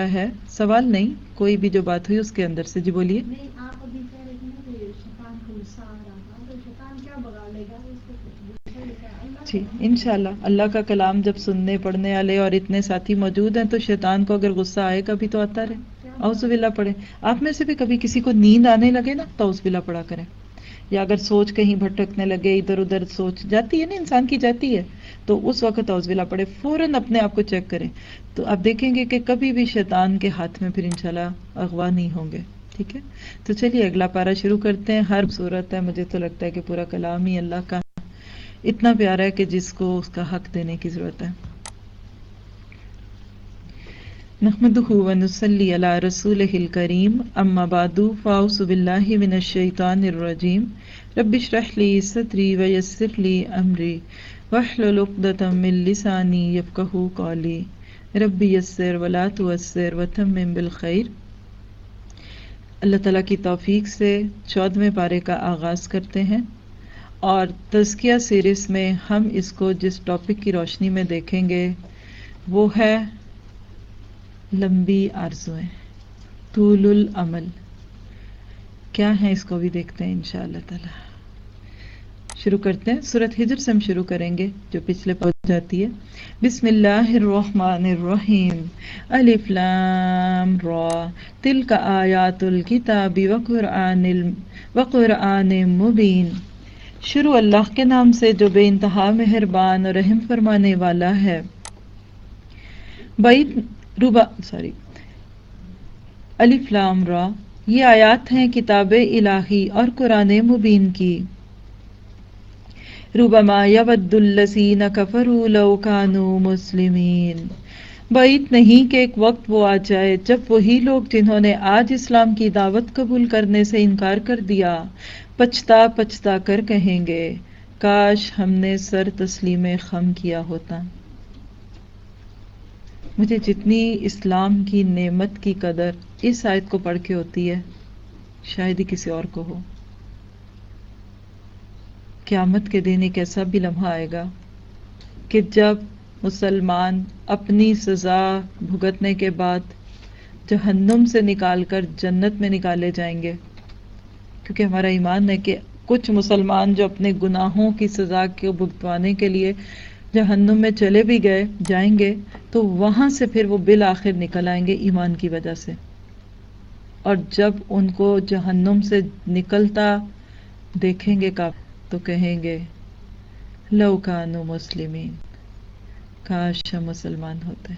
ہے سوال نہیں، کوئی بھی جو بات ہوئی اس کے اندر سے. جی بولیے. نہیں آپ ابھی کہہ رہے تھے نا کہ شیطان کو غصہ آ رہا تھا، تو شیطان کیا بگا لے گا اس کو؟ جی انشاءاللہ اللہ کا کلام جب سننے پڑھنے والے اور اتنے ساتھی موجود ہیں تو شیطان کو اگر غصہ آئے گا بھی تو آتا رہے. اعوذ باللہ پڑھے. آپ میں سے بھی کبھی کسی کو نیند آنے لگے نا تو اعوذ باللہ پڑھا کریں، یا اگر سوچ کہیں بھٹکنے لگے، ادھر ادھر سوچ جاتی ہے نا انسان کی جاتی ہے، تو اس وقت اعوذ باللہ پڑھے، فوراً اپنے آپ کو چیک کریں. تو آپ دیکھیں گے کہ کبھی بھی شیطان کے ہاتھ میں پھر انشاءاللہ اغوا نہیں ہوں گے. ٹھیک ہے، تو چلیے اگلا پارہ شروع کرتے ہیں. ہر صورت ہے، مجھے تو لگتا ہے کہ پورا کلام ہی اللہ کا اتنا پیارا ہے کہ جس کو اس کا حق دینے کی ضرورت ہے. نحمدہ ونصلی علی رسولہ الکریم، اما بعد فاعوذ باللہ من الشیطان الرجیم. رب اشرح لی صدری ویسر لی امری واحلل عقدۃ من لسانی یفقہوا قولی. رب یسر ولا تعسر وتمم بالخیر. اللہ تعالیٰ کی توفیق سے 14ویں پارے کا آغاز کرتے ہیں، اور تزکیہ سیریز میں ہم اس کو جس ٹاپک کی روشنی میں دیکھیں گے وہ ہے لمبی آرزوئیں، طول العمل. کیا ہیں اس کو بھی دیکھتے ہیں انشاءاللہ تعالی. شروع کرتے ہیں. سورۃ ہجر سے ہم شروع کریں گے جو پچھلے پہنچ جاتی ہے. بسم اللہ الرحمن الرحیم. الف لام را تلک آیات الکتاب وقرآن مبین. شروع اللہ کے نام سے جو بے انتہا مہربان اور رحم فرمانے والا ہے. الف لام را، یہ آیات ہیں کتاب الہی اور قرآن مبین کی. ربما یود الذین کفروا لو کانوا مسلمین. بعید نہیں کہ ایک وقت وہ آ جائے جب وہی لوگ جنہوں نے آج اسلام کی دعوت قبول کرنے سے انکار کر دیا پچھتا پچھتا کر کہیں گے کاش ہم نے سر تسلیم خم کیا ہوتا. مجھے جتنی اسلام کی نعمت کی قدر اس آیت کو پڑھ کے ہوتی ہے شاید ہی کسی اور کو ہو. قیامت کے دن ایک ایسا بھی لمحہ آئے گا کہ جب مسلمان اپنی سزا بھگتنے کے بعد جہنم سے نکال کر جنت میں نکالے جائیں گے. کیونکہ ہمارا ایمان ہے کہ کچھ مسلمان جو اپنے گناہوں کی سزا کو بھگتوانے کے لیے جہنم میں چلے بھی جائیں گے تو وہاں سے پھر وہ بالآخر نکل آئیں گے ایمان کی وجہ سے. اور جب ان کو جہنم سے نکلتا دیکھیں گے تو کہیں گے لو کانوا مسلمین، کاش ہم مسلمان ہوتے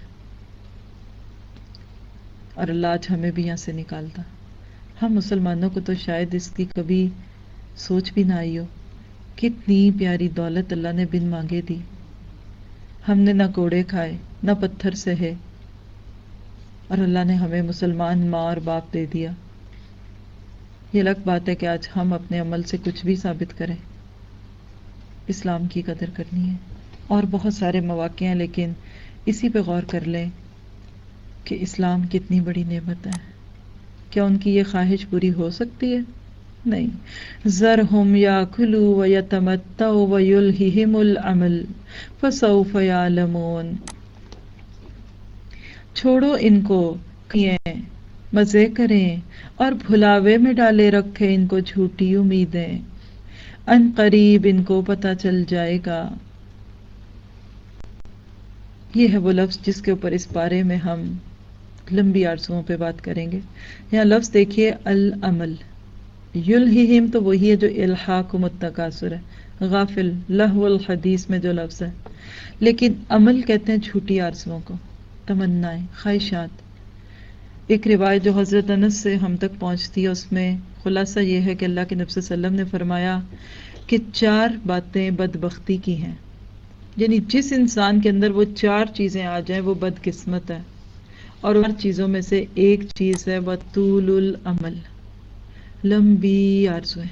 اور اللہ آج ہمیں بھی یہاں سے نکالتا. ہم مسلمانوں کو تو شاید اس کی کبھی سوچ بھی نہ آئی ہو. کتنی پیاری دولت اللہ نے بن مانگے دی. ہم نے نہ کوڑے کھائے نہ پتھر سہے، اور اللہ نے ہمیں مسلمان ماں اور باپ دے دیا. یہ الگ بات ہے کہ آج ہم اپنے عمل سے کچھ بھی ثابت کریں. اسلام کی قدر کرنی ہے. اور بہت سارے مواقع ہیں، لیکن اسی پہ غور کر لیں کہ اسلام کتنی بڑی نعمت ہے. کیا ان کی یہ خواہش پوری ہو سکتی ہے؟ نہیں. ذرہم یاکلوا ویتمتعوا ویلہہم العمل فسوف یعلمون. چھوڑو ان کو، کھائیں مزے کریں اور بھلاوے میں ڈالے رکھے ان کو جھوٹی امیدیں، ان قریب ان کو پتہ چل جائے گا. یہ ہے وہ لفظ جس کے اوپر اس بارے میں ہم لمبی عرصوں پہ بات کریں گے. یہاں لفظ دیکھیے العمل. یلہہم تو وہی ہے جو الہاکم التکاثر ہے، غافل لہو الحدیث میں جو لفظ ہے. لیکن عمل کہتے ہیں جھوٹی آرزوؤں کو، تمنائیں، خواہشات. ایک روایت جو حضرت انس سے ہم تک پہنچتی ہے اس میں خلاصہ یہ ہے کہ اللہ کے نبی صلی اللہ علیہ وسلم نے فرمایا کہ 4 باتیں بدبختی کی ہیں. یعنی جس انسان کے اندر وہ 4 چیزیں آ جائیں وہ بدقسمت ہے. اور ان چیزوں میں سے ایک چیز ہے وطول العمل، لمبی آرزویں.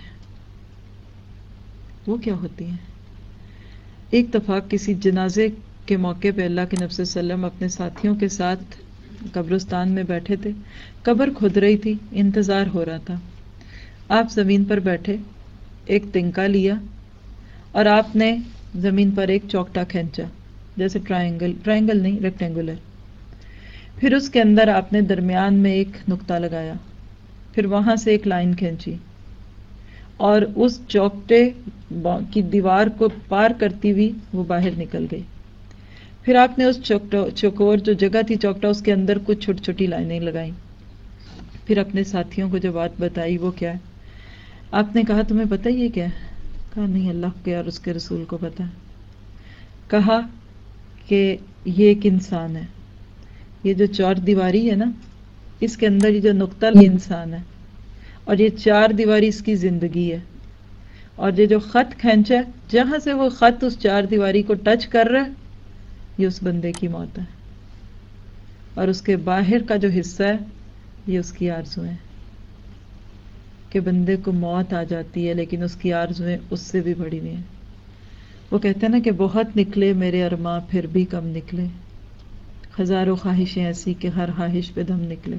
وہ کیا ہوتی ہیں؟ ایک دفعہ کسی جنازے کے موقع پہ اللہ کے نبی صلی اللہ علیہ وسلم اپنے ساتھیوں کے ساتھ قبرستان میں بیٹھے تھے. قبر کھود رہی تھی، انتظار ہو رہا تھا. آپ زمین پر بیٹھے، ایک تنکا لیا اور آپ نے زمین پر ایک چوکٹا کھینچا، جیسے ٹرائنگل نہیں ریکٹینگولر. پھر اس کے اندر آپ نے درمیان میں ایک نقطہ لگایا، پھر وہاں سے ایک لائن کھینچی اور اس چوکٹے کی دیوار کو پار کرتی ہوئی وہ باہر نکل گئی. پھر آپ نے اس چوکور جو جگہ تھی چوکٹا، اس کے اندر کچھ چھوٹی چھوٹی لائنیں لگائیں. پھر اپنے ساتھیوں کو جو بات بتائی وہ کیا ہے؟ آپ نے کہا تمہیں پتہ یہ کیا ہے؟ کہا نہیں، اللہ کے اور اس کے رسول کو پتہ ہے. کہا کہ یہ ایک انسان ہے، یہ جو چار دیواری ہے نا اس کے اندر یہ جو نقطہ یہ انسان ہے، اور یہ چار دیواری اس کی زندگی ہے، اور یہ جو خط کھینچا ہے جہاں سے وہ خط اس چار دیواری کو ٹچ کر رہا ہے یہ اس بندے کی موت ہے، اور اس کے باہر کا جو حصہ ہے یہ اس کی آرزویں، کہ بندے کو موت آ جاتی ہے لیکن اس کی آرزویں اس سے بھی بڑی ہوئی ہیں. وہ کہتے ہیں نا کہ بہت نکلے میرے ارماں پھر بھی کم نکلے، ہزاروں خواہشیں ایسی کہ ہر خواہش پہ دم نکلے،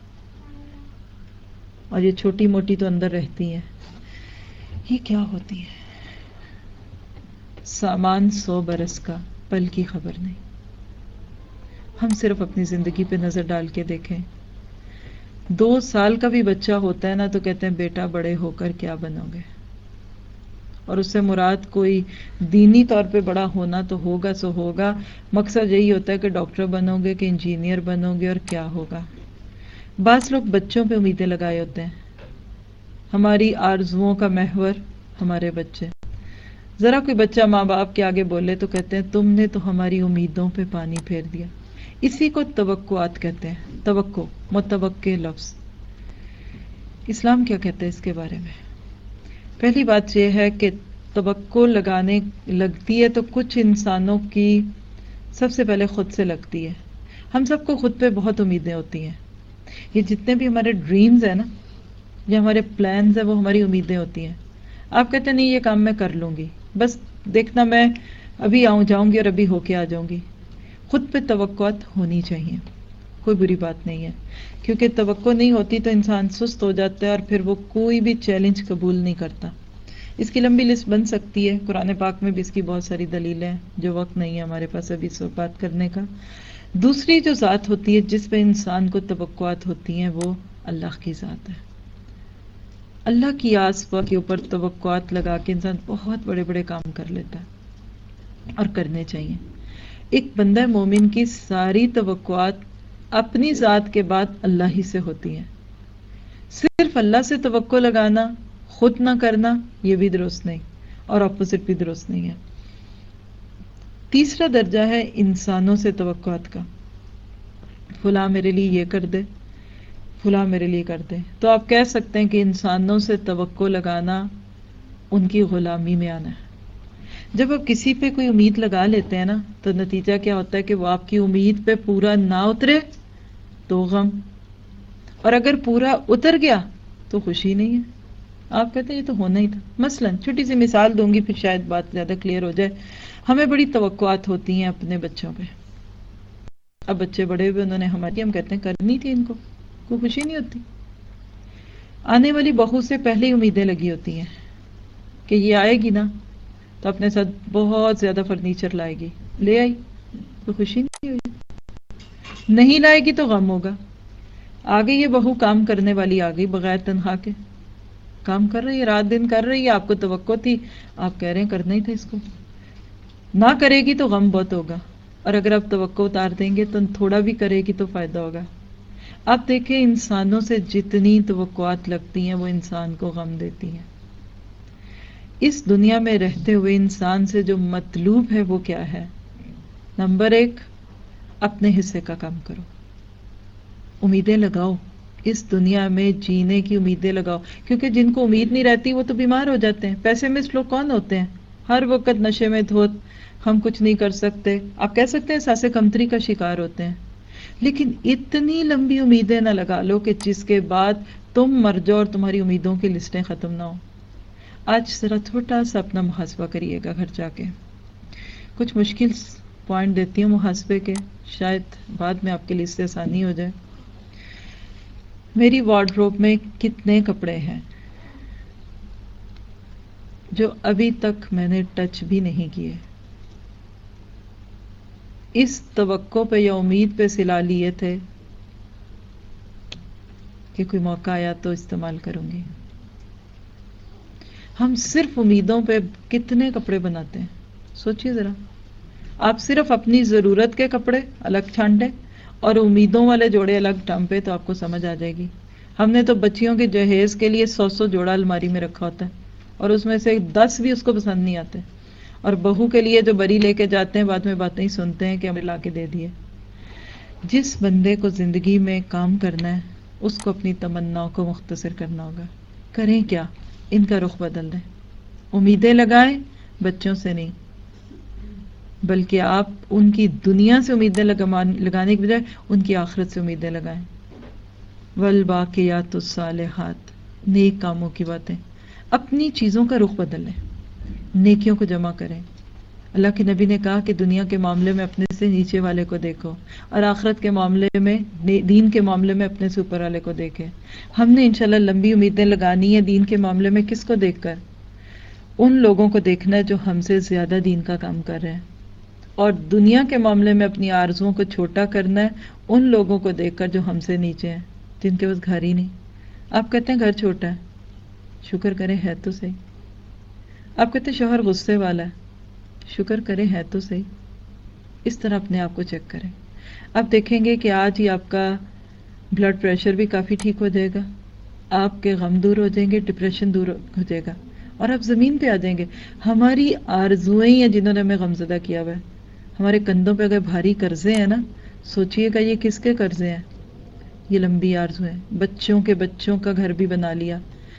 اور یہ چھوٹی موٹی تو اندر رہتی ہیں. یہ کیا ہوتی ہے؟ سامان 100 برس کا، پل کی خبر نہیں. ہم صرف اپنی زندگی پہ نظر ڈال کے دیکھیں. 2 سال کا بھی بچہ ہوتا ہے نا تو کہتے ہیں بیٹا بڑے ہو کر کیا بنو گے، اور اس سے مراد کوئی دینی طور پہ بڑا ہونا تو ہوگا سو ہوگا، مقصد یہی ہوتا ہے کہ ڈاکٹر بنو گے کہ انجینئر بنو گے اور کیا ہوگا. بعض لوگ بچوں پہ امیدیں لگائے ہوتے ہیں، ہماری آرزوؤں کا محور ہمارے بچے. ذرا کوئی بچہ ماں باپ کے آگے بولے تو کہتے ہیں تم نے تو ہماری امیدوں پہ پانی پھیر دیا. اسی کو توقعات کہتے ہیں، توقع، متوقع لفظ. اسلام کیا کہتے ہیں اس کے بارے میں؟ پہلی بات یہ ہے کہ توقع لگتی ہے تو کچھ انسانوں کی سب سے پہلے خود سے لگتی ہے. ہم سب کو خود پہ بہت امیدیں ہوتی ہیں. یہ جتنے بھی ہمارے ڈریمز ہیں نا، یہ ہمارے پلانز ہیں، وہ ہماری امیدیں ہوتی ہیں. آپ کہتے ہیں نہیں یہ کام میں کر لوں گی، بس دیکھنا میں ابھی جاؤں گی اور ابھی ہو کے آ جاؤں گی. خود پہ توقعات ہونی چاہیے، کوئی بری بات نہیں ہے، کیونکہ توقع نہیں ہوتی تو انسان سست ہو جاتا ہے اور پھر وہ کوئی بھی چیلنج قبول نہیں کرتا. اس کی لمبی لسٹ بن سکتی ہے، قرآن پاک میں بھی اس کی بہت ساری دلیلیں ہیں، جو وقت نہیں ہے ہمارے پاس ابھی اس وقت بات کرنے کا. دوسری جو ذات ہوتی ہے جس پہ انسان کو توقعات ہوتی ہیں وہ اللہ کی ذات ہے. اللہ کی آس پاس کے اوپر توقعات لگا کے انسان بہت بڑے بڑے کام کر لیتا ہے، اور کرنے چاہیے. ایک بندہ مومن کی ساری توقعات اپنی ذات کے بعد اللہ ہی سے ہوتی ہیں. صرف اللہ سے توقع لگانا، خود نہ کرنا، یہ بھی درست نہیں، اور اپوزٹ بھی درست نہیں ہے. تیسرا درجہ ہے انسانوں سے توقعات کا. فلاں میرے لیے یہ کر دے، فلاں میرے لیے کر دے. تو آپ کہہ سکتے ہیں کہ انسانوں سے توقع لگانا ان کی غلامی میں آنا ہے. جب آپ کسی پہ کوئی امید لگا لیتے ہیں نا تو نتیجہ کیا ہوتا ہے کہ وہ آپ کی امید پہ پورا نہ اترے تو غم، اور اگر پورا اتر گیا تو خوشی نہیں ہے. آپ کہتے ہیں یہ تو ہونا ہی تھا. مثلا چھوٹی سی مثال دوں گی پھر شاید بات زیادہ کلیئر ہو جائے. ہمیں بڑی توقعات ہوتی ہیں اپنے بچوں پہ. اب بچے بڑے ہوئے، انہوں نے ہماری، ہم کہتے ہیں کرنی تھی، ان کو کوئی خوشی نہیں ہوتی. آنے والی بہو سے پہلے ہی امیدیں لگی ہوتی ہیں کہ یہ آئے گی نا تو اپنے ساتھ بہت زیادہ فرنیچر لائے گی. لے آئی تو خوشی نہیں ہوئی، نہیں لائے گی تو غم ہوگا. آگے یہ بہو کام کرنے والی آ گئی بغیر تنخواہ کے، کام کر رہی ہے، رات دن کر رہی ہے، آپ کو توقع تھی، آپ کہہ رہے ہیں کرنا ہی تھا اس کو. نہ کرے گی تو غم بہت ہوگا، اور اگر آپ توقع اتار دیں گے تو تھوڑا بھی کرے گی تو فائدہ ہوگا. آپ دیکھیں انسانوں سے جتنی توقعات لگتی ہیں وہ انسان کو غم دیتی ہیں. اس دنیا میں رہتے ہوئے انسان سے جو مطلوب ہے وہ کیا ہے؟ نمبر 1، اپنے حصے کا کام کرو، امیدیں لگاؤ. اس دنیا میں جینے کی امیدیں لگاؤ، کیونکہ جن کو امید نہیں رہتی وہ تو بیمار ہو جاتے ہیں. پیسے میں لوگ کون ہوتے ہیں؟ ہر وقت نشے میں دھوت، ہم کچھ نہیں کر سکتے. آپ کہہ سکتے ہیں سانسیں کمتری کا شکار ہوتے ہیں. لیکن اتنی لمبی امیدیں نہ لگا لو کہ جس کے بعد تم مر جاؤ اور تمہاری امیدوں کی لسٹیں ختم نہ ہو. آج ذرا چھوٹا سا اپنا محاسبہ کریے گا گھر جا کے. کچھ مشکل پوائنٹ دیتی ہوں محاسبے کے، شاید بعد میں آپ کے لیے اس سے آسانی ہو جائے. میری وارڈروب میں کتنے کپڑے ہیں جو ابھی تک میں نے ٹچ بھی نہیں کیے؟ اس توقع پہ یا امید پہ سلا لیے تھے کہ کوئی موقع آیا تو استعمال کروں گی. ہم صرف امیدوں پہ کتنے کپڑے بناتے ہیں، سوچئے ذرا. آپ صرف اپنی ضرورت کے کپڑے الگ چھانٹیں اور امیدوں والے جوڑے الگ ٹانپے تو آپ کو سمجھ آ جائے گی. ہم نے تو بچیوں کے جہیز کے لیے 100 جوڑا الماری میں رکھا ہوتا ہے اور اس میں سے 10 بھی اس کو پسند نہیں آتے، اور بہو کے لیے جو بری لے کے جاتے ہیں بعد میں باتیں ہی سنتے ہیں کہ ہمیں لا کے دے دیے. جس بندے کو زندگی میں کام کرنا ہے اس کو اپنی تمناؤں کو مختصر کرنا ہوگا. کریں کیا؟ ان کا رخ بدل دیں. امیدیں لگائیں بچوں سے نہیں، بلکہ آپ ان کی دنیا سے امیدیں لگانے کی بجائے ان کی آخرت سے امیدیں لگائیں. والباقیات الصالحات، نیک کاموں کی باتیں. اپنی چیزوں کا رخ بدل لیں، نیکیوں کو جمع کریں. اللہ کے نبی نے کہا کہ دنیا کے معاملے میں اپنے سے نیچے والے کو دیکھو اور آخرت کے معاملے میں، دین کے معاملے میں اپنے سے اوپر والے کو دیکھیں. ہم نے انشاءاللہ لمبی امیدیں لگانی ہے دین کے معاملے میں. کس کو دیکھ کر؟ ان لوگوں کو دیکھنا ہے جو ہم سے زیادہ دین کا کام کر رہے ہیں. اور دنیا کے معاملے میں اپنی آرزوؤں کو چھوٹا کرنا ہے ان لوگوں کو دیکھ کر جو ہم سے نیچے ہیں، جن کے پاس گھر ہی نہیں. آپ کہتے ہیں گھر چھوٹا ہے، شکر کریں ہے تو صحیح. آپ کہتے ہیں شوہر غصے والا ہے، شکر کریں ہے تو صحیح. اس طرح اپنے آپ کو چیک کریں. آپ دیکھیں گے کہ آج ہی آپ کا بلڈ پریشر بھی کافی ٹھیک ہو جائے گا، آپ کے غم دور ہو جائیں گے، ڈپریشن دور ہو جائے گا اور آپ زمین پہ آ جائیں گے. ہماری آرزوئیں ہیں جنہوں نے ہمیں غمزدہ کیا ہوا ہے. ہمارے کندھوں پہ اگر بھاری قرضے ہیں نا، سوچئے گا یہ کس کے قرضے ہیں؟ یہ لمبی آرزو ہیں. بچوں کے بچوں کا گھر بھی بنا لیا،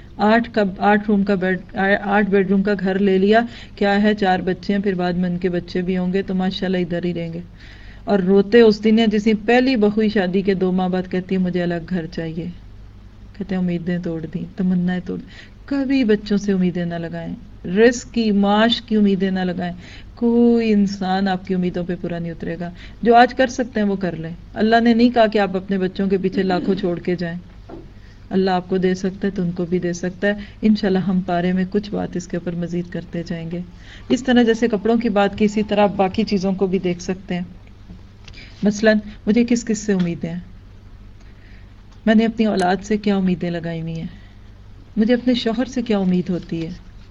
8 بیڈ روم کا گھر لے لیا. کیا ہے 4 بچے ہیں، پھر بعد میں ان کے بچے بھی ہوں گے تو ماشاءاللہ ادھر ہی رہیں گے. اور روتے اس دن ہیں جس نے پہلی بہو شادی کے 2 ماہ بعد کہتی ہے مجھے الگ گھر چاہیے. کہتے ہیں امیدیں توڑ دیں، تمنائیں توڑ. کبھی بچوں سے امیدیں نہ لگائیں، رزق کی، معاش کی امیدیں نہ لگائیں. کوئی انسان آپ کی امیدوں پہ پورا نہیں اترے گا. جو آج کر سکتے ہیں وہ کر لیں. اللہ نے نہیں کہا کہ آپ اپنے بچوں کے پیچھے لاکھوں چھوڑ کے جائیں. اللہ آپ کو دے سکتا ہے تو ان کو بھی دے سکتا ہے. انشاءاللہ ہم پارے میں کچھ بات اس کے اوپر مزید کرتے جائیں گے. اس طرح جیسے کپڑوں کی بات کی، اسی طرح آپ باقی چیزوں کو بھی دیکھ سکتے ہیں. مثلا مجھے کس کس سے امیدیں ہیں؟ میں نے اپنی اولاد سے کیا امیدیں لگائی ہوئی ہیں؟ مجھے اپنے شوہر سے کیا امید ہوتی ہے؟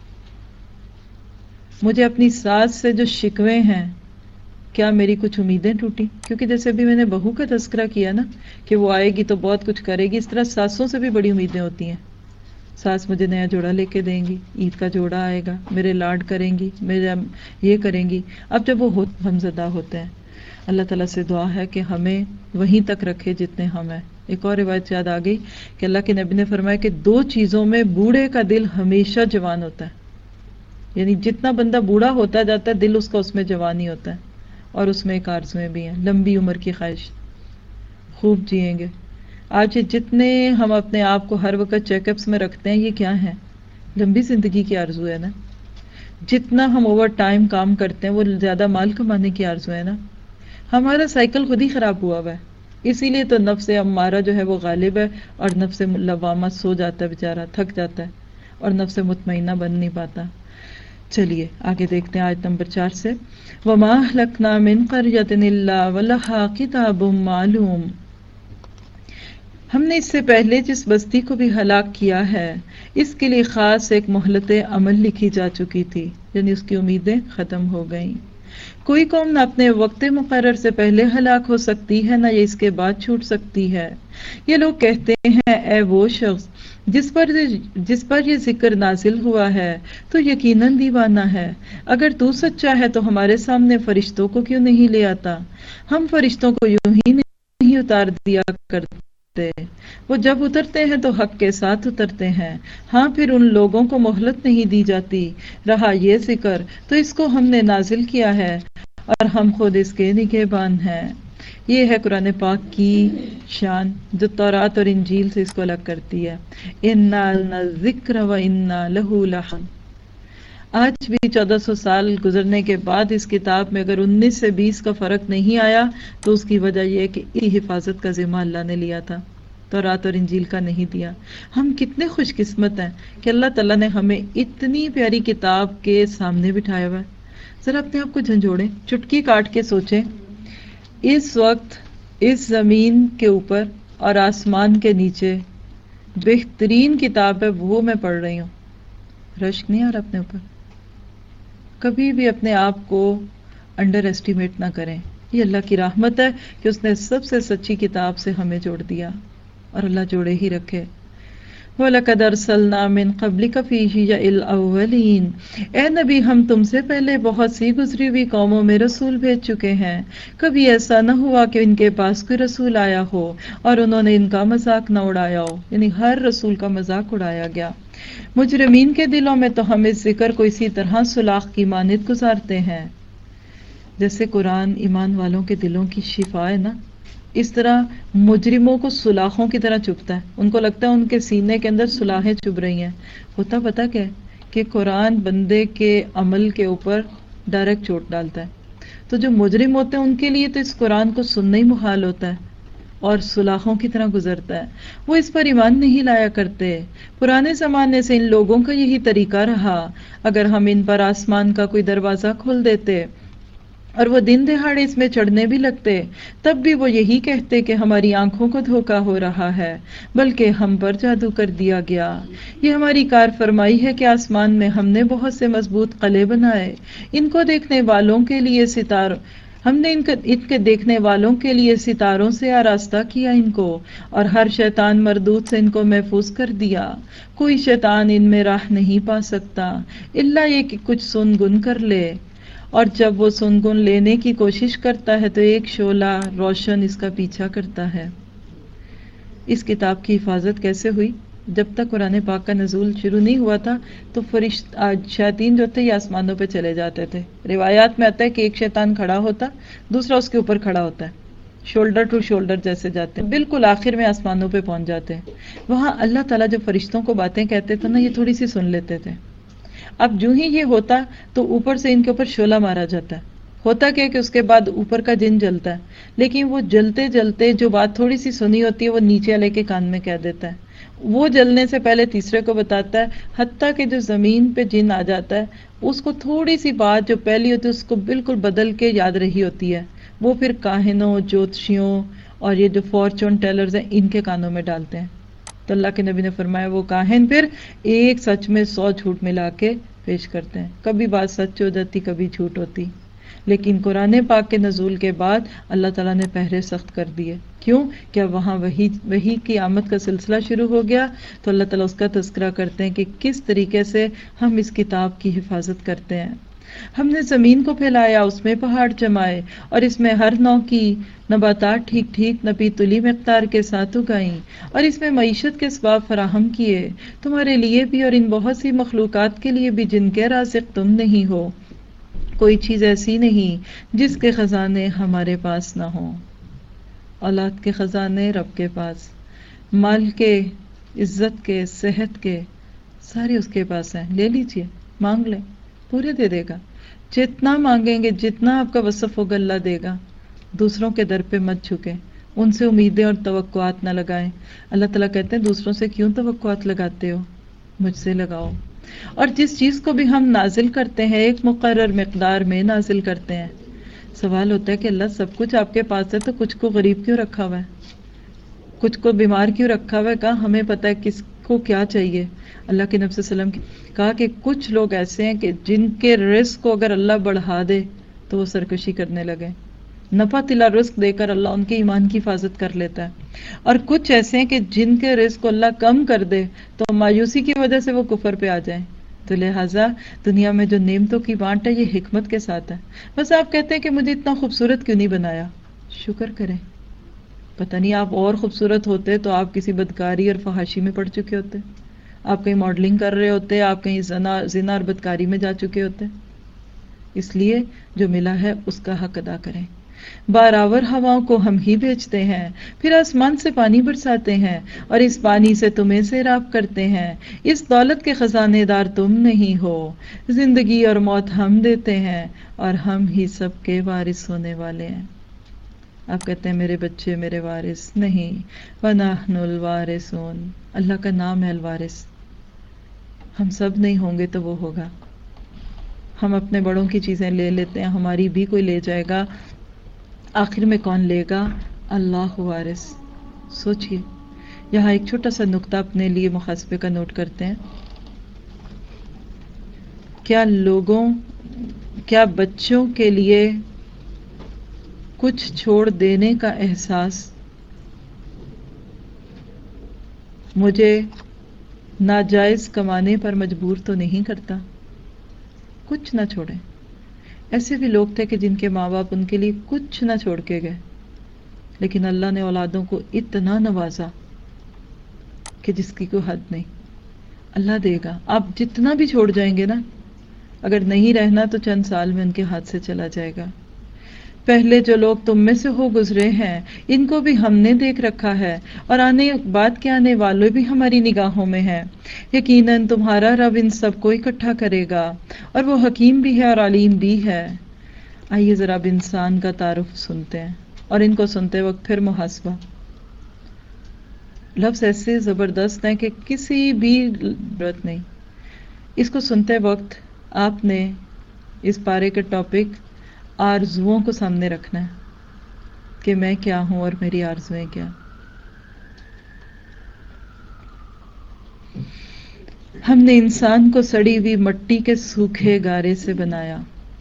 مجھے اپنی ساس سے جو شکوے ہیں، کیا میری کچھ امیدیں ٹوٹی؟ کیونکہ جیسے ابھی میں نے بہو کا تذکرہ کیا نا کہ وہ آئے گی تو بہت کچھ کرے گی، اس طرح ساسوں سے بھی بڑی امیدیں ہوتی ہیں. ساس مجھے نیا جوڑا لے کے دیں گی، عید کا جوڑا آئے گا، میرے لاڈ کریں گی، میرا یہ کریں گی. اب جب وہ غمزدہ ہوتے ہیں، اللہ تعالیٰ سے دعا ہے کہ ہمیں وہیں تک رکھے جتنے ہم ہیں. ایک اور روایت یاد آ گئی کہ اللہ کے نبی نے فرمایا کہ 2 چیزوں میں بوڑھے کا دل ہمیشہ جوان ہوتا ہے. یعنی جتنا بندہ بوڑھا ہوتا جاتا ہے دل اس کا اس میں جوان ہی ہوتا ہے. اور اس میں ایک آرزویں بھی ہیں، لمبی عمر کی خواہش، خوب جئیں گے. آج جتنے ہم اپنے آپ کو ہر وقت چیک اپس میں رکھتے ہیں، یہ کیا ہیں؟ لمبی زندگی کی آرزو ہے نا. جتنا ہم اوور ٹائم کام کرتے ہیں وہ زیادہ مال کمانے کی آرزو ہے نا. ہمارا سائیکل خود ہی خراب ہوا ہے. اسی لیے تو نفس امارہ جو ہے وہ غالب ہے اور نفس لوامہ سو جاتا ہے، بیچارہ تھک جاتا ہے اور نفس مطمئنہ بن نہیں پاتا. چلیے آگے دیکھتے ہیں آیت نمبر 4 سے. وَمَا أَهْلَكْنَا مِنْ قَرْيَةٍ إِلَّا وَلَهَا كِتَابٌ مَّعْلُومٌ. ہم نے اس سے پہلے جس بستی کو بھی ہلاک کیا ہے اس کے لیے خاص ایک مہلت عمل لکھی جا چکی تھی، یعنی اس کی امیدیں ختم ہو گئیں. کوئی قوم نہ اپنے وقت مقرر سے پہلے ہلاک ہو سکتی ہے نہ یہ اس کے بعد چھوٹ سکتی ہے. یہ لوگ کہتے ہیں اے وہ شخص جس پر یہ ذکر نازل ہوا ہے تو یقیناً دیوانہ ہے. اگر تو سچا ہے تو ہمارے سامنے فرشتوں کو کیوں نہیں لے آتا؟ ہم فرشتوں کو یوں ہی نہیں اتار دیا کرتے، وہ جب اترتے ہیں تو حق کے ساتھ اترتے ہیں. ہاں پھر ان لوگوں کو مہلت نہیں دی جاتی. رہا یہ ذکر تو اس کو ہم نے نازل کیا ہے اور ہم خود اس کے نگہبان ہیں. یہ ہے قرآن پاک کی شان جو تورات اور انجیل سے اس کو الگ کرتی ہے. اِنَّا الذِّکْرَ وَإِنَّا لَهُ لَحَافِظُونَ. آج بھی 1400 سال گزرنے کے بعد اس کتاب میں اگر 19 سے 20 کا فرق نہیں آیا تو اس کی وجہ یہ ہے کہ اس حفاظت کا ذمہ اللہ نے لیا تھا، تورات اور انجیل کا نہیں دیا. ہم کتنے خوش قسمت ہیں کہ اللہ تعالیٰ نے ہمیں اتنی پیاری کتاب کے سامنے بٹھایا ہوا ہے. ذرا اپنے آپ کو جھنجھوڑیں، چٹکی کاٹ کے سوچیں، اس وقت اس زمین کے اوپر اور آسمان کے نیچے بہترین کتاب ہے وہ میں پڑھ رہی ہوں. رشک نہیں آ رہا اپنے اوپر. کبھی بھی اپنے آپ کو انڈر ایسٹیمیٹ نہ کریں. یہ اللہ کی رحمت ہے کہ اس نے سب سے سچی کتاب سے ہمیں جوڑ دیا، اور اللہ جوڑے ہی رکھے. وَلَقَدْ أَرْسَلْنَا مِن قَبْلِكَ فِي شِيَعِ الْأَوَّلِينَ، اے نبی ہم تم سے پہلے بہت سی گزری ہوئی قوموں میں رسول بھیج چکے ہیں. کبھی ایسا نہ ہوا کہ ان کے پاس کوئی رسول آیا ہو اور انہوں نے ان کا مذاق نہ اڑایا ہو، یعنی ہر رسول کا مذاق اڑایا گیا. مجرمین کے دلوں میں تو ہم اس ذکر کو اسی طرح سلاخ کی مانند گزارتے ہیں. جیسے قرآن ایمان والوں کے دلوں کی شفا ہے نا، اس طرح مجرموں کو سلاخوں کی طرح چبھتا ہے. ان کو لگتا ہے ان کے سینے کے اندر سلاخیں چبھ رہی ہیں. ہوتا پتہ کیا ہے کہ قرآن بندے کے عمل کے اوپر ڈائریکٹ چوٹ ڈالتا ہے. تو جو مجرم ہوتے ہیں ان کے لیے تو اس قرآن کو سننا ہی محال ہوتا ہے اور سلاخوں کی طرح گزرتا ہے. وہ اس پر ایمان نہیں لایا کرتے. پرانے زمانے سے ان لوگوں کا یہی طریقہ رہا. اگر ہم ان پر آسمان کا کوئی دروازہ کھول دیتے اور وہ دن دہاڑے اس میں چڑھنے بھی لگتے، تب بھی وہ یہی کہتے کہ ہماری آنکھوں کو دھوکا ہو رہا ہے، بلکہ ہم پر جادو کر دیا گیا. یہ ہماری کار فرمائی ہے کہ آسمان میں ہم نے بہت سے مضبوط قلعے بنائے. ان کو دیکھنے والوں کے لیے ہم نے ان کے دیکھنے والوں کے لیے ستاروں سے آراستہ کیا ان کو، اور ہر شیطان مردود سے ان کو محفوظ کر دیا. کوئی شیطان ان میں راہ نہیں پا سکتا الا یہ کہ کچھ سن گن کر لے، اور جب وہ سن گن لینے کی کوشش کرتا ہے تو ایک شعلہ روشن اس کا پیچھا کرتا ہے. اس کتاب کی حفاظت کیسے ہوئی؟ جب تک قرآن پاک کا نزول شروع نہیں ہوا تھا تو شیاطین جو تھے یہ آسمانوں پہ چلے جاتے تھے. روایات میں آتا ہے کہ ایک شیطان کھڑا ہوتا، دوسرا اس کے اوپر کھڑا ہوتا ہے، شولڈر ٹو شولڈر جیسے جاتے ہیں، بالکل آخر میں آسمانوں پہ پہنچ جاتے ہیں. وہاں اللہ تعالیٰ جو فرشتوں کو باتیں کہتے تھے نا، یہ تھوڑی سی سن لیتے تھے. اب جو ہی یہ ہوتا تو اوپر سے ان کے اوپر شعلہ مارا جاتا ہے. ہوتا کیا کہ اس کے بعد اوپر کا جن جلتا ہے، لیکن وہ جلتے جلتے جو بات تھوڑی سی سنی ہوتی ہے وہ نیچے والے کے کان میں کہہ دیتا ہے. وہ جلنے سے پہلے تیسرے کو بتاتا ہے، حتیٰ کہ جو زمین پہ جن آ جاتا ہے اس کو تھوڑی سی بات جو پہلی ہوتی ہے اس کو بالکل بدل کے یاد رہی ہوتی ہے. وہ پھر کاہنوں، جوتشیوں اور یہ جو فارچون ٹیلرز ہیں ان کے کانوں میں ڈالتے ہیں. تو اللہ کے نبی نے فرمایا وہ کاہن پھر ایک سچ میں 100 جھوٹ ملا کے پیش کرتے ہیں. کبھی بات سچ ہو جاتی، کبھی جھوٹ ہوتی. لیکن قرآن پاک کے نزول کے بعد اللہ تعالیٰ نے پہرے سخت کر دیے. کیوں؟ کیا وہاں وحی کی آمد کا سلسلہ شروع ہو گیا. تو اللہ تعالیٰ اس کا تذکرہ کرتے ہیں کہ کس طریقے سے ہم اس کتاب کی حفاظت کرتے ہیں. ہم نے زمین کو پھیلایا، اس میں پہاڑ جمائے، اور اس میں ہر نوع کی نباتات ٹھیک ٹھیک نپی تلی مقدار کے ساتھ اگائیں، اور اس میں معیشت کے اسباب فراہم کیے تمہارے لیے بھی اور ان بہت سی مخلوقات کے لیے بھی جن کے رازق تم نہیں ہو. کوئی چیز ایسی نہیں جس کے خزانے ہمارے پاس نہ ہوں. اولاد کے خزانے رب کے پاس، مال کے، عزت کے، صحت کے، سارے اس کے پاس ہیں. لے لیجئے، مانگ لیں، پورے دے دے گا. جتنا مانگیں گے، جتنا آپ کا وصف ہوگا اللہ دے گا. دوسروں کے در پہ مت جھکیں، ان سے امیدیں اور توقعات نہ لگائیں. اللہ تعالیٰ کہتے ہیں دوسروں سے کیوں توقعات لگاتے ہو، مجھ سے لگاؤ. اور جس چیز کو بھی ہم نازل کرتے ہیں ایک مقرر مقدار میں نازل کرتے ہیں. سوال ہوتا ہے کہ اللہ سب کچھ آپ کے پاس ہے تو کچھ کو غریب کیوں رکھا ہوا ہے، کچھ کو بیمار کیوں رکھا ہوا ہے؟ کہا ہمیں پتہ ہے کس کو کیا چاہیے. اللہ کے نبی صلی اللہ علیہ وسلم کی کہا کہ کچھ لوگ ایسے ہیں کہ جن کے رزق کو اگر اللہ بڑھا دے تو وہ سرکشی کرنے لگے. نفع تلا رزق دے کر اللہ ان کے ایمان کی حفاظت کر لیتا ہے. اور کچھ ایسے ہیں کہ جن کے رزق کو اللہ کم کر دے تو مایوسی کی وجہ سے وہ کفر پہ آ جائیں. تو لہٰذا دنیا میں جو نعمتوں کی بانٹ ہے یہ حکمت کے ساتھ ہے. بس آپ کہتے ہیں کہ مجھے اتنا خوبصورت کیوں نہیں بنایا. شکر کریں. پتہ نہیں آپ اور خوبصورت ہوتے تو آپ کسی بدکاری اور فحاشی میں پڑ چکے ہوتے، آپ کہیں ماڈلنگ کر رہے ہوتے، آپ کہیں زنا اور بدکاری میں جا چکے ہوتے. اس لیے جو ملا ہے اس کا حق ادا کریں. بارآور ہواؤں کو ہم ہی بھیجتے ہیں، پھر آسمان سے پانی برساتے ہیں، اور اس پانی سے تمہیں سیراب کرتے ہیں. اس دولت کے خزانے دار تم نہیں ہو. زندگی اور موت ہم دیتے ہیں اور ہم ہی سب کے وارث ہونے والے ہیں. آپ کہتے ہیں میرے بچے میرے وارث نہیں. وَنَحْنُ الْوَارِثُونَ، اللہ کا نام ہے الوارث. ہم سب نہیں ہوں گے تو وہ ہوگا. ہم اپنے بڑوں کی چیزیں لے لیتے ہیں، ہماری بھی کوئی لے جائے گا. آخر میں کون لے گا؟ اللہ وارث. سوچئے یہاں ایک چھوٹا سا نقطہ اپنے لیے محاسبے کا نوٹ کرتے ہیں. کیا بچوں کے لیے کچھ چھوڑ دینے کا احساس مجھے ناجائز کمانے پر مجبور تو نہیں کرتا؟ کچھ نہ چھوڑیں. ایسے بھی لوگ تھے کہ جن کے ماں باپ ان کے لیے کچھ نہ چھوڑ کے گئے، لیکن اللہ نے اولادوں کو اتنا نوازا کہ جس کی کوئی حد نہیں. اللہ دے گا. آپ جتنا بھی چھوڑ جائیں گے نا، اگر نہیں رہنا تو چند سال میں ان کے ہاتھ سے چلا جائے گا. پہلے جو لوگ تم میں سے ہو گزرے ہیں ان کو بھی ہم نے دیکھ رکھا ہے، اور بعد کے آنے والے بھی ہماری نگاہوں میں ہیں. یقیناً تمہارا رب ان سب کو اکٹھا کرے گا، اور وہ حکیم بھی ہے اور علیم بھی ہے. آئیے ذرا اب انسان کا تعارف سنتے ہیں، اور ان کو سنتے وقت پھر محاسبہ. لفظ ایسے زبردست ہیں کہ کسی بھی ضرورت نہیں. اس کو سنتے وقت آپ نے اس پارے کے ٹاپک آرزوؤں کو سامنے رکھنا ہے کہ میں کیا ہوں اور میری آرزویں کیا. ہم نے انسان کو سڑی ہوئی مٹی کے سوکھے گارے سے بنایا.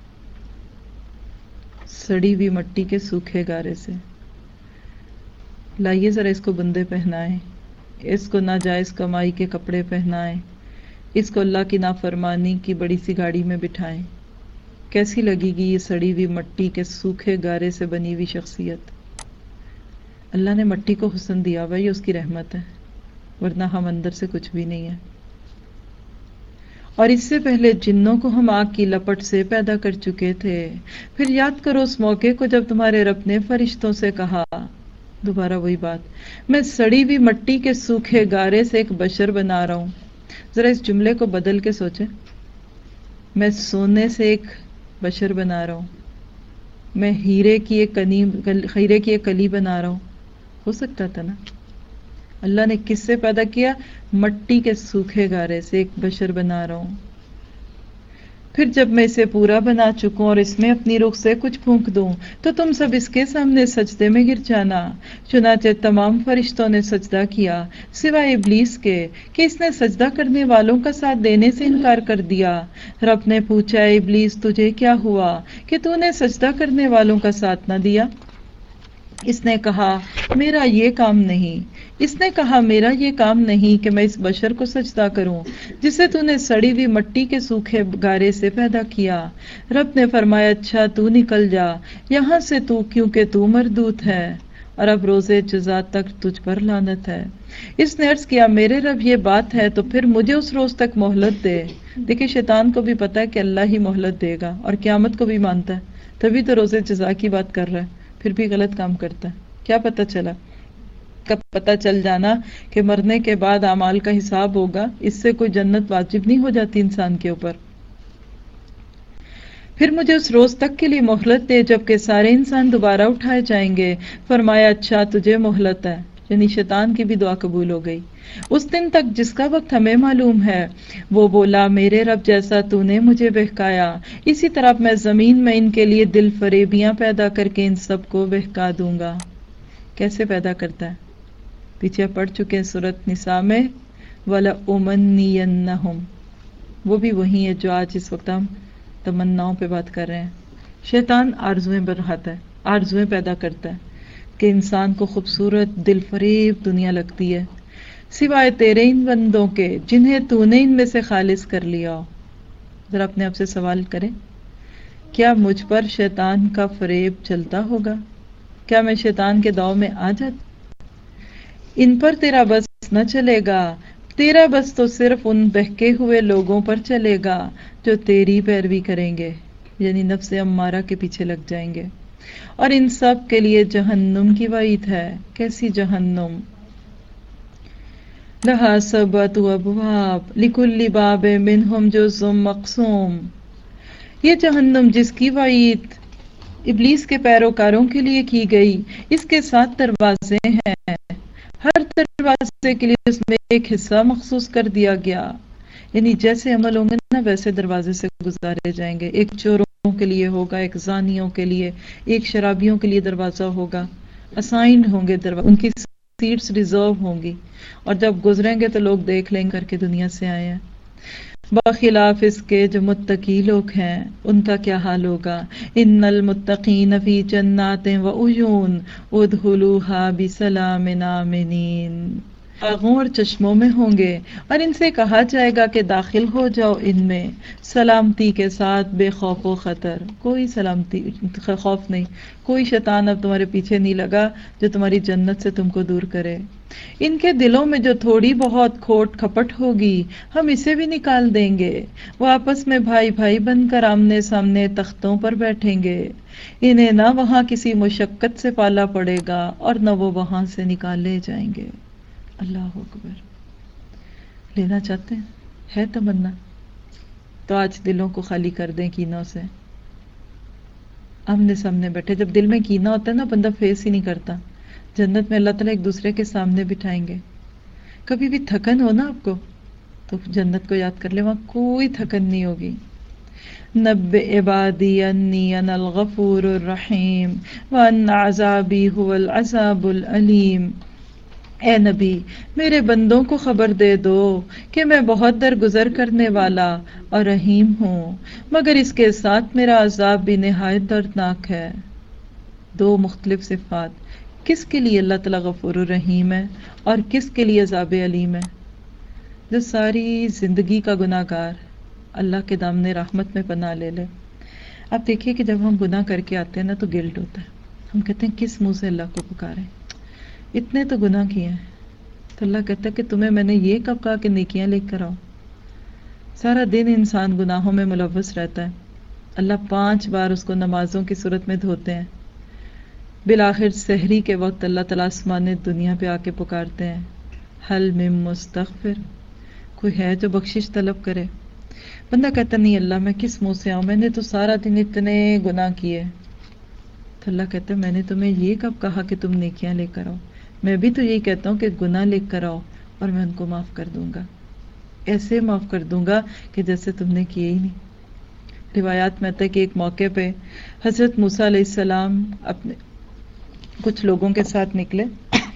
سڑی ہوئی مٹی کے سوکھے گارے سے. لائیے ذرا اس کو بندے پہنائیں، اس کو ناجائز کمائی کے کپڑے پہنائیں، اس کو اللہ کی نافرمانی کی بڑی سی گاڑی میں بٹھائیں. کیسی لگے گی یہ سڑی ہوئی مٹی کے سوکھے گارے سے بنی ہوئی شخصیت؟ اللہ نے مٹی کو حسن دیا ہوا، یہ اس کی رحمت ہے، ورنہ ہم اندر سے کچھ بھی نہیں ہے. اور اس سے پہلے جنوں کو ہم آگ کی لپٹ سے پیدا کر چکے تھے. پھر یاد کرو اس موقع کو جب تمہارے رب نے فرشتوں سے کہا، دوبارہ وہی بات، میں سڑی ہوئی مٹی کے سوکھے گارے سے ایک بشر بنا رہا ہوں. ذرا اس جملے کو بدل کے سوچیں. میں سونے سے ایک بشر بنا رہا ہوں، میں ہیرے کی ایک کلی بنا رہا ہوں. ہو سکتا تھا نا؟ اللہ نے کس سے پیدا کیا؟ مٹی کے سوکھے گارے سے ایک بشر بنا رہا ہوں. پھر جب میں اسے پورا بنا چکوں اور اس میں اپنی روح سے کچھ پھونک دوں تو تم سب اس کے سامنے سجدے میں گر جانا. چنانچہ تمام فرشتوں نے سجدہ کیا سوائے ابلیس کے کہ اس نے سجدہ کرنے والوں کا ساتھ دینے سے انکار کر دیا. رب نے پوچھا، اے ابلیس تجھے کیا ہوا کہ تو نے سجدہ کرنے والوں کا ساتھ نہ دیا؟ اس نے کہا میرا یہ کام نہیں کہ میں اس بشر کو سجدہ کروں جسے تو نے سڑی ہوئی مٹی کے سوکھے گارے سے پیدا کیا. رب نے فرمایا، اچھا تو نکل جا یہاں سے کیونکہ تو مردود ہے، اور اب روزے جزا تک تجھ پر لعنت ہے. اس نے عرض کیا، میرے رب یہ بات ہے تو پھر مجھے اس روز تک مہلت دے. دیکھیں شیطان کو بھی پتا ہے کہ اللہ ہی مہلت دے گا، اور قیامت کو بھی مانتا ہے، تبھی تو روزے جزا کی بات کر رہا ہے، پھر بھی غلط کام کرتا ہے. کیا پتا چلا؟ کب پتا چل جانا کہ مرنے کے بعد اعمال کا حساب ہوگا، اس سے کوئی جنت واجب نہیں ہو جاتی انسان کے اوپر. پھر مجھے اس روز تک کے لیے مہلت دے جبکہ سارے انسان دوبارہ اٹھائے جائیں گے. فرمایا، اچھا تجھے مہلت ہے، یعنی شیطان کی بھی دعا قبول ہو گئی. اس دن تک جس کا وقت ہمیں معلوم ہے. وہ بولا، میرے رب جیسا تو نے مجھے بہکایا اسی طرح میں زمین میں ان کے لیے دل فریبیاں پیدا کر کے ان سب کو بہکا دوں گا. کیسے پیدا کرتا ہے؟ پیچھے پڑھ چکے ہیں سورۃ نساء میں، وَلَأُمَنِّيَنَّهُمْ. وہ بھی وہی ہے جو آج اس وقت ہم تمناؤں پہ بات کر رہے ہیں. شیطان آرزویں بڑھاتا ہے، آرزویں پیدا کرتا ہے کہ انسان کو خوبصورت دل فریب دنیا لگتی ہے، سوائے تیرے ان بندوں کے جنہیں تو نے ان میں سے خالص کر لیا ہو. ذرا اپنے آپ سے سوال کریں، کیا مجھ پر شیطان کا فریب چلتا ہوگا؟ کیا میں شیطان کے داؤ میں آ جاتا؟ ان پر تیرا بس نہ چلے گا، تیرا بس تو صرف ان بہکے ہوئے لوگوں پر چلے گا جو تیری پیروی کریں گے، یعنی نفس امارہ کے پیچھے لگ جائیں گے. اور ان سب کے لیے جہنم کی وعید ہے. کیسی جہنم؟ لہا سبعۃ ابواب لکل باب منہم جزء مقسوم. یہ جہنم جس کی وعید ابلیس کے پیروکاروں کے لیے کی گئی، اس کے 7 دروازے ہیں، ہر دروازے کے لیے اس میں ایک حصہ مخصوص کر دیا گیا. یعنی جیسے عمل ہوں گے نا ویسے دروازے سے گزارے جائیں گے. ایک چوروں کے لیے ہوگا، ایک زانیوں کے لیے، ایک شرابیوں کے لیے دروازہ ہوگا، اسائنڈ ہوں گے دروازے، ان کی سیٹس ریزرو ہوں گی، اور جب گزریں گے تو لوگ دیکھ لیں کر کے دنیا سے آئے ہیں. بخلاف اس کے جو متقی لوگ ہیں ان کا کیا حال ہوگا. ان المتقین فی جنات و عیون ادخلوها بسلام آمنین. باغوں اور چشموں میں ہوں گے اور ان سے کہا جائے گا کہ داخل ہو جاؤ ان میں سلامتی کے ساتھ، بے خوف و خطر. کوئی سلامتی خوف نہیں، کوئی شیطان اب تمہارے پیچھے نہیں لگا جو تمہاری جنت سے تم کو دور کرے. ان کے دلوں میں جو تھوڑی بہت کھوٹ کھپٹ ہوگی ہم اسے بھی نکال دیں گے. وہ آپس میں بھائی بھائی بن کر آمنے سامنے تختوں پر بیٹھیں گے. انہیں نہ وہاں کسی مشقت سے پالا پڑے گا اور نہ وہ وہاں سے نکالے جائیں گے. اللہ اکبر. لینا چاہتے ہیں؟ ہے تمنا تو آج دلوں کو خالی کر دیں کینوں سے. آمنے سامنے بیٹھے. جب دل میں کینہ ہوتا ہے نا بندہ فیس ہی نہیں کرتا. جنت میں اللہ تعالیٰ ایک دوسرے کے سامنے بٹھائیں گے. کبھی بھی تھکن ہو نا آپ کو تو جنت کو یاد کر لیں، وہاں کوئی تھکن نہیں ہوگی. نبئ عبادی انی انا الغفور الرحیم وان عذابی هو العذاب العلیم. اے نبی میرے بندوں کو خبر دے دو کہ میں بہت درگزر کرنے والا اور رحیم ہوں، مگر اس کے ساتھ میرا عذاب بھی نہایت دردناک ہے. دو مختلف صفات. کس کے لیے اللہ تعالیٰ غفور الرحیم ہے اور کس کے لیے عذاب علیم ہے؟ جو ساری زندگی کا گناہ گار اللہ کے دامن رحمت میں پناہ لے لے. آپ دیکھیے کہ جب ہم گناہ کر کے آتے ہیں نا تو گلٹ ہوتا ہے. ہم کہتے ہیں کس منہ سے اللہ کو پکاریں، اتنے تو گناہ کیے ہیں. تو اللہ کہتا ہے کہ تمہیں میں نے یہ کب کہا کہ نیکیاں لے کر آؤ. سارا دن انسان گناہوں میں ملوث رہتا ہے. اللہ 5 بار اس کو نمازوں کی صورت میں دھوتے ہیں. بالآخر سحری کے وقت اللہ تعالیٰ آسمان دنیا پہ آ کے پکارتے ہیں، حل من مستغفر، کوئی ہے جو بخشش طلب کرے. بندہ کہتا نہیں اللہ میں کس منہ سے آؤں، میں نے تو سارا دن اتنے گناہ کیے. تو اللہ کہتا ہے میں نے تمہیں یہ کب کہا کہ تم نیکیاں لے کر آؤ. میں بھی تو یہی کہتا ہوں کہ گناہ لے کر آؤ اور میں ان کو معاف کر دوں گا. ایسے معاف کر دوں گا کہ جیسے تم نے کیے ہی نہیں. روایات میں آتا ہے کہ ایک موقع پہ حضرت موسیٰ علیہ السلام اپنے کچھ لوگوں کے ساتھ نکلے.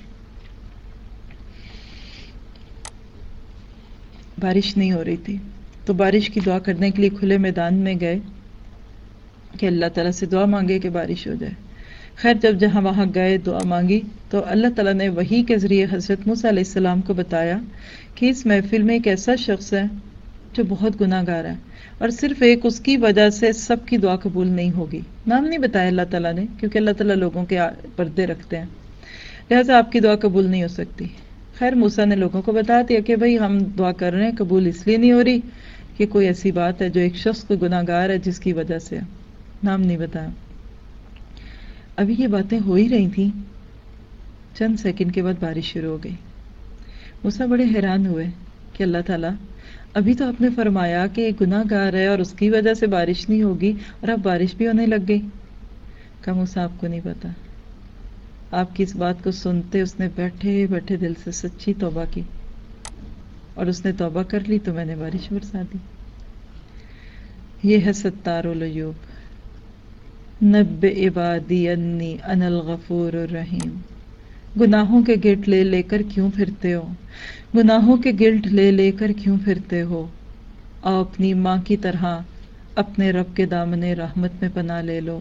بارش نہیں ہو رہی تھی تو بارش کی دعا کرنے کے لیے کھلے میدان میں گئے کہ اللہ تعالیٰ سے دعا مانگے کہ بارش ہو جائے. خیر جب جہاں وہاں گئے دعا مانگی تو اللہ تعالیٰ نے وحی کے ذریعے حضرت موسیٰ علیہ السلام کو بتایا کہ اس محفل میں ایک ایسا شخص ہے جو بہت گناہ گار ہے اور صرف ایک اس کی وجہ سے سب کی دعا قبول نہیں ہوگی. نام نہیں بتایا اللہ تعالیٰ نے کیونکہ اللہ تعالیٰ لوگوں کے پردے رکھتے ہیں، لہٰذا آپ کی دعا قبول نہیں ہو سکتی. خیر موسیٰ نے لوگوں کو بتا دیا کہ بھئی ہم دعا کر رہے ہیں، قبول اس لیے نہیں ہو رہی کہ کوئی ایسی بات ہے جو ایک شخص کو گناہ گار ہے جس کی وجہ سے. نام نہیں بتایا. ابھی یہ باتیں ہو ہی رہی تھیں، چند سیکنڈ کے بعد بارش شروع ہو گئی. موسیٰ بڑے حیران ہوئے کہ اللہ تعالیٰ ابھی تو آپ نے فرمایا کہ ایک گناہ گار ہے اور اس کی وجہ سے بارش نہیں ہوگی اور اب بارش بھی ہونے لگ گئی. کہا موسیٰ آپ کو نہیں پتا. آپ کی اس بات کو سنتے اس نے بیٹھے بیٹھے دل سے سچی توبہ کی اور اس نے توبہ کر لی تو میں نے بارش برسا دی. یہ ہے ستار العیوب. نبئ عبادی انی انا الغفور الرحیم. گناہوں کے گلٹ لے لے کر کیوں پھرتے ہو؟ گناہوں کے گلٹ لے لے کر کیوں پھرتے ہو؟ آؤ اپنی ماں کی طرح اپنے رب کے دامن رحمت میں پناہ لے لو.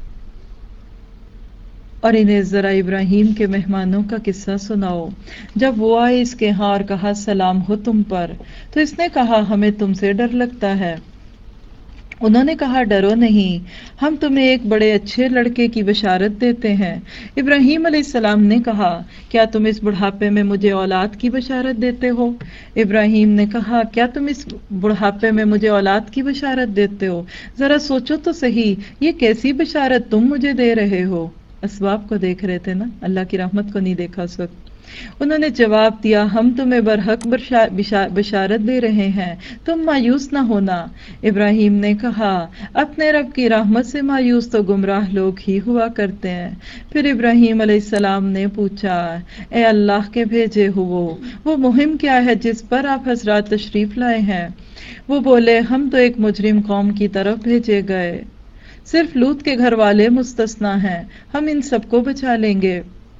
اور انہیں ذرا ابراہیم کے مہمانوں کا قصہ سناؤ. جب وہ آئے اس کے ہاں اور کہا سلام ہو تم پر، تو اس نے کہا ہمیں تم سے ڈر لگتا ہے. انہوں نے کہا ڈرو نہیں، ہم تمہیں ایک بڑے اچھے لڑکے کی بشارت دیتے ہیں. ابراہیم علیہ السلام نے کہا کیا تم اس بڑھاپے میں مجھے اولاد کی بشارت دیتے ہو؟ ابراہیم نے کہا کیا تم اس بڑھاپے میں مجھے اولاد کی بشارت دیتے ہو؟ ذرا سوچو تو صحیح، یہ کیسی بشارت تم مجھے دے رہے ہو؟ اسباب کو دیکھ رہے تھے نا، اللہ کی رحمت کو نہیں دیکھا اس وقت. انہوں نے جواب دیا ہم تمہیں برحق بشارت دے رہے ہیں، تم مایوس نہ ہونا. ابراہیم نے کہا اپنے رب کی رحمت سے مایوس تو گمراہ لوگ ہی ہوا کرتے ہیں. پھر ابراہیم علیہ السلام نے پوچھا اے اللہ کے بھیجے ہوئے، وہ مہم کیا ہے جس پر آپ حضرات تشریف لائے ہیں؟ وہ بولے ہم تو ایک مجرم قوم کی طرف بھیجے گئے، صرف لوط کے گھر والے مستثنا ہیں، ہم ان سب کو بچا لیں گے.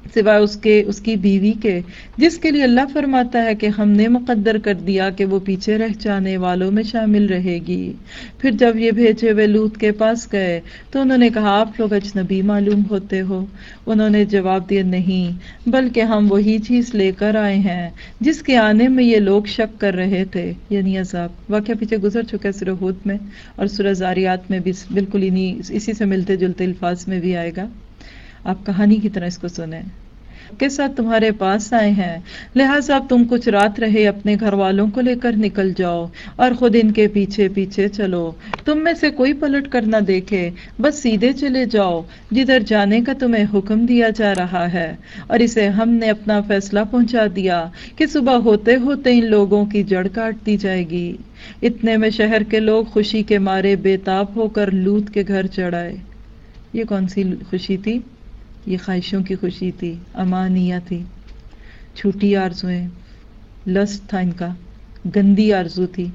سوائے اس کی بیوی کے، جس کے لیے اللہ فرماتا ہے کہ ہم نے مقدر کر دیا کہ وہ پیچھے رہ جانے والوں میں شامل رہے گی۔ پھر جب یہ بھیجے ہوئے لوط کے پاس گئے تو انہوں نے کہا آپ لوگ اجنبی معلوم ہوتے ہو۔ انہوں نے جواب دیا نہیں، بلکہ ہم وہی چیز لے کر آئے ہیں جس کے آنے میں یہ لوگ شک کر رہے تھے، یعنی عذاب۔ واقعہ پیچھے گزر چکا ہے سورہ ہود میں، اور سورہ زاریات میں بھی بالکل اسی سے ملتے جلتے الفاظ میں بھی آئے گا۔ آپ کہانی کی طرح اس کو سنیں۔ کے ساتھ تمہارے پاس آئے ہیں، لہٰذا اب تم کچھ رات رہے اپنے گھر والوں کو لے کر نکل جاؤ اور خود ان کے پیچھے پیچھے چلو۔ تم میں سے کوئی پلٹ کر نہ دیکھے، بس سیدھے چلے جاؤ جدھر جانے کا تمہیں حکم دیا جا رہا ہے۔ اور اسے ہم نے اپنا فیصلہ پہنچا دیا کہ صبح ہوتے ہوتے ان لوگوں کی جڑ کاٹ دی جائے گی۔ اتنے میں شہر کے لوگ خوشی کے مارے بے تاب ہو کر لوط کے گھر چڑھ آئے۔ یہ کون سی خوشی تھی؟ یہ خواہشوں کی خوشی تھی، امانیہ تھی، چھوٹی آرزویں، لسٹ تھا ان کا، گندی آرزو تھی۔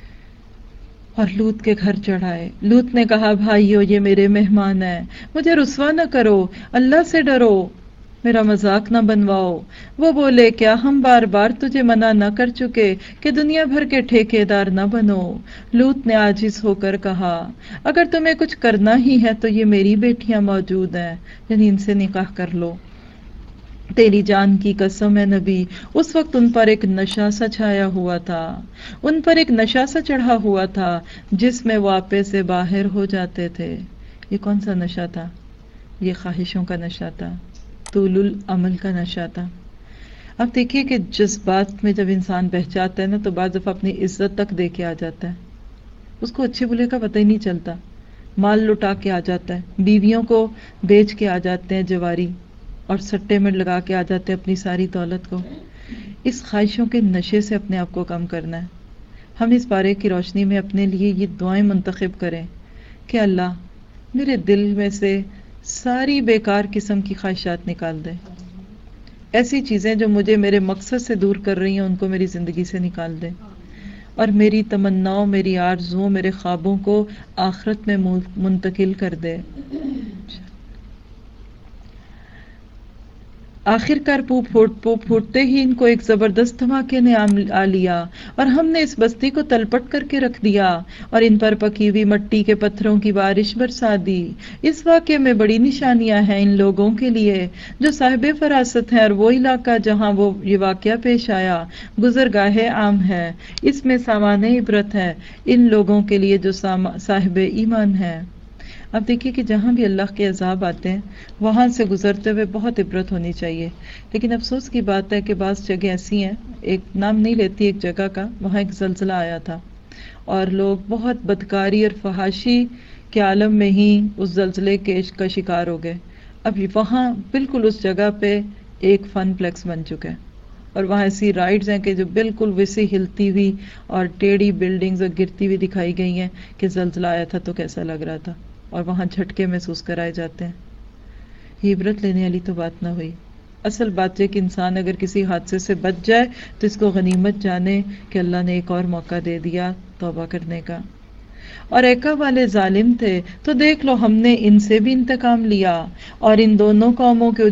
اور لوط کے گھر چڑھائے۔ لوط نے کہا بھائیو یہ میرے مہمان ہیں، مجھے رسوا نہ کرو، اللہ سے ڈرو، میرا مذاق نہ بنواؤ۔ وہ بولے کیا ہم بار بار تجھے منع نہ کر چکے کہ دنیا بھر کے ٹھیکے دار نہ بنو؟ لوط نے عاجز ہو کر کہا اگر تمہیں کچھ کرنا ہی ہے تو یہ میری بیٹیاں موجود ہیں، یعنی ان سے نکاح کر لو۔ تیری جان کی قسم ہے نبی، اس وقت ان پر ایک نشہ سا چھایا ہوا تھا، ان پر ایک نشہ سا چڑھا ہوا تھا جس میں وہ آپے سے باہر ہو جاتے تھے۔ یہ کون سا نشہ تھا؟ یہ خواہشوں کا نشہ تھا، طول العمل کا نشہ تھا۔ اب دیکھیے کہ جذبات میں جب انسان بہہ جاتا ہے نا تو بعض دفعہ اپنی عزت تک دے کے آ جاتا ہے، اس کو اچھے برے کا پتہ ہی نہیں چلتا، مال لٹا کے آ جاتا ہے، بیویوں کو بیچ کے آ جاتے ہیں جواری، اور سٹے میں لگا کے آ جاتے ہیں اپنی ساری دولت کو۔ اس خواہشوں کے نشے سے اپنے آپ کو کم کرنا ہے۔ ہم اس بارے کی روشنی میں اپنے لیے یہ دعائیں منتخب کریں کہ اللہ میرے دل میں سے ساری بیکار قسم کی خواہشات نکال دے، ایسی چیزیں جو مجھے میرے مقصد سے دور کر رہی ہیں ان کو میری زندگی سے نکال دے، اور میری تمناؤں، میری آرزوؤں، میرے خوابوں کو آخرت میں منتقل کر دے۔ آخر کار پھوٹتے ہی ان کو ایک زبردست دھماکے نے آ لیا اور ہم نے اس بستی کو تلپٹ کر کے رکھ دیا اور ان پر پکی ہوئی مٹی کے پتھروں کی بارش برسا دی۔ اس واقعے میں بڑی نشانیاں ہیں ان لوگوں کے لیے جو صاحب فراست ہیں، اور وہ علاقہ جہاں یہ واقعہ پیش آیا گزرگاہ عام ہے، اس میں سامان عبرت ہے ان لوگوں کے لیے جو صاحب ایمان ہیں۔ اب دیکھیے کہ جہاں بھی اللہ کے عذاب آتے ہیں وہاں سے گزرتے ہوئے بہت عبرت ہونی چاہیے، لیکن افسوس کی بات ہے کہ بعض جگہ ایسی ہیں، ایک نام نہیں لیتی ایک جگہ کا، وہاں ایک زلزلہ آیا تھا اور لوگ بہت بدکاری اور فحاشی کے عالم میں ہی اس زلزلے کا شکار ہو گئے۔ اب وہاں بالکل اس جگہ پہ ایک فن پلیکس بن چکا ہے، اور وہاں ایسی رائڈز ہیں کہ جو بالکل ویسی ہلتی ہوئی اور ٹیڑھی بلڈنگز اور گرتی ہوئی دکھائی گئی ہیں کہ زلزلہ آیا تھا تو کیسا لگ رہا تھا، اور وہاں جھٹکے محسوس کرائے جاتے ہیں۔ یہ عبرت لینے والی تو بات نہ ہوئی۔ اصل بات ہے کہ انسان اگر کسی حادثے سے بچ جائے تو اس کو غنیمت جانے کہ اللہ نے ایک اور موقع دے دیا توبہ کرنے کا۔ اور ایکا والے ظالم تھے تو دیکھ لو ہم نے ان سے بھی انتقام لیا، اور ان دونوں قوموں کے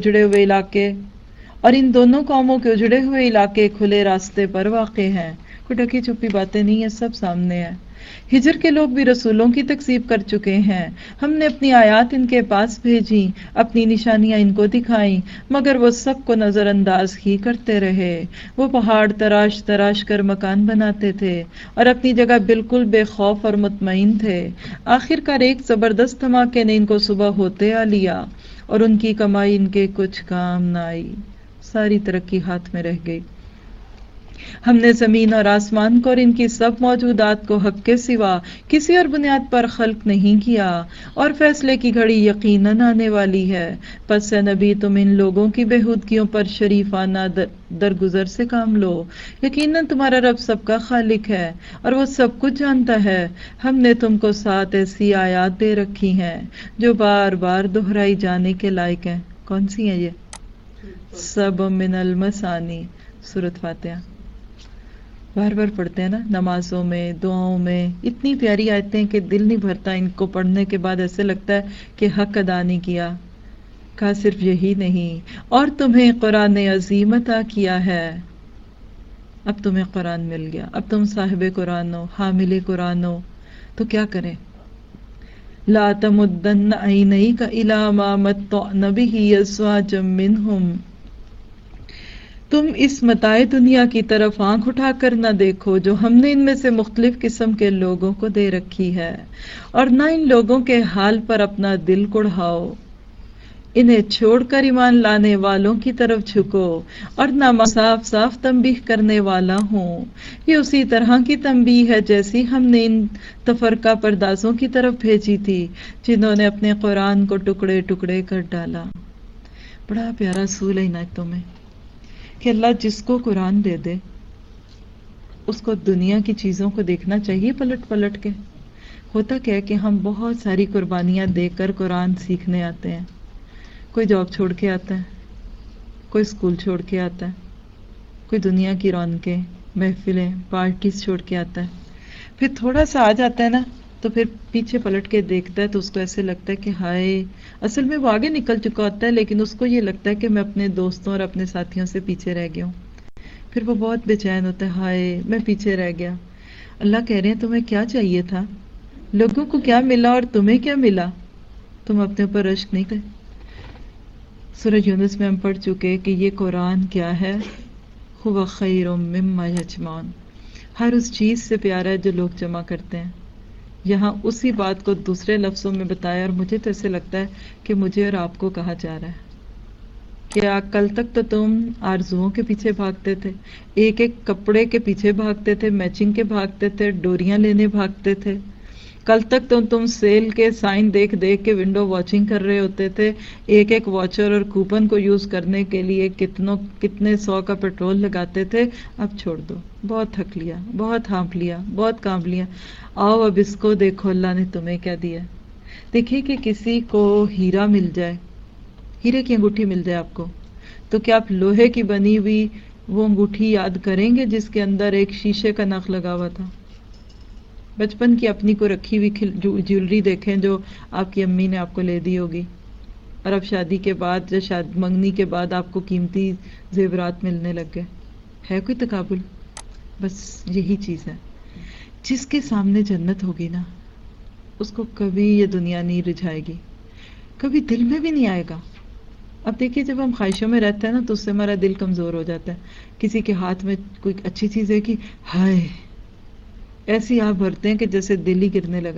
اجڑے ہوئے علاقے کھلے راستے پر واقع ہیں، کوئی ڈکی چھپی باتیں نہیں ہیں، سب سامنے ہیں۔ ہجر کے لوگ بھی رسولوں کی تکذیب کر چکے ہیں، ہم نے اپنی آیات ان کے پاس بھیجی، اپنی نشانیاں ان کو دکھائیں، مگر وہ سب کو نظر انداز ہی کرتے رہے۔ وہ پہاڑ تراش تراش کر مکان بناتے تھے اور اپنی جگہ بالکل بے خوف اور مطمئن تھے۔ آخر کار ایک زبردست دھماکے نے ان کو صبح ہوتے آ لیا اور ان کی کمائی ان کے کچھ کام نہ آئی، ساری ترقی ہاتھ میں رہ گئی۔ ہم نے زمین اور آسمان کو اور ان کی سب موجودات کو حق کے سوا کسی اور بنیاد پر خلق نہیں کیا، اور فیصلے کی گھڑی یقیناً آنے والی ہے۔ پس اے نبی تم ان لوگوں کی بےہودگیوں پر شریفانہ درگزر سے کام لو، یقیناً تمہارا رب سب کا خالق ہے اور وہ سب کچھ جانتا ہے۔ ہم نے تم کو 7 ایسی آیات دے رکھی ہیں جو بار بار دہرائی جانے کے لائق ہیں۔ کون سی ہیں یہ؟ سب من المثانی، سورۃ فاتحہ بار بار پڑھتے ہیں نا، نمازوں میں، دعاؤں میں، اتنی پیاری آیتیں کہ دل نہیں بھرتا ان کو پڑھنے کے بعد، ایسے لگتا ہے کہ حق ادا نہیں کیا، کہا صرف یہی نہیں، اور تمہیں قرآن عظیم عطا کیا ہے. اب تمہیں قرآن مل گیا، اب تم صاحب قرآن ہو، حامل قرآن ہو، تو کیا کریں؟ لا تمدن عینیک الی ما متعنا بہ ازواجا منہم، تم اس متاع دنیا کی طرف آنکھ اٹھا کر نہ دیکھو جو ہم نے ان میں سے مختلف قسم کے لوگوں کو دے رکھی ہے، اور نہ ان لوگوں کے حال پر اپنا دل کڑھاؤ. انہیں چھوڑ کر ایمان لانے والوں کی طرف جھکو، اور نہ میں صاف صاف تنبیہ کرنے والا ہوں. یہ اسی طرح کی تنبیہ ہے جیسی ہم نے ان تفرقہ پردازوں کی طرف بھیجی تھی جنہوں نے اپنے قرآن کو ٹکڑے ٹکڑے کر ڈالا. بڑا پیارا اصول ہے عنایتوں میں کہ اللہ جس کو قرآن دے دے اس کو دنیا کی چیزوں کو دیکھنا چاہیے پلٹ پلٹ کے. ہوتا کیا ہے کہ ہم بہت ساری قربانیاں دے کر قرآن سیکھنے آتے ہیں. کوئی جاب چھوڑ کے آتا ہے، کوئی اسکول چھوڑ کے آتا ہے، کوئی دنیا کی رونقیں، محفلیں، پارٹیز چھوڑ کے آتا ہے. پھر تھوڑا سا آ جاتا ہے نا تو پھر پیچھے پلٹ کے دیکھتا ہے تو اس کو ایسے لگتا ہے کہ ہائے، اصل میں وہ آگے نکل چکا ہوتا ہے لیکن اس کو یہ لگتا ہے کہ میں اپنے دوستوں اور اپنے ساتھیوں سے پیچھے رہ گیا ہوں. پھر وہ بہت بے چین ہوتا ہے، ہائے میں پیچھے رہ گیا. اللہ کہہ رہے ہیں تمہیں کیا چاہیے تھا؟ لوگوں کو کیا ملا اور تمہیں کیا ملا؟ تم اپنے اوپر رشک نہیں کرے. سورہ یونس میں ہم پڑھ چکے کہ یہ قرآن کیا ہے، هو خیر مما یجمعون، ہر اس چیز سے پیارا ہے جو لوگ جمع کرتے ہیں. یہاں اسی بات کو دوسرے لفظوں میں بتایا، اور مجھے تو ایسے لگتا ہے کہ مجھے اور آپ کو کہا جا رہا ہے کہ کل تک تو تم آرزوؤں کے پیچھے بھاگتے تھے، ایک ایک کپڑے کے پیچھے بھاگتے تھے، میچنگ کے بھاگتے تھے، ڈوریاں لینے بھاگتے تھے. کل تک تو تم سیل کے سائن دیکھ دیکھ کے ونڈو واچنگ کر رہے ہوتے تھے، ایک ایک واچر اور کوپن کو یوز کرنے کے لیے کتنے 100 کا پیٹرول لگاتے تھے. اب چھوڑ دو، بہت تھک لیا، بہت ہانپ لیا، بہت کانپ لیا. آؤ اب اس کو دیکھو اللہ نے تمہیں کیا دیا. دیکھیے کہ کسی کو ہیرا مل جائے، ہیرے کی انگوٹھی مل جائے آپ کو، تو کیا آپ لوہے کی بنی ہوئی وہ انگوٹھی یاد کریں گے جس کے اندر ایک شیشے کا نخ لگا ہوا تھا؟ بچپن کی اپنی کو رکھی ہوئی جیولری دیکھیں جو آپ کی امی نے آپ کو لے دی ہوگی، اور اب شادی کے بعد یا منگنی کے بعد آپ کو قیمتی زیورات ملنے لگ گئے. ہے کوئی تقابل؟ بس یہی چیز ہے. جس کے سامنے جنت ہوگی نا اس کو کبھی یہ دنیا نہیں رجھائے گی، کبھی دل میں بھی نہیں آئے گا. اب دیکھیے جب ہم خواہشوں میں رہتے ہیں نا تو اس سے ہمارا دل کمزور ہو جاتا ہے. کسی کے ہاتھ میں کوئی اچھی چیز ہے کہ ہائے، ایسی آپ بھرتے ہیں کہ جیسے دل ہی گرنے لگا.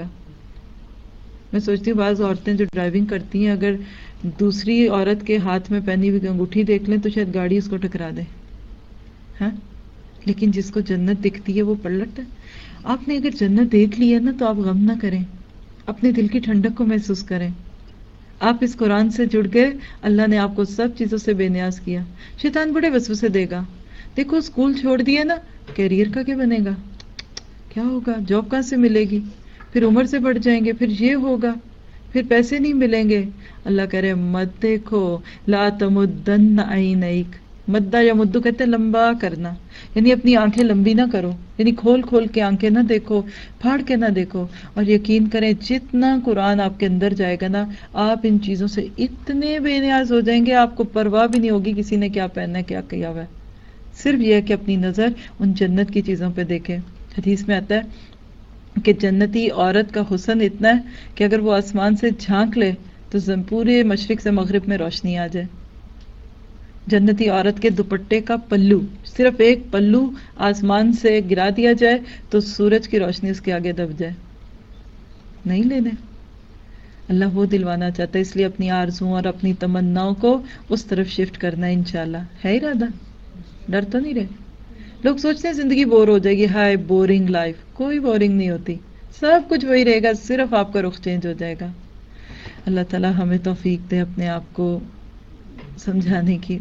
میں سوچتی ہوں بعض عورتیں جو ڈرائیونگ کرتی ہیں اگر دوسری عورت کے ہاتھ میں پہنی ہوئی انگوٹھی دیکھ لیں تو شاید گاڑی اس کو ٹکرا دے. ہاں، لیکن جس کو جنت دکھتی ہے وہ پلٹتا ہے. آپ نے اگر جنت دیکھ لی ہے نا تو آپ غم نہ کریں، اپنے دل کی ٹھنڈک کو محسوس کریں. آپ اس قرآن سے جڑ گئے، اللہ نے آپ کو سب چیزوں سے بے نیاز کیا. شیطان بڑے وسوسے دے گا. دیکھو اسکول چھوڑ دیا نا، کیریئر کا کیا بنے گا، کیا ہوگا، جاب کہاں سے ملے گی، پھر عمر سے بڑھ جائیں گے، پھر یہ ہوگا، پھر پیسے نہیں ملیں گے. اللہ کہہ رہے مت دیکھو، لا تمدن عینیک، مدہ یا مدو کہتے ہیں لمبا کرنا، یعنی اپنی آنکھیں لمبی نہ کرو، یعنی کھول کھول کے آنکھیں نہ دیکھو، پھاڑ کے نہ دیکھو. اور یقین کریں جتنا قرآن آپ کے اندر جائے گا نا آپ ان چیزوں سے اتنے بے نیاز ہو جائیں گے آپ کو پرواہ بھی نہیں ہوگی کسی نے کیا پہننا ہے، کیا کیا ہوا ہے. صرف یہ ہے کہ اپنی نظر ان جنت کی چیزوں پہ دیکھیں. حدیث میں آتا ہے کہ جنتی عورت کا حسن اتنا ہے کہ اگر وہ آسمان سے جھانک لے تو پورے مشرق سے مغرب میں روشنی آ جائے. جنتی عورت کے دوپٹے کا پلو، صرف ایک پلو آسمان سے گرا دیا جائے تو سورج کی روشنی اس کے آگے دب جائے. نہیں لینے، اللہ وہ دلوانا چاہتا ہے. اس لیے اپنی آرزوؤں اور اپنی تمناؤں کو اس طرف شفٹ کرنا ہے. انشاءاللہ ہے ارادہ، ڈر تو نہیں رہے. لوگ سوچتے ہیں زندگی بور ہو جائے گی، ہائے بورنگ لائف. کوئی بورنگ نہیں ہوتی، سب کچھ وہی رہے گا، صرف آپ کا رخ چینج ہو جائے گا. اللہ تعالی ہمیں توفیق دے اپنے آپ کو سمجھانے کی.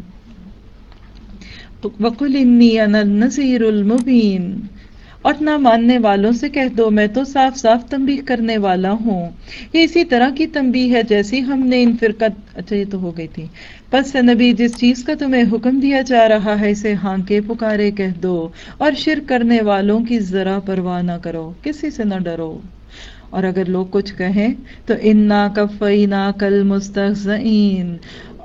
وَقُلْ إِنِّي أَنَا النَّذِيرُ الْمُبِينُ، اور نہ ماننے والوں سے کہہ دو میں تو صاف صاف تنبیہ کرنے والا ہوں. یہ اسی طرح کی تنبیہ ہے جیسی ہم نے ان اچھا یہ تو ہو گئی تھی. پس نبی جس چیز کا تمہیں حکم دیا جا رہا ہے اسے ہانکے پکارے کہہ دو، اور شرک کرنے والوں کی ذرا پرواہ نہ کرو، کسی سے نہ ڈرو. اور اگر لوگ کچھ کہیں تو انا کفیناک المستہزئین،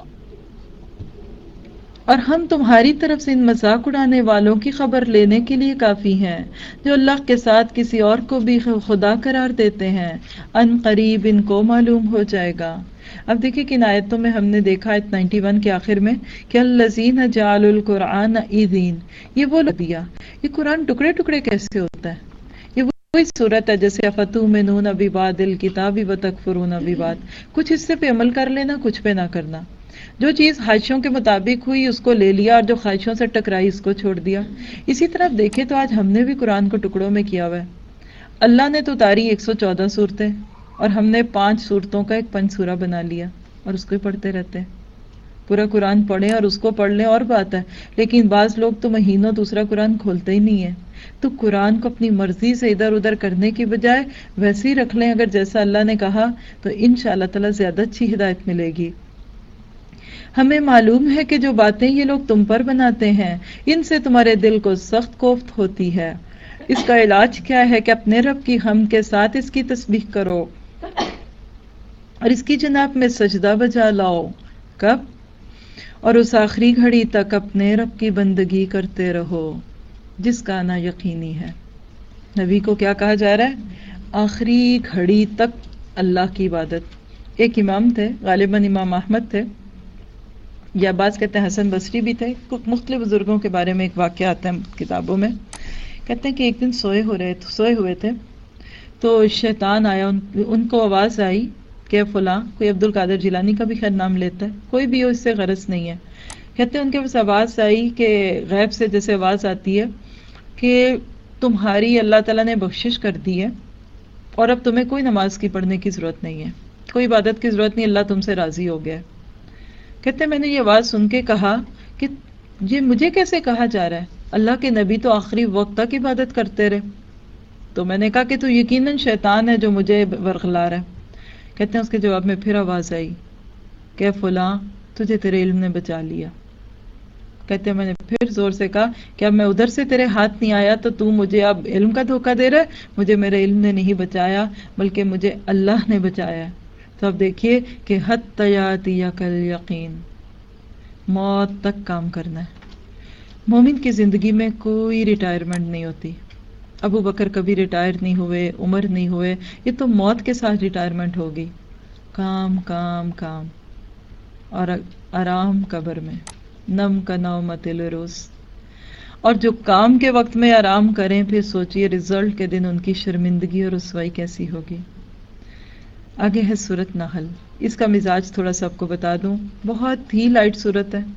اور ہم تمہاری طرف سے ان مذاق اڑانے والوں کی خبر لینے کے لیے کافی ہیں جو اللہ کے ساتھ کسی اور کو بھی خدا قرار دیتے ہیں، ان قریب ان کو معلوم ہو جائے گا۔ اب دیکھیں کہ ان آیتوں میں ہم نے دیکھا آیت 91 کے آخر میں کہ الذین جعلوا القرآن عیدین، یہ وہ دیا، یہ قرآن ٹکڑے ٹکڑے کیسے ہوتا ہے؟ یہ وہی صورت ہے جیسے افتؤمنون ببعض الکتاب وتکفرون ببعض، کچھ حصے پہ عمل کر لینا، کچھ پہ نہ کرنا، جو چیز خواہشوں کے مطابق ہوئی اس کو لے لیا اور جو خواہشوں سے ٹکرائی اس کو چھوڑ دیا۔ اسی طرح دیکھیں تو آج ہم نے بھی قرآن کو ٹکڑوں میں کیا ہوا ہے۔ اللہ نے تو اتاری 114 صورتیں اور ہم نے 5 صورتوں کا ایک پنج سورہ بنا لیا اور اس کو ہی پڑھتے رہتے ہیں۔ پورا قرآن پڑھیں اور اس کو پڑھ لیں اور بات ہے، لیکن بعض لوگ تو مہینوں دوسرا قرآن کھولتے ہی نہیں ہیں۔ تو قرآن کو اپنی مرضی سے ادھر ادھر کرنے کی بجائے ویسے ہی رکھ لیں، اگر جیسا اللہ نے کہا تو انشاءاللہ تعالی زیادہ اچھی ہدایت ملے گی۔ ہمیں معلوم ہے کہ جو باتیں یہ لوگ تم پر بناتے ہیں ان سے تمہارے دل کو سخت کوفت ہوتی ہے۔ اس کا علاج کیا ہے کہ اپنے رب کی حمد کے ساتھ اس کی تسبیح کرو اور اس کی جناب میں سجدہ بجا لاؤ۔ کب؟ اور اس آخری گھڑی تک اپنے رب کی بندگی کرتے رہو جس کا آنا یقینی ہے۔ نبی کو کیا کہا جا رہا ہے؟ آخری گھڑی تک اللہ کی عبادت۔ ایک امام تھے، غالباً امام احمد تھے یا بعض کہتے ہیں حسن بصری بھی تھے، مختلف بزرگوں کے بارے میں ایک واقعہ آتا ہے کتابوں میں، کہتے ہیں کہ ایک دن سوئے ہوئے تھے تو شیطان آیا، ان کو آواز آئی کہ فلاں، کوئی عبد القادر جیلانی کا بھی خیر نام لیتا ہے، کوئی بھی ہو اس سے غرض نہیں ہے، کہتے ہیں ان کے پاس آواز آئی کہ غیب سے جیسے آواز آتی ہے کہ تمہاری اللہ تعالیٰ نے بخشش کر دی ہے اور اب تمہیں کوئی نماز کی پڑھنے کی ضرورت نہیں ہے، کوئی عبادت کی ضرورت نہیں، اللہ تم سے راضی ہو گیا ہے۔ کہتے ہیں میں نے یہ آواز سن کے کہا کہ یہ مجھے کیسے کہا جا رہا ہے؟ اللہ کے نبی تو آخری وقت تک عبادت کرتے رہے۔ تو میں نے کہا کہ تو یقیناً شیطان ہے جو مجھے ورغلا رہا ہے۔ کہتے ہیں اس کے جواب میں پھر آواز آئی کہ فلاں تجھے تیرے علم نے بچا لیا۔ کہتے ہیں میں نے پھر زور سے کہا کہ اب میں ادھر سے تیرے ہاتھ نہیں آیا تو مجھے اب علم کا دھوکہ دے رہا ہے، مجھے میرے علم نے نہیں بچایا بلکہ مجھے اللہ نے بچایا ہے۔ تو اب دیکھیے کہ حتی یاتیک الیقین، موت تک کام کرنا ہے۔ مومن کی زندگی میں کوئی ریٹائرمنٹ نہیں ہوتی۔ ابو بکر کبھی ریٹائر نہیں ہوئے، عمر نہیں ہوئے، یہ تو موت کے ساتھ ریٹائرمنٹ ہوگی۔ کام کام کام اور آرام قبر میں، نم کا نومت الروز۔ اور جو کام کے وقت میں آرام کریں پھر سوچئے رزلٹ کے دن ان کی شرمندگی اور رسوائی کیسی ہوگی۔ آگے ہے سورۃ نحل، اس کا مزاج تھوڑا سا آپ کو بتا دوں، بہت ہی لائٹ سورت ہے۔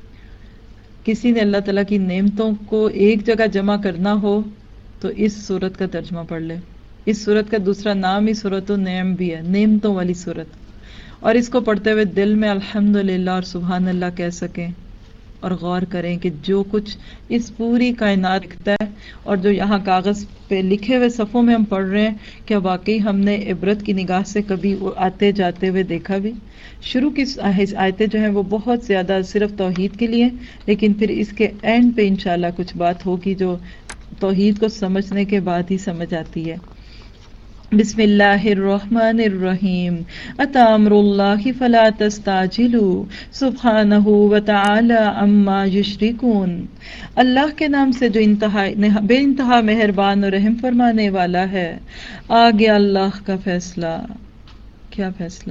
کسی نے اللہ تعالیٰ کی نعمتوں کو ایک جگہ جمع کرنا ہو تو اس سورت کا ترجمہ پڑھ لے۔ اس سورت کا دوسرا نام ہی سورۃ النعم بھی ہے، نعمتوں والی سورت، اور اس کو پڑھتے ہوئے دل میں الحمدللہ اور سبحان اللہ کہہ سکیں اور غور کریں کہ جو کچھ اس پوری کائنات لکھتا ہے اور جو یہاں کاغذ پہ لکھے ہوئے صفوں میں ہم پڑھ رہے ہیں، کیا واقعی ہم نے عبرت کی نگاہ سے کبھی آتے جاتے ہوئے دیکھا بھی؟ شروع کی آیتیں جو ہیں وہ بہت زیادہ صرف توحید کے لیے، لیکن پھر اس کے اینڈ پہ انشاءاللہ کچھ بات ہوگی جو توحید کو سمجھنے کے بعد ہی سمجھ آتی ہے۔ بسم اللہ الرحمن الرحیم، اتی امر اللہ فلا تستعجلوا سبحانہ وتعالی عما یشرکون۔ اللہ کے نام سے جو بے انتہا مہربان اور رحم فرمانے والا ہے، آ گیا اللہ کا فیصلہ۔ کیا فیصلہ؟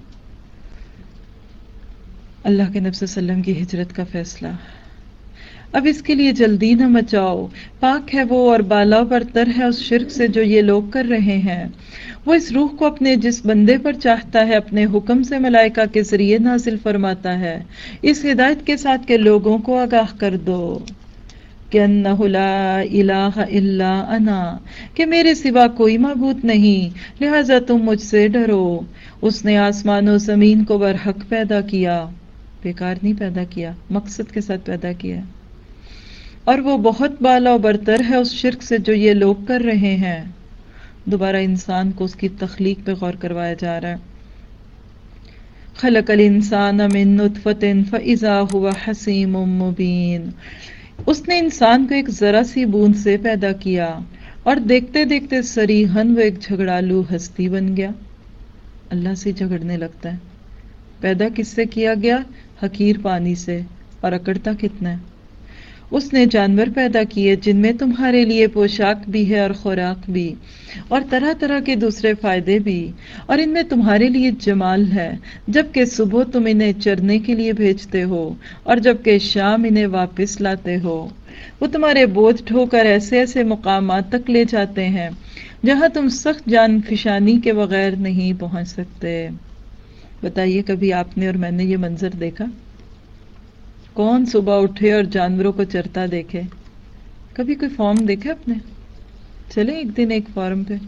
اللہ کے نبی صلی اللہ علیہ وسلم کی ہجرت کا فیصلہ۔ اب اس کے لیے جلدی نہ مچاؤ، پاک ہے وہ اور بالا برتر ہے اس شرک سے جو یہ لوگ کر رہے ہیں۔ وہ اس روح کو اپنے جس بندے پر چاہتا ہے اپنے حکم سے ملائکہ کے ذریعے نازل فرماتا ہے، اس ہدایت کے ساتھ کہ لوگوں کو آگاہ کر دو کہ انہ لا الہ الا انا، کہ میرے سوا کوئی معبود نہیں، لہذا تم مجھ سے ڈرو۔ اس نے آسمان و زمین کو برحق پیدا کیا، بیکار نہیں پیدا کیا، مقصد کے ساتھ پیدا کیا، اور وہ بہت بالا و برتر ہے اس شرک سے جو یہ لوگ کر رہے ہیں۔ دوبارہ انسان کو اس کی تخلیق پہ غور کروایا جا رہا ہے۔ خلق الانسان من نطفۃ فاذا هو حسیم مبین، اس نے انسان کو ایک ذرا سی بوند سے پیدا کیا اور دیکھتے دیکھتے سریحن وہ ایک جھگڑالو ہستی بن گیا، اللہ سے جھگڑنے لگتا ہے۔ پیدا کس سے کیا گیا؟ حقیر پانی سے، اور اکڑتا کتنا ہے۔ اس نے جانور پیدا کیے جن میں تمہارے لیے پوشاک بھی ہے اور خوراک بھی، اور طرح طرح کے دوسرے فائدے بھی، اور ان میں تمہارے لیے جمال ہے، جبکہ صبح تم انہیں چرنے کے لیے بھیجتے ہو اور جبکہ شام انہیں واپس لاتے ہو۔ وہ تمہارے بوجھ ڈھو کر ایسے ایسے مقامات تک لے جاتے ہیں جہاں تم سخت جان فشانی کے بغیر نہیں پہنچ سکتے۔ بتائیے کبھی آپ نے اور میں نے یہ منظر دیکھا؟ کون صبح اٹھے اور جانوروں کو چرتا دیکھے؟ کبھی کوئی فارم دیکھا آپ نے؟ چلے ایک دن ایک فارم پہ،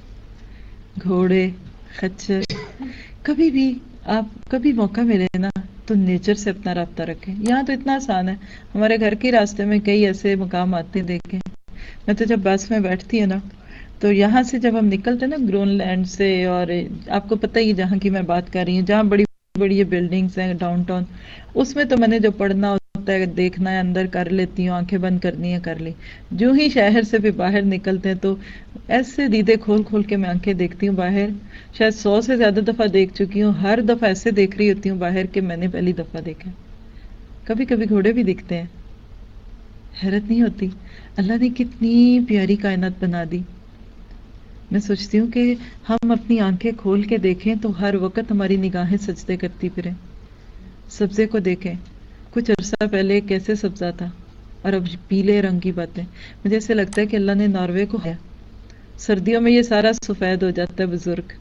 گھوڑے، خچر، کبھی بھی آپ کبھی موقع ملے نا تو نیچر سے اپنا رابطہ رکھیں۔ یہاں تو اتنا آسان ہے، ہمارے گھر کے راستے میں کئی ایسے مقام آتے دیکھیں۔ میں تو جب بس میں بیٹھتی ہوں نا تو یہاں سے جب ہم نکلتے نا گرون لینڈ سے، اور آپ کو پتہ ہی جہاں کی میں بات کر رہی ہوں، جہاں بڑی بڑی یہ بلڈنگز ہیں ڈاؤن ٹاؤن، اس میں تو میں نے جو پڑھنا ہوتا ہے دیکھنا ہے اندر کر لیتی ہوں، آنکھیں بند کرنی ہے کر لی۔ جو ہی شہر سے بھی باہر نکلتے ہیں تو ایسے دیدے کھول کھول کے میں آنکھیں دیکھتی ہوں باہر، شاید 100 سے زیادہ دفعہ دیکھ چکی ہوں، ہر دفعہ ایسے دیکھ رہی ہوتی ہوں باہر کہ میں نے پہلی دفعہ دیکھا۔ کبھی کبھی گھوڑے بھی دکھتے ہیں، حیرت نہیں ہوتی اللہ نے کتنی پیاری کائنات بنا دی۔ میں سوچتی ہوں کہ ہم اپنی آنکھیں کھول کے دیکھیں تو ہر وقت ہماری نگاہیں سجدے کرتی پھریں۔ سبزے کو دیکھیں، کچھ عرصہ پہلے کیسے سبزہ تھا اور اب پیلے رنگ کی باتیں۔ مجھے ایسے لگتا ہے کہ اللہ نے ناروے کو ہے، سردیوں میں یہ سارا سفید ہو جاتا ہے بزرگ،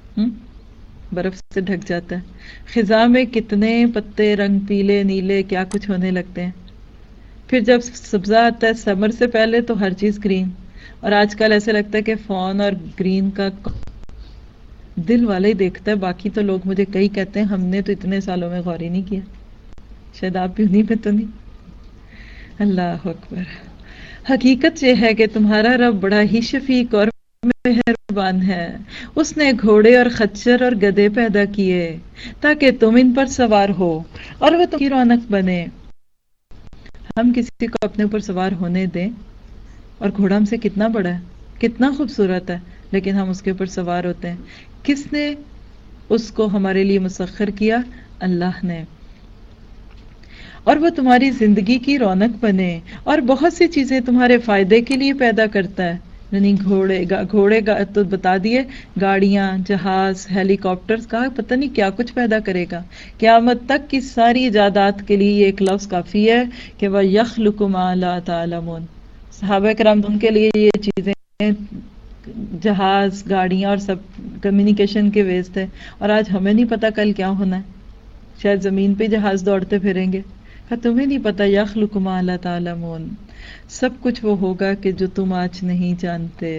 برف سے ڈھک جاتا ہے، خزاں میں کتنے پتے رنگ پیلے نیلے کیا کچھ ہونے لگتے ہیں۔ پھر جب سبزہ آتا ہے سمر سے پہلے تو ہر چیز گرین، اور آج کل ایسے لگتا ہے کہ فون اور گرین کا دل والا ہی دیکھتا ہے، باقی تو لوگ مجھے کئی کہتے ہیں ہم نے تو اتنے سالوں میں غور ہی نہیں کیا، شاید آپ بھی انہیں پہ تو نہیں۔ اللہ اکبر۔ حقیقت یہ ہے کہ تمہارا رب بڑا ہی شفیق اور مہربان ہے۔ اس نے گھوڑے اور خچر اور گدھے پیدا کیے تاکہ تم ان پر سوار ہو اور وہ تم کی رونق بنے۔ ہم کسی کو اپنے اوپر سوار ہونے دیں، اور گھوڑا ہم سے کتنا بڑا ہے، کتنا خوبصورت ہے، لیکن ہم اس کے اوپر سوار ہوتے ہیں۔ کس نے اس کو ہمارے لیے مسخر کیا؟ اللہ نے۔ اور وہ تمہاری زندگی کی رونق بنے اور بہت سی چیزیں تمہارے فائدے کے لیے پیدا کرتا ہے، یعنی گھوڑے تو بتا دیے، گاڑیاں، جہاز، ہیلی کاپٹرز کا پتہ نہیں کیا کچھ پیدا کرے گا۔ قیامت تک کی ساری ایجادات کے لیے یہ ایک لفظ کافی ہے کہ وَيَخْلُقُ مَا لَا تَعْلَمُونَ۔ صحابہ کرام ان کے لیے یہ چیزیں، جہاز، گاڑیاں اور سب کمیونیکیشن کے ویز تھے، اور آج ہمیں نہیں پتا کل کیا ہونا ہے، شاید زمین پہ جہاز دوڑتے پھریں گے۔ تمہیں نہیں پتا یخلق ما لا تعلمون، سب کچھ وہ ہوگا کہ جو تم آج نہیں جانتے۔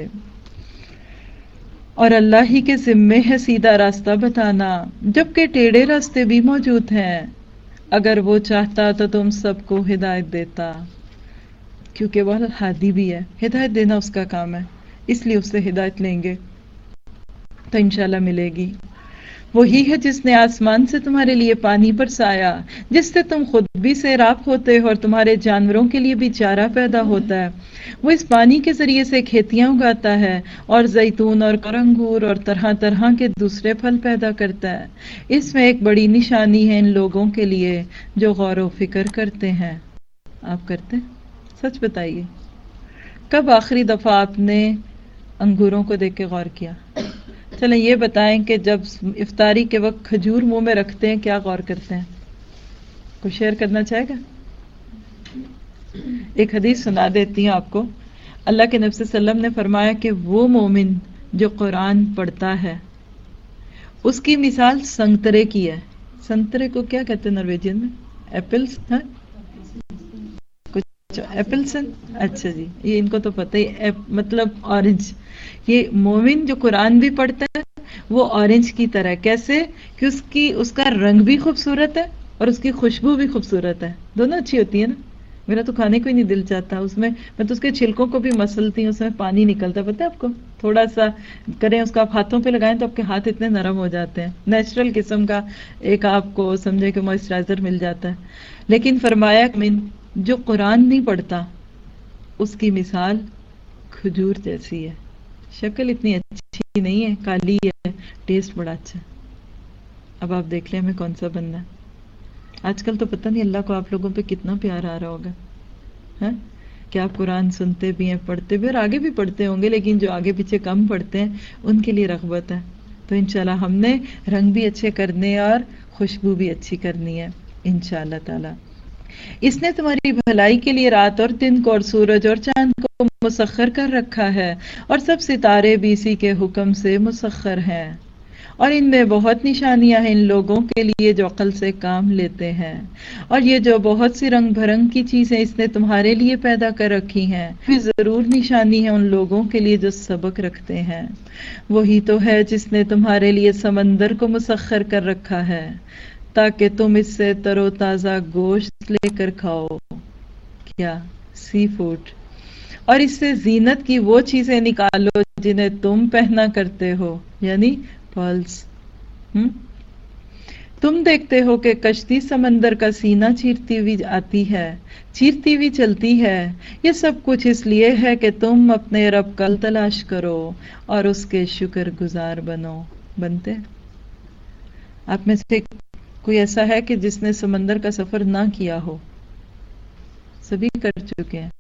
اور اللہ ہی کے ذمے ہے سیدھا راستہ بتانا، جبکہ ٹیڑھے راستے بھی موجود ہیں۔ اگر وہ چاہتا تو تم سب کو ہدایت دیتا، کیونکہ وہ ہادی بھی ہے، ہدایت دینا اس کا کام ہے، اس لیے اس سے ہدایت لیں گے تو انشاءاللہ ملے گی۔ وہی ہے جس نے آسمان سے تمہارے لیے پانی برسایا، جس سے تم خود بھی سیراب ہوتے ہو اور تمہارے جانوروں کے لیے بھی چارہ پیدا ہوتا ہے۔ وہ اس پانی کے ذریعے سے کھیتیاں اگاتا ہے اور زیتون اور انگور اور طرح طرح کے دوسرے پھل پیدا کرتا ہے۔ اس میں ایک بڑی نشانی ہے ان لوگوں کے لیے جو غور و فکر کرتے ہیں۔ آپ کرتے ہیں؟ سچ بتائیے، کب آخری دفعہ آپ نے انگوروں کو دیکھ کے غور کیا؟ چلیں یہ بتائیں کہ جب افطاری کے وقت کھجور منہ میں رکھتے ہیں کیا غور کرتے ہیں؟ کوئی شیئر کرنا چاہے گا؟ ایک حدیث سنا دیتی ہوں آپ کو۔ اللہ کے نبی صلی اللہ علیہ وسلم نے فرمایا کہ وہ مومن جو قرآن پڑھتا ہے اس کی مثال سنترے کی ہے۔ سنترے کو کیا کہتے ہیں نرویجین میں؟ ایپلز، ہاں کچھ ایپلسن، اچھا جی، یہ ان کو تو پتہ ہی، مطلب اورنج۔ یہ مومن جو قرآن بھی پڑھتا ہے وہ اورنج کی طرح، کیسے کہ اس کا رنگ بھی خوبصورت ہے اور اس کی خوشبو بھی خوبصورت ہے، دونوں اچھی ہوتی ہے نا۔ میرا تو کھانے کو ہی نہیں دل چاہتا، اس میں میں تو اس کے چھلکوں کو بھی مسلتی ہوں، اس میں پانی نکلتا ہے، پتہ ہے آپ کو، تھوڑا سا کریں اس کا آپ ہاتھوں پہ لگائیں تو آپ کے ہاتھ اتنے نرم ہو جاتے ہیں، نیچرل قسم کا ایک آپ کو سمجھے کہ موئسچرائزر مل جاتا ہے۔ لیکن فرمایا جو قرآن نہیں پڑھتا اس کی مثال کھجور جیسی ہے، شکل اتنی اچھی نہیں ہے، کالی ہے، ٹیسٹ بڑا اچھا ہے۔ اب آپ دیکھ لیں ہمیں کون سا بننا ہے۔ آج کل تو پتہ نہیں اللہ کو آپ لوگوں پہ کتنا پیار آ رہا ہوگا، ہاں کہ آپ قرآن سنتے بھی ہیں، پڑھتے بھی، اور آگے بھی پڑھتے ہوں گے، لیکن جو آگے پیچھے کم پڑھتے ہیں ان کے لیے رغبت ہے۔ تو انشاءاللہ ہم نے رنگ بھی اچھے کرنے اور خوشبو بھی اچھی کرنی ہے انشاءاللہ تعالی۔ اس نے تمہاری بھلائی کے لیے رات اور دن کو اور سورج اور چاند کو مسخر کر رکھا ہے، اور سب ستارے بھی اسی کے حکم سے مسخر ہیں، اور ان میں بہت نشانیاں ہیں ان لوگوں کے لیے جو عقل سے کام لیتے ہیں، اور یہ جو بہت سی رنگ بھرنگ کی چیزیں اس نے تمہارے لیے پیدا کر رکھی ہیں، پھر ضرور نشانی ہے ان لوگوں کے لیے جو سبق رکھتے ہیں۔ وہی تو ہے جس نے تمہارے لیے سمندر کو مسخر کر رکھا ہے تاکہ تم اس سے تر و تازہ گوشت لے کر کھاؤ، کیا سی فوڈ، اور اس سے زینت کی وہ چیزیں نکالو جنہیں تم پہنا کرتے ہو، یعنی پرلز۔ تم دیکھتے ہو کہ کشتی سمندر کا سینہ چیرتی ہوئی آتی ہے، چیرتی ہوئی چلتی ہے، یہ سب کچھ اس لیے ہے کہ تم اپنے رب کا تلاش کرو اور اس کے شکر گزار بنتے۔ آپ میں سے کوئی ایسا ہے کہ جس نے سمندر کا سفر نہ کیا ہو؟ سبھی کر چکے ہیں۔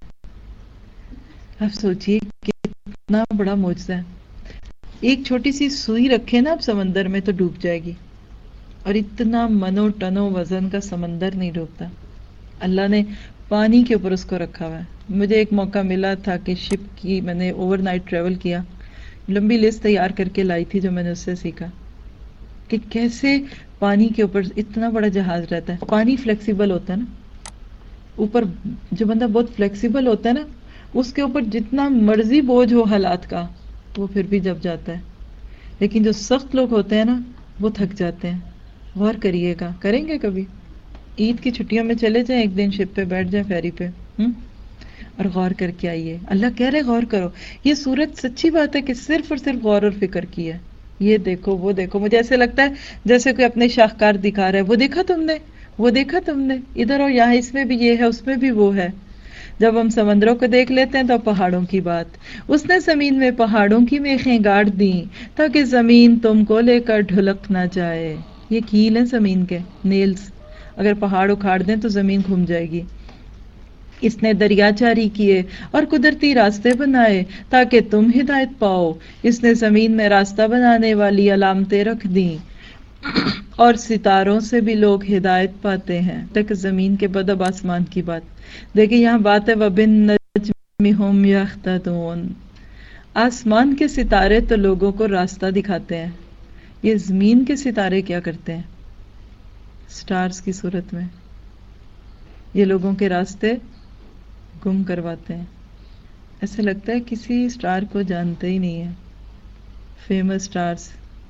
آپ سوچئے کتنا بڑا معجزہ ہے، ایک چھوٹی سی سوئی رکھے نا آپ سمندر میں تو ڈوب جائے گی، اور اتنا منو ٹنو وزن کا سمندر نہیں ڈوبتا۔ اللہ نے پانی کے اوپر اس کو رکھا ہوا ہے۔ مجھے ایک موقع ملا تھا کہ شپ کی میں نے اوور نائٹ ٹریول کیا، لمبی لسٹ تیار کر کے لائی تھی جو میں نے اس سے سیکھا کہ کیسے پانی کے اوپر اتنا بڑا جہاز رہتا ہے۔ پانی فلیکسیبل ہوتا ہے نا، اوپر جو بندہ بہت فلیکسیبل ہوتا ہے نا اس کے اوپر جتنا مرضی بوجھ ہو حالات کا وہ پھر بھی جب جاتا ہے، لیکن جو سخت لوگ ہوتے ہیں نا وہ تھک جاتے ہیں۔ غور کریے گا، کریں گے کبھی عید کی چھٹیوں میں چلے جائیں، ایک دن شپ پہ بیٹھ جائیں فیری پہ، اور غور کر کے آئیے۔ اللہ کہہ رہے غور کرو۔ یہ صورت سچی بات ہے کہ صرف اور صرف غور اور فکر کی ہے۔ یہ دیکھو وہ دیکھو، مجھے ایسے لگتا ہے جیسے کوئی اپنے شاہکار دکھا رہا ہے، وہ دیکھا تم نے، وہ دیکھا تم نے، ادھر اور یہاں اس میں بھی یہ ہے، اس میں بھی وہ ہے۔ جب ہم سمندروں کو دیکھ لیتے ہیں تو پہاڑوں کی بات، اس نے زمین میں پہاڑوں کی میخیں گاڑ دیں تاکہ زمین تم کو لے کر ڈھلک نہ جائے۔ یہ کیل ہیں زمین کے، نیلز، اگر پہاڑ اکھاڑ دیں تو زمین گھوم جائے گی۔ اس نے دریا جاری کیے اور قدرتی راستے بنائے تاکہ تم ہدایت پاؤ۔ اس نے زمین میں راستہ بنانے والی علامتیں رکھ دیں اور ستاروں سے بھی لوگ ہدایت پاتے ہیں۔ تک زمین کے بدب آسمان کی بات دیکھیں، یہاں بات ہے وَبِالنَّجْمِ هُمْ يَهْتَدُونَ۔ آسمان کے ستارے تو لوگوں کو راستہ دکھاتے ہیں، یہ زمین کے ستارے کیا کرتے ہیں؟ سٹارز کی صورت میں یہ لوگوں کے راستے گم کرواتے ہیں۔ ایسے لگتا ہے کسی سٹار کو جانتے ہی نہیں ہیں، فیمس سٹارز۔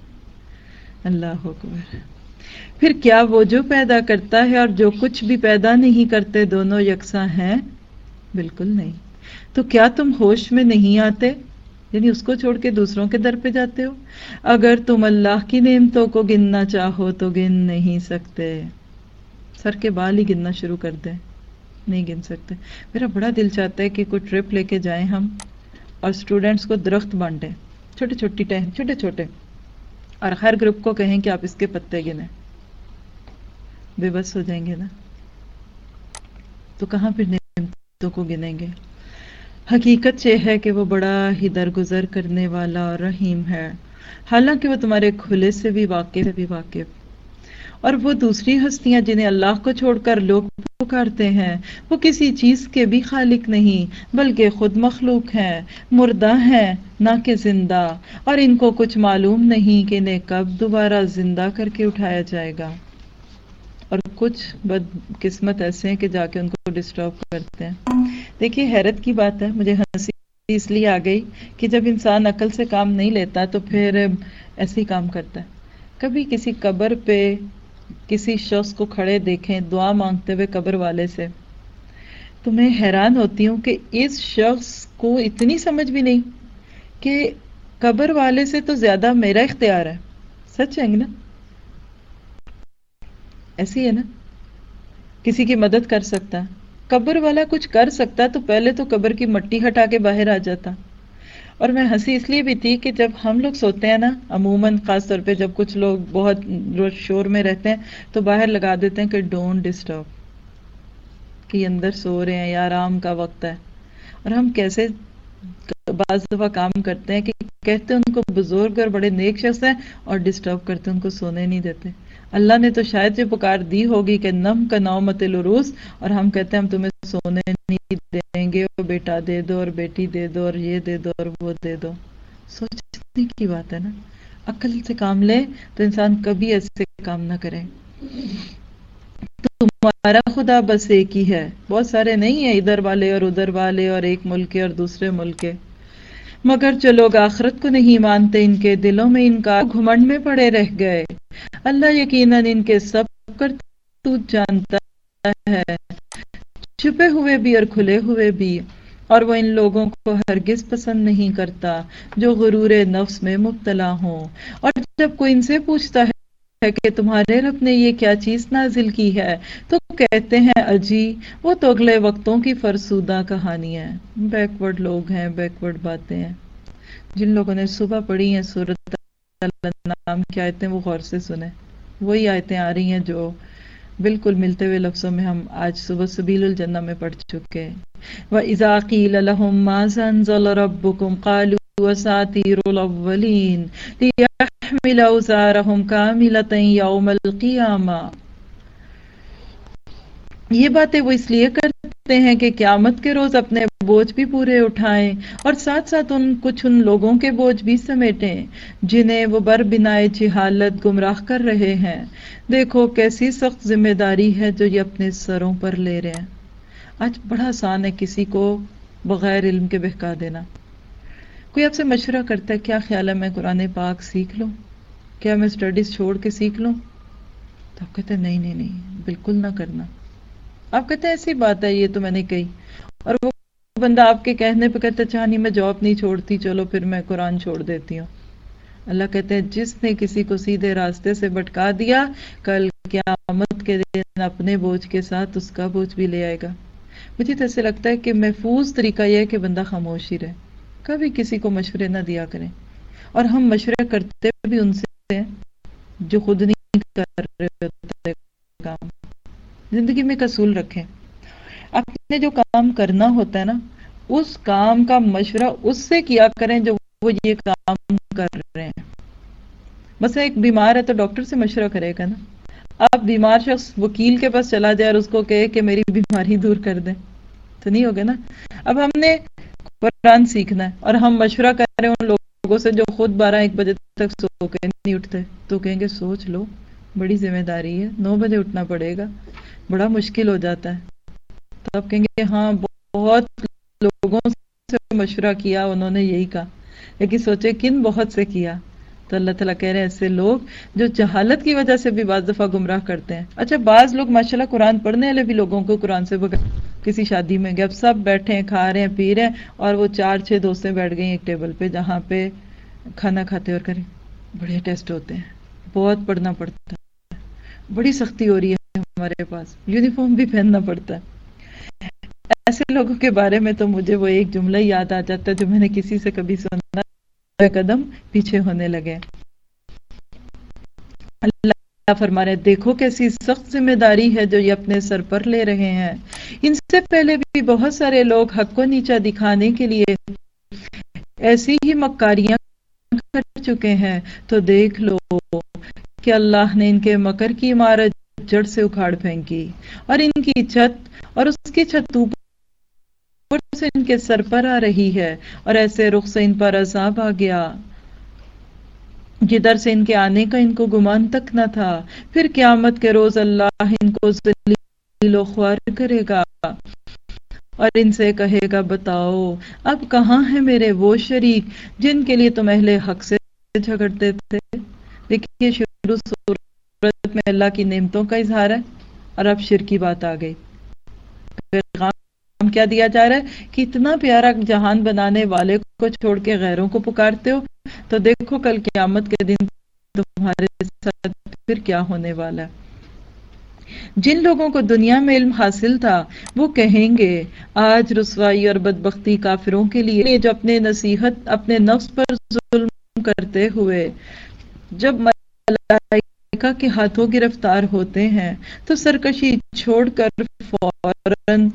اللہ اکبر۔ پھر کیا وہ جو پیدا کرتا ہے اور جو کچھ بھی پیدا نہیں کرتے دونوں یکساں ہیں؟ بالکل نہیں۔ تو کیا تم ہوش میں نہیں آتے، یعنی اس کو چھوڑ کے دوسروں کے در پہ جاتے ہو؟ اگر تم اللہ کی نعمتوں کو گننا چاہو تو گن نہیں سکتے۔ سر کے بال ہی گننا شروع کر دیں، نہیں گن سکتے۔ میرا بڑا دل چاہتا ہے کہ کوئی ٹرپ لے کے جائیں ہم، اور اسٹوڈنٹس کو درخت بانٹیں، چھوٹے چھوٹی ٹہنی، چھوٹے چھوٹے، اور ہر گروپ کو کہیں کہ آپ اس کے پتے گنیں۔ بے بس ہو جائیں گے نا، تو کہاں پھر نعمتوں کو گنیں گے؟ حقیقت یہ ہے کہ وہ بڑا ہی درگزر کرنے والا اور رحیم ہے، حالانکہ وہ تمہارے کھلے سے بھی واقف۔ اور وہ دوسری ہستیاں جنہیں اللہ کو چھوڑ کر لوگ پکارتے ہیں، وہ کسی چیز کے بھی خالق نہیں بلکہ خود مخلوق ہیں، مردہ ہیں نہ کہ زندہ، اور ان کو کچھ معلوم نہیں کہ انہیں کب دوبارہ زندہ کر کے اٹھایا جائے گا۔ اور کچھ بدقسمت ایسے ہیں کہ جا کے ان کو ڈسٹرب کرتے ہیں۔ دیکھیے حیرت کی بات ہے، مجھے ہنسی اس لیے آ گئی کہ جب انسان عقل سے کام نہیں لیتا تو پھر ایسے ہی کام کرتا ہے۔ کبھی کسی قبر پہ کسی شخص کو کھڑے دیکھیں دعا مانگتے ہوئے قبر والے سے، تو میں حیران ہوتی ہوں کہ اس شخص کو اتنی سمجھ بھی نہیں کہ قبر والے سے تو زیادہ میرا اختیار ہے۔ سچ ہے نا؟ ایسی ہے نا، کسی کی مدد کر سکتا، قبر والا کچھ کر سکتا تو پہلے تو قبر کی مٹی ہٹا کے باہر آ جاتا، اور میں ہنسی اس لیے بھی تھی کہ جب ہم لوگ سوتے ہیں نا، عموماً خاص طور پہ جب کچھ لوگ بہت شور میں رہتے ہیں تو باہر لگا دیتے ہیں کہ ڈونٹ ڈسٹرب، کہ اندر سو رہے ہیں یا آرام کا وقت ہے. اور ہم کیسے بعض دفعہ کام کرتے ہیں کہ کہتے ہیں ان کو بزرگ اور بڑے نیک شخص ہیں اور ڈسٹرب کرتے ہیں، ان کو سونے نہیں دیتے. اللہ نے تو شاید یہ پکار دی ہوگی کہ نم کا نومت العروس، اور ہم کہتے ہیں ہم تمہیں سونے نہیں دیں گے، اور بیٹا دے دو اور بیٹی دے دو اور یہ دے دو اور وہ دے دو. سوچنے کی بات ہے نا. عقل سے کام لے تو انسان کبھی ایسے کام نہ کرے. تمہارا خدا بس ایک ہی ہے، بہت سارے نہیں ہیں، ادھر والے اور ادھر والے اور ایک ملک کے اور دوسرے ملک کے. مگر جو لوگ آخرت کو نہیں مانتے ان کے دلوں میں ان کا گھمنڈ میں پڑے رہ گئے. اللہ یقیناً ان کے سب کرتوت جانتا ہے، چھپے ہوئے بھی اور کھلے ہوئے بھی. اور وہ ان لوگوں کو ہرگز پسند نہیں کرتا جو غرور نفس میں مبتلا ہوں. اور جب کوئی ان سے پوچھتا ہے کہ تمہارے رب نے یہ کیا چیز نازل کی ہے تو کہتے ہیں اجی، وہ تو اگلے وقتوں کی فرسودہ کہانی ہے. بیکورڈ لوگ ہیں، بیکورڈ باتیں ہیں. جن لوگوں نے صبح پڑھی ہیں سورۃ الانعام کی آیتیں وہ غور سے سنیں. وہی آیتیں آ رہی ہیں جو بالکل ملتے ہوئے لفظوں میں ہم آج صبح سبیل الجنہ میں پڑھ چکے. وَإِذَا قِيلَ لَهُمْ مَاذَا أَنزَلَ رَبُّكُمْ قَالُوا أَسَاطِيرُ الْأَوَّلِينَ لِيَحْمِلَ أَوْزَارَهُمْ كَامِلَةً يَوْمَ الْقِيَامَةِ. یہ باتیں وہ اس لیے کرتے ہیں کہ قیامت کے روز اپنے بوجھ بھی پورے اٹھائیں اور ساتھ ساتھ کچھ ان لوگوں کے بوجھ بھی سمیٹیں جنہیں وہ بر بنائے جہالت گمراہ کر رہے ہیں. دیکھو کیسی سخت ذمہ داری ہے جو یہ اپنے سروں پر لے رہے ہیں. آج بڑا آسان ہے کسی کو بغیر علم کے بہکا دینا. کوئی آپ سے مشورہ کرتا ہے کیا خیال ہے میں قرآن پاک سیکھ لوں، کیا میں اسٹڈیز چھوڑ کے سیکھ لوں، تو آپ کہتے ہیں نہیں نہیں نہیں بالکل نہ کرنا. آپ کہتے ہیں ایسی بات ہے یہ تو میں نے کہی، اور وہ بندہ آپ کے کہنے پہ کہتا ہے اچھا نہیں میں جاب نہیں چھوڑتی، چلو پھر میں قرآن چھوڑ دیتی ہوں. اللہ کہتے ہیں جس نے کسی کو سیدھے راستے سے بھٹکا دیا کل قیامت کے دن اپنے بوجھ کے ساتھ اس کا بوجھ بھی لے آئے گا. مجھے تو ایسے لگتا ہے کہ محفوظ طریقہ یہ ہے کہ بندہ خاموش ہی رہے، کبھی کسی کو مشورے نہ دیا کریں. اور ہم مشورے کرتے بھی ان سے ہیں جو خود نہیں کر رہے ہوتے کام. زندگی میں ایک اصول رکھیں، آپ نے جو کام کرنا ہوتا ہے نا اس کام کا مشورہ اس سے کیا کریں جو وہ یہ کام کر رہے ہیں. بس ایک بیمار ہے تو ڈاکٹر سے مشورہ کرے گا نا. آپ بیمار شخص وکیل کے پاس چلا جائے اور اس کو کہے کہ میری بیماری دور کر دیں تو نہیں ہوگا نا. اب ہم نے قرآن سیکھنا ہے اور ہم مشورہ کر رہے ہیں ان لوگوں سے جو خود 12-1 بجے تک سو کے نہیں اٹھتے، تو کہیں گے سوچ لو بڑی ذمہ داری ہے، 9 بجے اٹھنا پڑے گا، بڑا مشکل ہو جاتا ہے. تو آپ کہیں گے ہاں بہت لوگوں سے مشورہ کیا انہوں نے یہی کہا، لیکن سوچے کن بہت سے کیا. تو اللہ تعالیٰ کہہ رہے ہیں ایسے لوگ جو جہالت کی وجہ سے بھی بعض دفعہ گمراہ کرتے ہیں. اچھا بعض لوگ ماشاءاللہ قرآن پڑھنے والے بھی لوگوں کو قرآن سے کسی شادی میں گئے، اب سب بیٹھے ہیں کھا رہے ہیں پی رہے ہیں اور وہ 4-6 دوستیں بیٹھ گئی ایک ٹیبل پہ جہاں پہ کھانا کھاتے اور کریں بڑے ٹیسٹ ہوتے ہیں، بہت پڑھنا پڑتا ہے، بڑی سختی ہو رہی ہے ہمارے پاس، یونیفارم بھی پہننا پڑتا ہے. ایسے لوگوں کے بارے میں تو مجھے وہ ایک جملہ یاد آ جاتا ہے جو میں نے کسی سے کبھی سنا، قدم پیچھے ہونے لگے. اللہ فرما رہے دیکھو کیسی سخت ذمہ داری ہے جو یہ اپنے سر پر لے رہے ہیں. ان سے پہلے بھی بہت سارے لوگ حق کو نیچا دکھانے کے لیے ایسی ہی مکاریاں کر چکے ہیں. تو دیکھ لو کہ اللہ نے ان کے مکر کی عمارت جڑ سے اکھاڑ پھینکی اور ان کی چھت اور اس کی چھت اوپر سے ان کے سر پر آ رہی ہے، اور ایسے رخ سے ان پر عذاب آ گیا جدھر سے ان کے آنے کا ان کو گمان تک نہ تھا. پھر قیامت کے روز اللہ ان کو ذلیل و خوار کرے گا اور ان سے کہے گا بتاؤ اب کہاں ہیں میرے وہ شریک جن کے لیے تم اہل حق سے جھگڑتے تھے. دیکھیے شروع صورت میں اللہ کی نعمتوں کا اظہار ہے اور اب شرک کی بات آ گئی. پیغام کیا دیا جا رہا ہے کہ اتنا پیارا جہان بنانے والے کو چھوڑ کے غیروں کو پکارتے ہو تو دیکھو کل قیامت کے دن تمہارے ساتھ پھر کیا ہونے والا ہے. جن لوگوں کو دنیا میں علم حاصل تھا وہ کہیں گے آج رسوائی اور بدبختی کافروں کے لیے جو اپنے نصیحت اپنے نفس پر ظلم کرتے ہوئے جب ملائکہ کے ہاتھوں گرفتار ہوتے ہیں تو سرکشی چھوڑ کر فوراً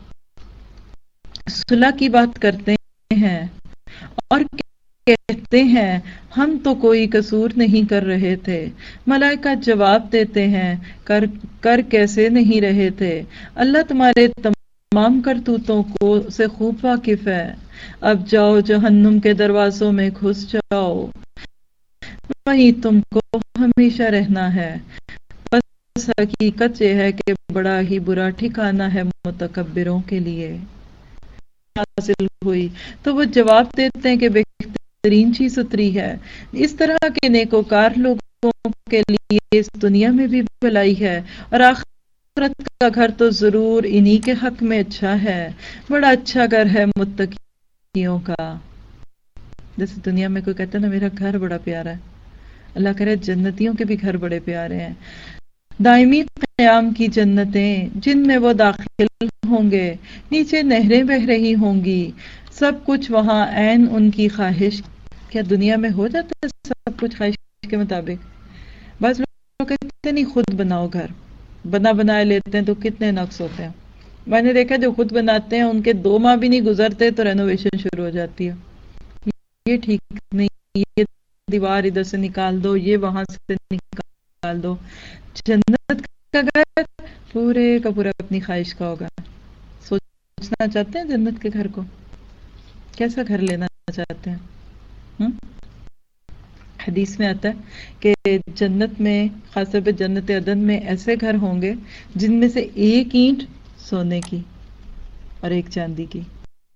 صلح کی بات کرتے ہیں اور کہتے ہیں ہم تو کوئی قصور نہیں کر رہے تھے۔ ملائکہ جواب دیتے ہیں کر کیسے نہیں رہے تھے، اللہ تمہارے تمام کرتوتوں سے خوب واقف ہے۔ اب جاؤ جہنم کے دروازوں میں گھس جاؤ، وہیں تم کو ہمیشہ رہنا ہے۔ بس حقیقت یہ ہے کہ بڑا ہی برا ٹھکانہ ہے متکبروں کے لیے۔ حاصل ہوئی تو وہ جواب دیتے ہیں کہ بہترین چیز اتری ہے۔ اس طرح کے نیکوکار لوگوں کے لیے اس دنیا میں بھی بھلائی ہے اور آخرت کا گھر تو ضرور انہی کے حق میں اچھا ہے۔ بڑا اچھا گھر ہے متقیوں کا۔ جیسے دنیا میں کوئی کہتا ہے نا میرا گھر بڑا پیارا ہے، اللہ کرے جنتیوں کے بھی گھر بڑے پیارے ہیں۔ دائمی قیام کی جنتیں جن میں وہ داخل ہوں گے، نیچے نہریں بہہ رہی ہوں گی، سب کچھ وہاں عین ان کی خواہش۔ کیا دنیا میں ہو جاتا ہے سب کچھ خواہش کے مطابق؟ بعض لوگ کہتے ہیں نہیں خود بناؤ گھر، بنائے لیتے ہیں تو کتنے نقص ہوتے ہیں۔ میں نے دیکھا جو خود بناتے ہیں ان کے 2 ماہ بھی نہیں گزرتے تو رینوویشن شروع ہو جاتی ہے۔ یہ ٹھیک نہیں، یہ دیوار ادھر سے نکال دو، یہ وہاں سے نکال دو۔ جنت کا گھر پورے کا پورا اپنی خواہش کا ہوگا۔ سوچنا چاہتے ہیں جنت کے گھر کو؟ کیسا گھر لینا چاہتے ہیں؟ حدیث میں آتا ہے کہ جنت میں، خاص طور پہ جنت عدن میں ایسے گھر ہوں گے جن میں سے ایک اینٹ سونے کی اور ایک چاندی کی۔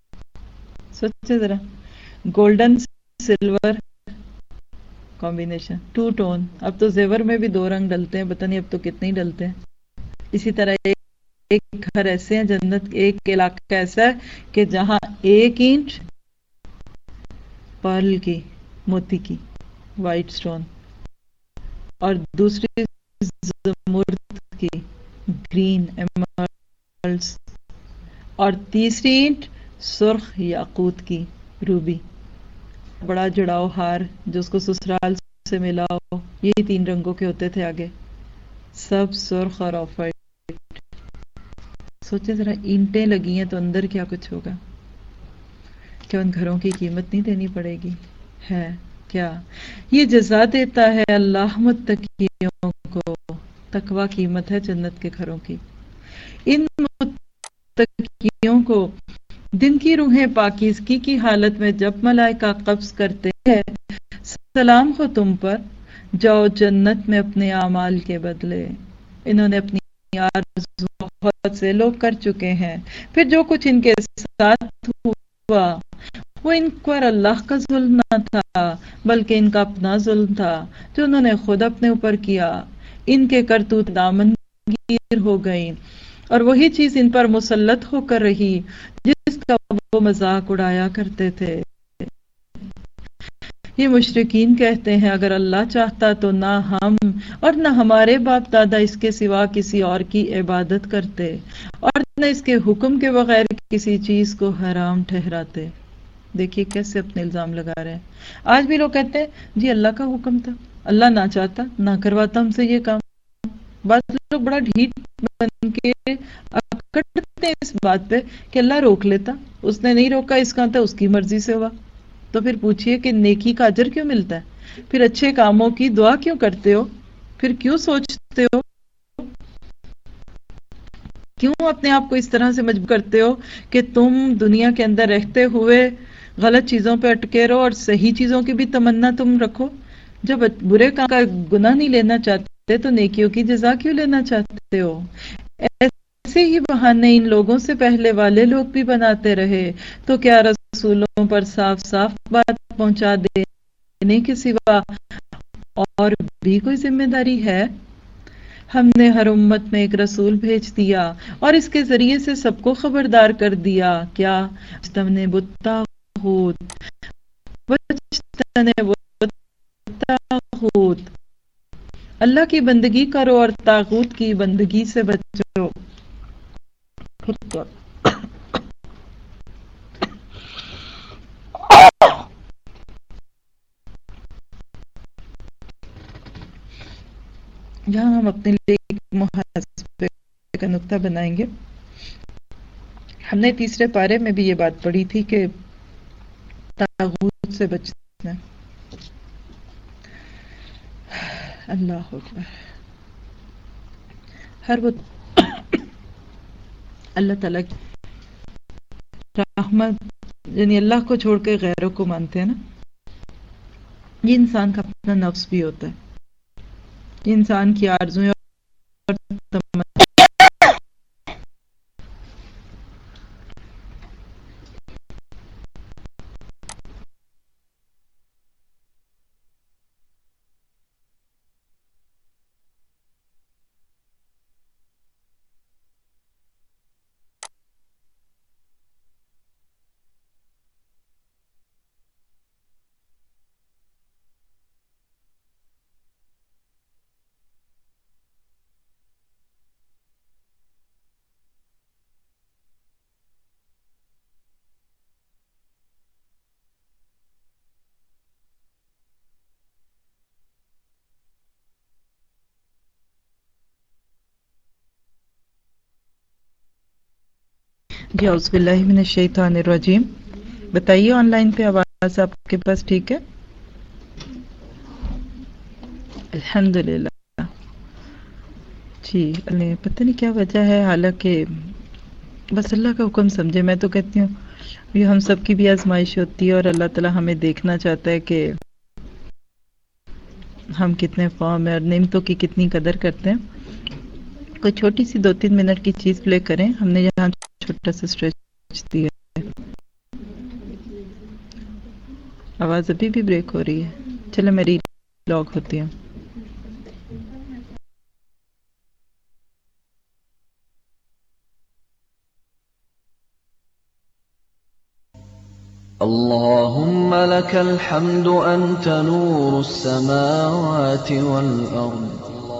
سوچے ذرا، گولڈن سلور کمبینیشن، 2 ٹون۔ اب تو زیور میں بھی 2 رنگ ڈلتے ہیں، پتہ نہیں اب تو کتنے ہی ڈلتے ہیں۔ اسی طرح ایک گھر ایسے ہیں جنت، ایک علاقہ ایسا ہے کہ جہاں ایک اینٹ پرل کی، موتی کی، وائٹ سٹون، اور دوسری زمرد کی، گرین ایمرلڈز، اور تیسری اینٹ سرخ یاقوت کی، روبی۔ بڑا جڑاؤ ہار جو اس کو سسرال سے ملا ہو، یہی 3 رنگوں کے ہوتے تھے آگے، سب سرخ اور آف وائٹ۔ سوچے ذرا، اینٹیں لگی ہیں تو اندر کیا کچھ ہوگا؟ کیا ان گھروں کی قیمت نہیں دینی پڑے گی؟ ہے کیا؟ یہ جزا دیتا ہے اللہ متقیوں کو، تقوی قیمت ہے جنت کے گھروں کی۔ ان متقیوں کو دن کی روحیں پاکیزگی کی حالت میں جب ملائکہ قبض کرتے ہیں، سلام ہو تم پر، جاؤ جنت میں اپنے اعمال کے بدلے۔ انہوں نے اپنی آرزو بہت سے لوگ کر چکے ہیں، پھر جو کچھ ان کے ساتھ ہوا وہ ان پر اللہ کا ظلم نہ تھا بلکہ ان کا اپنا ظلم تھا جو انہوں نے خود اپنے اوپر کیا۔ ان کے کرتوت دامنگیر ہو گئی اور وہی چیز ان پر مسلط ہو کر رہی جس کا وہ مذاق اڑایا کرتے تھے۔ یہ مشرکین کہتے ہیں اگر اللہ چاہتا تو نہ ہم اور نہ ہمارے باپ دادا اس کے سوا کسی اور کی عبادت کرتے اور نہ اس کے حکم کے بغیر کسی چیز کو حرام ٹھہراتے۔ دیکھیے کیسے اپنے الزام لگا رہے ہیں۔ آج بھی لوگ کہتے ہیں جی اللہ کا حکم تھا، اللہ نہ چاہتا نہ کرواتا ہم سے یہ کام۔ بعض لوگ بڑا ڈھیٹ بن کے اکڑتے ہیں اس بات پہ کہ اللہ روک لیتا، اس نے نہیں روکا، اس کا تھا اس کی مرضی سے ہوا۔ تو پھر پوچھئے کہ نیکی کا اجر کیوں ملتا ہے؟ پھر اچھے کاموں کی دعا کیوں کرتے ہو؟ پھر کیوں سوچتے ہو؟ کیوں اپنے آپ کو اس طرح سے مجبور کرتے ہو کہ تم دنیا کے اندر رہتے ہوئے غلط چیزوں پہ اٹکے رہو اور صحیح چیزوں کی بھی تمنا تم رکھو؟ جب برے کام کا گناہ نہیں لینا چاہتے تو نیکیوں کی جزا کیوں لینا چاہتے ہو؟ ایسے ہی بہانے ان لوگوں سے پہلے والے لوگ بھی بناتے رہے، تو کیا رسولوں پر صاف صاف بات پہنچا دینے کے سوا اور بھی کوئی ذمہ داری ہے؟ ہم نے ہر امت میں ایک رسول بھیج دیا اور اس کے ذریعے سے سب کو خبردار کر دیا، کیا اجتنبوا الطاغوت واجتنبوا الطاغوت، अल्लाह की बंदगी करो और तागूत की बंदगी से बचो। फिर क्या? यहाँ हम अपने लिए एक मुहासबे का नुक्ता बनाएंगे। हमने तीसरे पारे में भी ये बात पढ़ी थी कि तागूत से बचना। अल्लाह अकबर। हर वो अल्लाह ताला की रहमत, यानी अल्लाह को छोड़ के गैरों को मानते हैं ना, ये इंसान का अपना नफ्स भी होता है, ये इंसान की आरज़ुएं और तमन्नाएं। जी औज़ुबिल्लाहि मिनश शैतानिर रजीम। बताइए ऑनलाइन पे आवाज़ आपके पास ठीक है? अल्हम्दुलिल्लाह। जी पता नहीं क्या वजह है, हालांकि बस अल्लाह का हुक्म समझे। मैं तो कहती हूँ ये हम सब की भी आजमाइश होती है और अल्लाह ताला हमें देखना चाहता है कि हम कितने फॉर्म है और नेमतों की कितनी कदर करते हैं। कोई छोटी सी 2-3 मिनट की चीज़ प्ले करें। हमने यहाँ छोटा सा स्ट्रेच दिया है। आवाज़ अभी भी ब्रेक हो रही है। चलो मेरी लॉग होती है। اللهم لك الحمد أنت نور السماوات والأرض.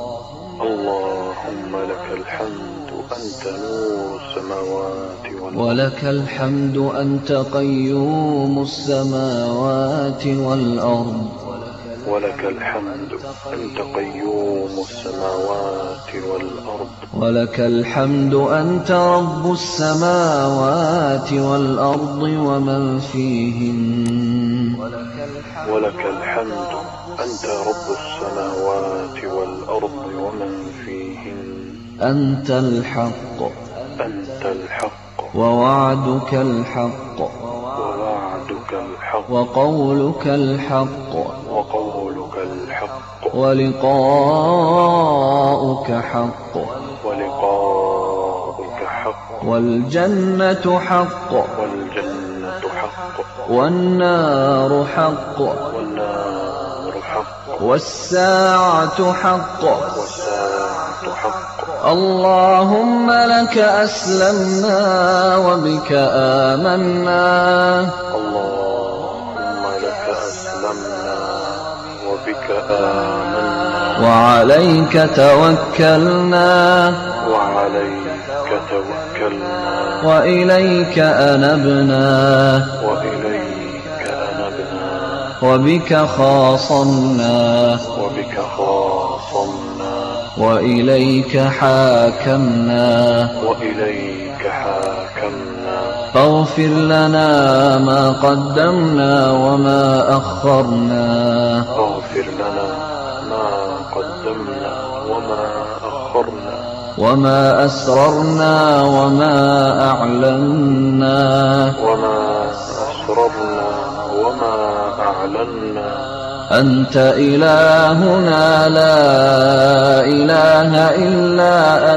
اللهم لك الحمد أنت نور السماوات والأرض. ولك الحمد أنت قيوم السماوات والأرض. ولك الحمد أنت قيوم السماوات والأرض. ولك الحمد أنت رب السماوات والأرض ومن فيهن. ولك الحمد أنت رب السماوات والأرض ومن فيهن. أنت الحق. أنت الحق. ووعدك الحق. ووعدك الحق. وقولك الحق. وقولك الحق. ولقاؤك حق. ولقاؤك حق. والجنة حق. والجنة حق. والنار حق. والنار حق. والساعة حق. والساعة حق. اللهم لك أسلمنا وبك آمنا. اللهم لك أسلمنا وبك آمنا. وعليك توكلنا. وعليك توكلنا. وإليك أنبنا. وإليك أنبنا. وبك خاصمنا. وبك خاصمنا. وإليك حاكمنا. وإليك حاكمنا. فاغفر لنا ما قدمنا وما أخرنا. فاغفر لنا ما قدمنا وما أخرنا. وما أسررنا وما أعلنا. وما أسررنا وما أعلنا. أنت إلهنا لا إله إلا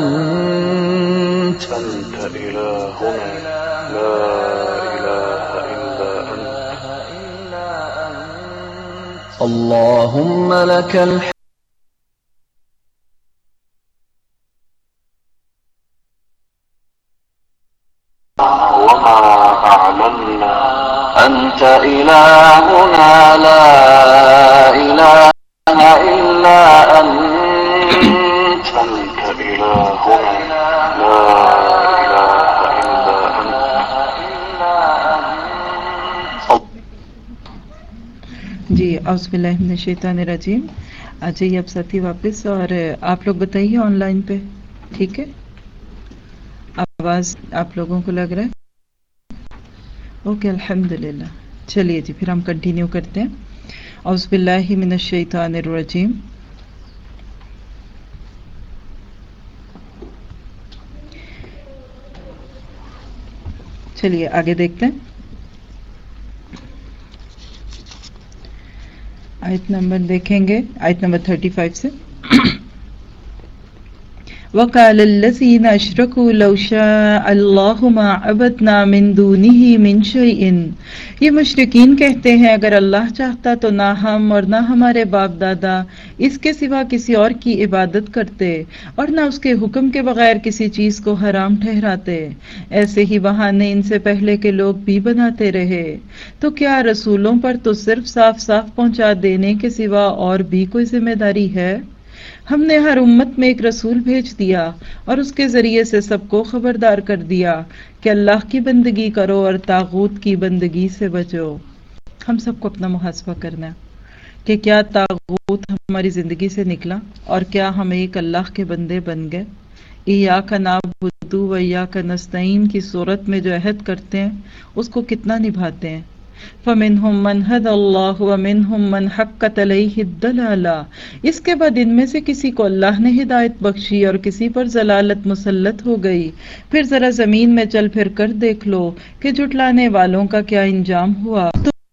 أنت. أنت إلهنا لا إله إلا أنت. اللهم لك الحمد. وما أعلنا. أنت إلهنا لا إله إلا أنت. جی اعوذ باللہ من الشیطان الرجیم. آ جائیے اب ساتھی واپس، اور آپ لوگ بتائیے آن لائن پہ ٹھیک ہے؟ آواز آپ لوگوں کو لگ رہا ہے اوکے؟ الحمدللہ. چلیے جی پھر ہم کنٹینیو کرتے ہیں. اعوذ باللہ من الشیطان الرجیم. چلیے آگے دیکھتے ہیں. آیت نمبر دیکھیں گے، آیت نمبر 35 سے. وَقَالَ الَّذِينَ أَشْرَكُوا لَوْ شَاءَ اللَّهُ مَا عَبَدْنَا مِن دُونِهِ مِن شَيْءٍ. یہ مشرکین کہتے ہیں اگر اللہ چاہتا تو نہ ہم اور نہ ہمارے باپ دادا اس کے سوا کسی اور کی عبادت کرتے اور نہ اس کے حکم کے بغیر کسی چیز کو حرام ٹھہراتے. ایسے ہی بہانے ان سے پہلے کے لوگ بھی بناتے رہے. تو کیا رسولوں پر تو صرف صاف صاف پہنچا دینے کے سوا اور بھی کوئی ذمہ داری ہے؟ ہم نے ہر امت میں ایک رسول بھیج دیا اور اس کے ذریعے سے سب کو خبردار کر دیا کہ اللہ کی بندگی کرو اور طاغوت کی بندگی سے بچو. ہم سب کو اپنا محاسبہ کرنا ہے کہ کیا طاغوت ہماری زندگی سے نکلا اور کیا ہم ایک اللہ کے بندے بن گئے. ایاک نعبد و ایاک نستعین کی صورت میں جو عہد کرتے ہیں اس کو کتنا نبھاتے ہیں. فَمِنْهُمْ مَنْ هَدَى اللَّهُ وَمِنْهُمْ مَنْ حَقَّتْ عَلَيْهِ الضَّلَالَةُ. اس کے بعد ان میں سے کسی کو اللہ نے ہدایت بخشی اور کسی پر ضلالت مسلط ہو گئی. پھر ذرا زمین میں چل پھر کر دیکھ لو کہ جھٹلانے والوں کا کیا انجام ہوا.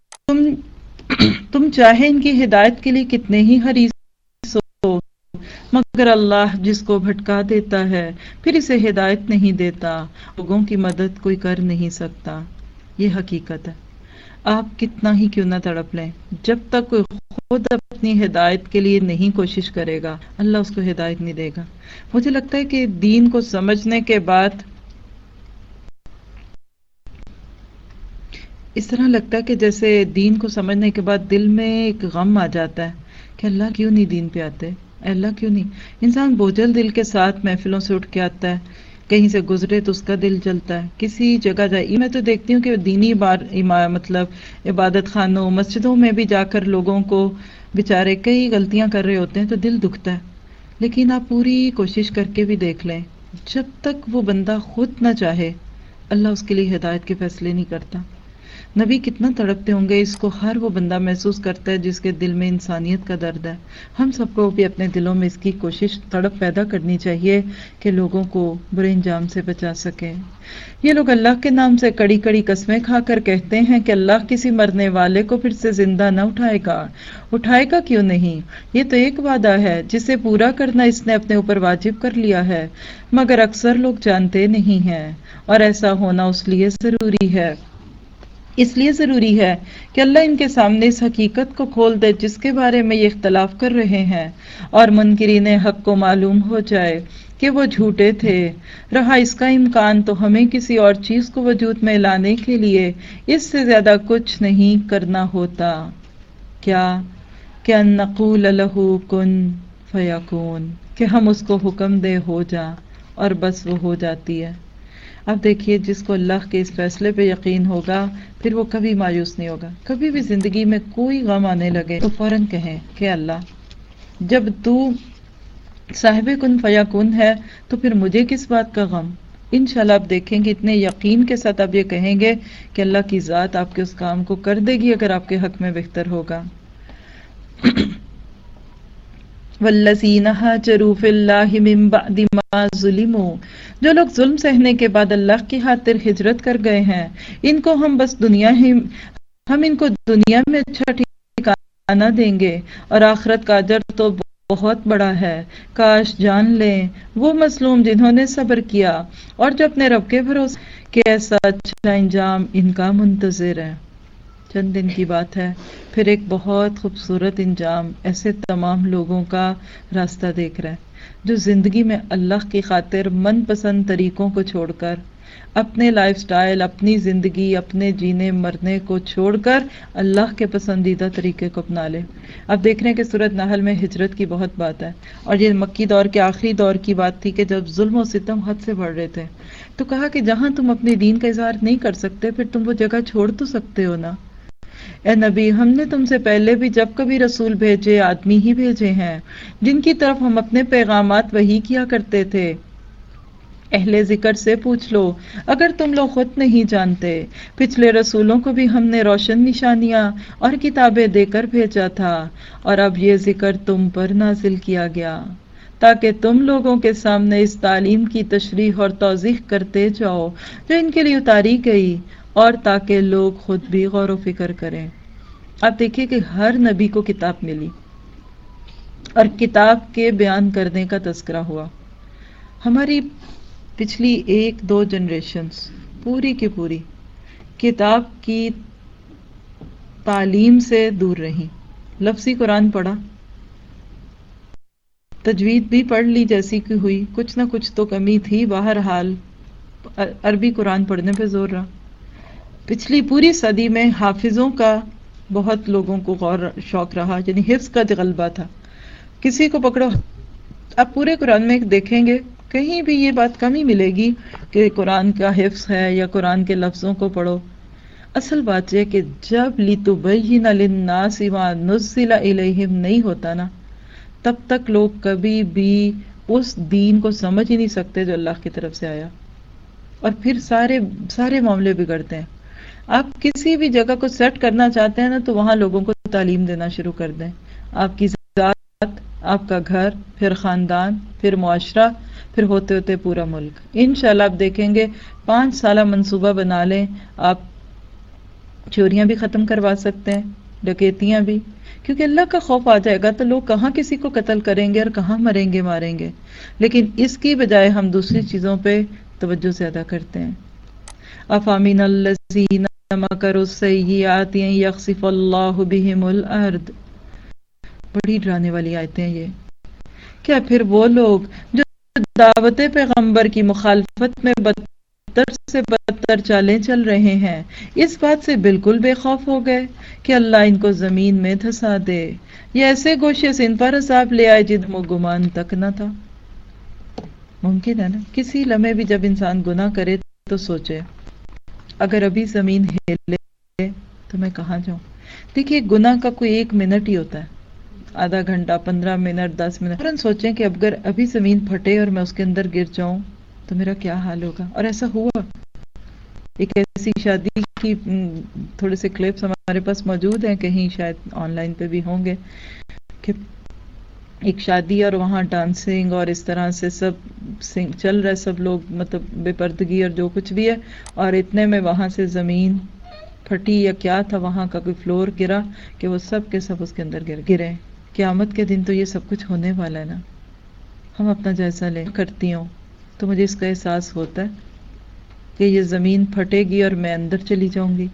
تم چاہے ان کی ہدایت کے لیے کتنے ہی حریص ہو، مگر اللہ جس کو بھٹکا دیتا ہے پھر اسے ہدایت نہیں دیتا. لوگوں کی مدد کوئی کر نہیں سکتا. یہ حقیقت ہے. آپ کتنا ہی کیوں نہ تڑپ لیں، جب تک کوئی خود اپنی ہدایت کے لیے نہیں کوشش کرے گا اللہ اس کو ہدایت نہیں دے گا. مجھے لگتا ہے کہ دین کو سمجھنے کے بعد اس طرح لگتا ہے کہ جیسے دین کو سمجھنے کے بعد دل میں ایک غم آ جاتا ہے کہ اللہ کیوں نہیں دین پہ آتے، اللہ کیوں نہیں. انسان بوجھل دل کے ساتھ محفلوں سے اٹھ کے آتا ہے، کہیں سے گزرے تو اس کا دل جلتا ہے. کسی جگہ جائے، میں تو دیکھتی ہوں کہ دینی مطلب عبادت خانوں مسجدوں میں بھی جا کر لوگوں کو بیچارے کئی غلطیاں کر رہے ہوتے ہیں تو دل دکھتا ہے. لیکن آپ پوری کوشش کر کے بھی دیکھ لیں، جب تک وہ بندہ خود نہ چاہے اللہ اس کے لیے ہدایت کے فیصلے نہیں کرتا. نبی کتنا تڑپتے ہوں گے، اس کو ہر وہ بندہ محسوس کرتا ہے جس کے دل میں انسانیت کا درد ہے. ہم سب کو بھی اپنے دلوں میں اس کی کوشش تڑپ پیدا کرنی چاہیے کہ لوگوں کو برے انجام سے بچا سکیں. یہ لوگ اللہ کے نام سے کڑی کڑی قسمیں کھا کر کہتے ہیں کہ اللہ کسی مرنے والے کو پھر سے زندہ نہ اٹھائے گا کیوں نہیں. یہ تو ایک وعدہ ہے جسے پورا کرنا اس نے اپنے اوپر واجب کر لیا ہے، مگر اکثر لوگ جانتے نہیں ہیں. اور ایسا ہونا اس لیے ضروری ہے کہ اللہ ان کے سامنے اس حقیقت کو کھول دے جس کے بارے میں یہ اختلاف کر رہے ہیں، اور منکرین حق کو معلوم ہو جائے کہ وہ جھوٹے تھے. رہا اس کا امکان تو ہمیں کسی اور چیز کو وجود میں لانے کے لیے اس سے زیادہ کچھ نہیں کرنا ہوتا. کیا کہ ان نقول لہ کن فیکون، کہ ہم اس کو حکم دے ہو جا اور بس وہ ہو جاتی ہے. اب دیکھیے جس کو اللہ کے اس فیصلے پہ یقین ہوگا پھر وہ کبھی مایوس نہیں ہوگا. کبھی بھی زندگی میں کوئی غم آنے لگے تو فوراً کہیں کہ اللہ جب تو صاحب کن فیکون ہے تو پھر مجھے کس بات کا غم. انشاءاللہ آپ دیکھیں گے اتنے یقین کے ساتھ آپ یہ کہیں گے کہ اللہ کی ذات آپ کے اس کام کو کر دے گی اگر آپ کے حق میں بہتر ہوگا. والذین ہاجروا فی اللہ من بعد ما ظلموا، جو لوگ ظلم سہنے کے بعد اللہ کی خاطر ہجرت کر گئے ہیں ان کو ہم ان کو دنیا میں اچھا ٹھکانہ دیں گے اور آخرت کا اجر تو بہت بڑا ہے. کاش جان لیں وہ مظلوم جنہوں نے صبر کیا اور جو اپنے رب کے بھروسے کہ ایسا اچھا انجام ان کا منتظر ہے. چند دن کی بات ہے پھر ایک بہت خوبصورت انجام ایسے تمام لوگوں کا راستہ دیکھ رہا ہے جو زندگی میں اللہ کی خاطر من پسند طریقوں کو چھوڑ کر اپنے لائف سٹائل، اپنی زندگی، اپنے جینے مرنے کو چھوڑ کر اللہ کے پسندیدہ طریقے کو اپنا لے. اب دیکھ رہے ہیں کہ سورۃ نحل میں ہجرت کی بہت بات ہے، اور یہ مکی دور کے آخری دور کی بات تھی کہ جب ظلم و ستم حد سے بڑھ رہے تھے تو کہا کہ جہاں تم اپنے دین کا اظہار نہیں کر سکتے پھر تم وہ جگہ چھوڑ تو سکتے ہو نا. اے نبی ہم نے تم سے پہلے بھی جب کبھی رسول بھیجے آدمی ہی بھیجے ہیں جن کی طرف ہم اپنے پیغامات وحی کیا کرتے تھے۔ اہل ذکر سے پوچھ لو اگر تم لوگ خود نہیں جانتے، پچھلے رسولوں کو بھی ہم نے روشن نشانیاں اور کتابیں دے کر بھیجا تھا، اور اب یہ ذکر تم پر نازل کیا گیا تاکہ تم لوگوں کے سامنے اس تعلیم کی تشریح اور توضیح کرتے جاؤ جو ان کے لیے اتاری گئی، اور تاکہ لوگ خود بھی غور و فکر کریں۔ آپ دیکھیے کہ ہر نبی کو کتاب ملی اور کتاب کے بیان کرنے کا تذکرہ ہوا۔ ہماری پچھلی 1-2 جنریشنز پوری کی پوری کتاب کی تعلیم سے دور رہیں۔ لفظی قرآن پڑھا، تجوید بھی پڑھ لی جیسی کہ ہوئی، کچھ نہ کچھ تو کمی تھی، بہرحال عربی قرآن پڑھنے پہ زور رہا۔ پچھلی پوری صدی میں حافظوں کا بہت لوگوں کو غور شوق رہا، یعنی حفظ کا غلبہ تھا۔ کسی کو پکڑو، آپ پورے قرآن میں دیکھیں گے کہیں بھی یہ بات کم ہی ملے گی کہ قرآن کا حفظ ہے یا قرآن کے لفظوں کو پڑھو۔ اصل بات یہ کہ جب لِتُبَيِّنَ لِلنَّاسِ مَا نُزِّلَ إِلَيْهِمْ نہیں ہوتا نا، تب تک لوگ کبھی بھی اس دین کو سمجھ ہی نہیں سکتے جو اللہ کی طرف سے آیا، اور پھر سارے معاملے بگڑتے ہیں۔ آپ کسی بھی جگہ کو سیٹ کرنا چاہتے ہیں نا تو وہاں لوگوں کو تعلیم دینا شروع کر دیں، آپ کی ذات، آپ کا گھر، پھر خاندان، پھر معاشرہ، پھر ہوتے ہوتے پورا ملک۔ انشاءاللہ آپ دیکھیں گے 5 سالہ منصوبہ بنا لیں، آپ چوریاں بھی ختم کروا سکتے ہیں، ڈکیتیاں بھی، کیونکہ اللہ کا خوف آ جائے گا تو لوگ کہاں کسی کو قتل کریں گے اور کہاں مریں گے ماریں گے، لیکن اس کی بجائے ہم دوسری چیزوں پہ توجہ زیادہ کرتے ہیں۔ افامن الذین مکروا السیئات ان یخسف اللہ بہم الارض، بڑی ڈرانے والی آیتیں ہیں یہ۔ کیا پھر وہ لوگ جو دعوت پیغمبر کی مخالفت میں بدتر سے بدتر چالیں چل رہے ہیں اس بات سے بالکل بے خوف ہو گئے کہ اللہ ان کو زمین میں دھسا دے یا ایسے گوشے سے ان پر عذاب لے آئے جن میں گمان تک نہ تھا؟ ممکن ہے نا کسی لمحے بھی جب انسان گناہ کرے تو سوچے اگر ابھی زمین ہلے تو میں کہاں جاؤں۔ دیکھیے گناہ کا کوئی 1 منٹ ہی ہوتا ہے، آدھا گھنٹہ، 15 منٹ، 10 منٹ، فوراً سوچیں کہ اگر ابھی زمین پھٹے اور میں اس کے اندر گر جاؤں تو میرا کیا حال ہوگا۔ اور ایسا ہوا۔ ایک ایسی شادی کی تھوڑے سے کلپس ہمارے پاس موجود ہیں، کہیں شاید آن لائن پہ بھی ہوں گے، کہ ایک شادی اور وہاں ڈانسنگ اور اس طرح سے سب چل رہا ہے، سب لوگ مطلب بے پردگی اور جو کچھ بھی ہے، اور اتنے میں وہاں سے زمین پھٹی یا کیا تھا، وہاں کا کوئی فلور گرا کہ وہ سب کے سب اس کے اندر گرے۔ قیامت کے دن تو یہ سب کچھ ہونے والا ہے نا۔ ہم اپنا جائزہ لیں، کرتی ہوں تو مجھے اس کا احساس ہوتا ہے کہ یہ زمین پھٹے گی اور میں اندر چلی جاؤں گی۔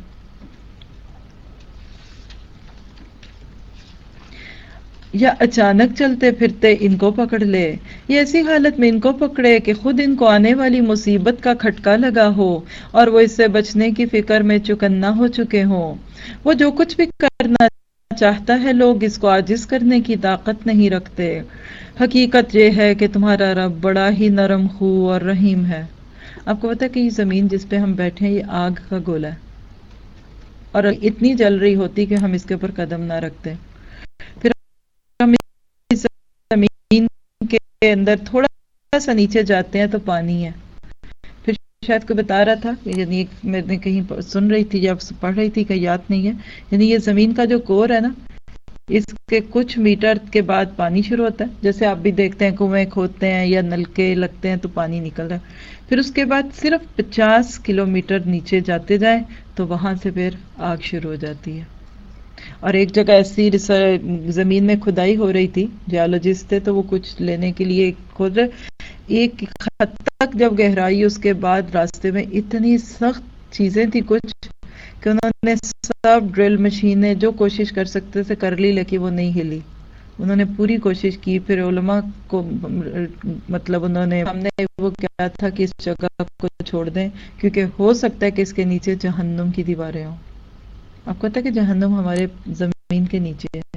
یا اچانک چلتے پھرتے ان کو پکڑ لے، یا ایسی حالت میں ان کو پکڑے کہ خود ان کو آنے والی مصیبت کا کھٹکا لگا ہو اور وہ اس سے بچنے کی فکر میں چکنا ہو چکے ہوں۔ وہ جو کچھ بھی کرنا چاہتا ہے لوگ اس کو عاجز کرنے کی طاقت نہیں رکھتے۔ حقیقت یہ ہے کہ تمہارا رب بڑا ہی نرم خو اور رحیم ہے۔ آپ کو پتا ہے کہ یہ زمین جس پہ ہم بیٹھے ہیں یہ آگ کا گولا ہے، اور اتنی جل رہی ہوتی کہ ہم اس کے اوپر قدم نہ رکھتے، پھر ہم اس زمین کے اندر تھوڑا سا نیچے جاتے ہیں تو پانی ہے۔ پھر شاید کوئی بتا رہا تھا، یعنی میں نے کہیں سن رہی تھی یا پڑھ رہی تھی کہ یاد نہیں ہے، یعنی یہ زمین کا جو کور ہے نا، اس کے کچھ میٹر کے بعد پانی شروع ہوتا ہے، جیسے آپ بھی دیکھتے ہیں کنویں کھودتے ہیں یا نلکے لگتے ہیں تو پانی نکل رہا ہے، پھر اس کے بعد صرف 50 کلومیٹر نیچے جاتے جائیں تو وہاں سے پھر آگ شروع ہو جاتی ہے۔ اور ایک جگہ ایسی زمین میں کھدائی ہو رہی تھی، جیولوجسٹ تھے تو وہ کچھ لینے کے لیے کھود رہے، ایک حد تک جب گہرائی اس کے بعد راستے میں اتنی سخت چیزیں تھی کچھ کہ انہوں نے سب ڈرل مشینیں جو کوشش کر سکتے تھے کر لی، لیکن وہ نہیں ہلی۔ انہوں نے پوری کوشش کی، پھر علماء کو مطلب انہوں نے ہم نے وہ کیا تھا کہ اس جگہ کو چھوڑ دیں کیونکہ ہو سکتا ہے کہ اس کے نیچے جہنم کی دیواریں ہوں۔ آپ کو پتا ہے کہ جہنم ہمارے زمین کے نیچے ہے،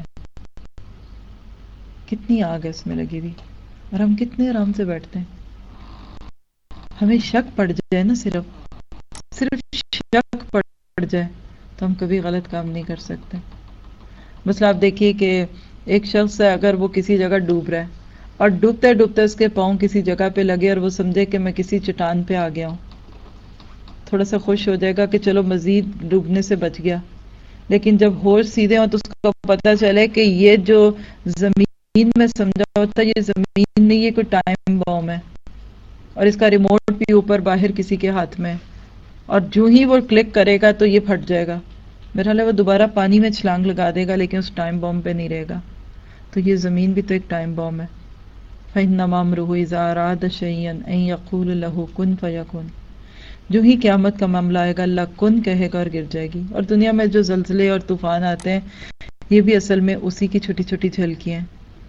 کتنی آگ ہے اس میں لگی ہوئی، اور ہم کتنے آرام سے بیٹھتے ہیں۔ ہمیں شک پڑ جائے نا، صرف شک پڑ جائے تو ہم کبھی غلط کام نہیں کر سکتے. مثلا آپ دیکھیے کہ ایک شخص ہے، اگر وہ کسی جگہ ڈوب رہا ہے اور ڈوبتے ڈوبتے اس کے پاؤں کسی جگہ پہ لگے اور وہ سمجھے کہ میں کسی چٹان پہ آ گیا ہوں، تھوڑا سا خوش ہو جائے گا کہ چلو مزید ڈوبنے سے بچ گیا. لیکن جب ہوش سیدھے ہوں تو اس کو پتہ چلے کہ یہ جو زمین میں سمجھا ہوتا ہے یہ زمین نہیں، یہ کوئی ٹائم بام ہے اور اس کا ریموٹ بھی اوپر باہر کسی کے ہاتھ میں ہے، اور جو ہی وہ کلک کرے گا تو یہ پھٹ جائے گا. میرا خیال ہے وہ دوبارہ پانی میں چھلانگ لگا دے گا لیکن اس ٹائم بام پہ نہیں رہے گا. تو یہ زمین بھی تو ایک ٹائم بام ہے. فَإِنَّمَا أَمْرُهُ إِذَا أَرَادَ شَيْئًا أَن يَقُولَ لَهُ كُن فَيَكُن. جو ہی قیامت کا معاملہ آئے گا اللہ کن کہے گا اور گر جائے گی. اور دنیا میں جو زلزلے اور طوفان آتے ہیں یہ بھی اصل میں اسی کی چھوٹی چھوٹی جھلکیاں ہیں.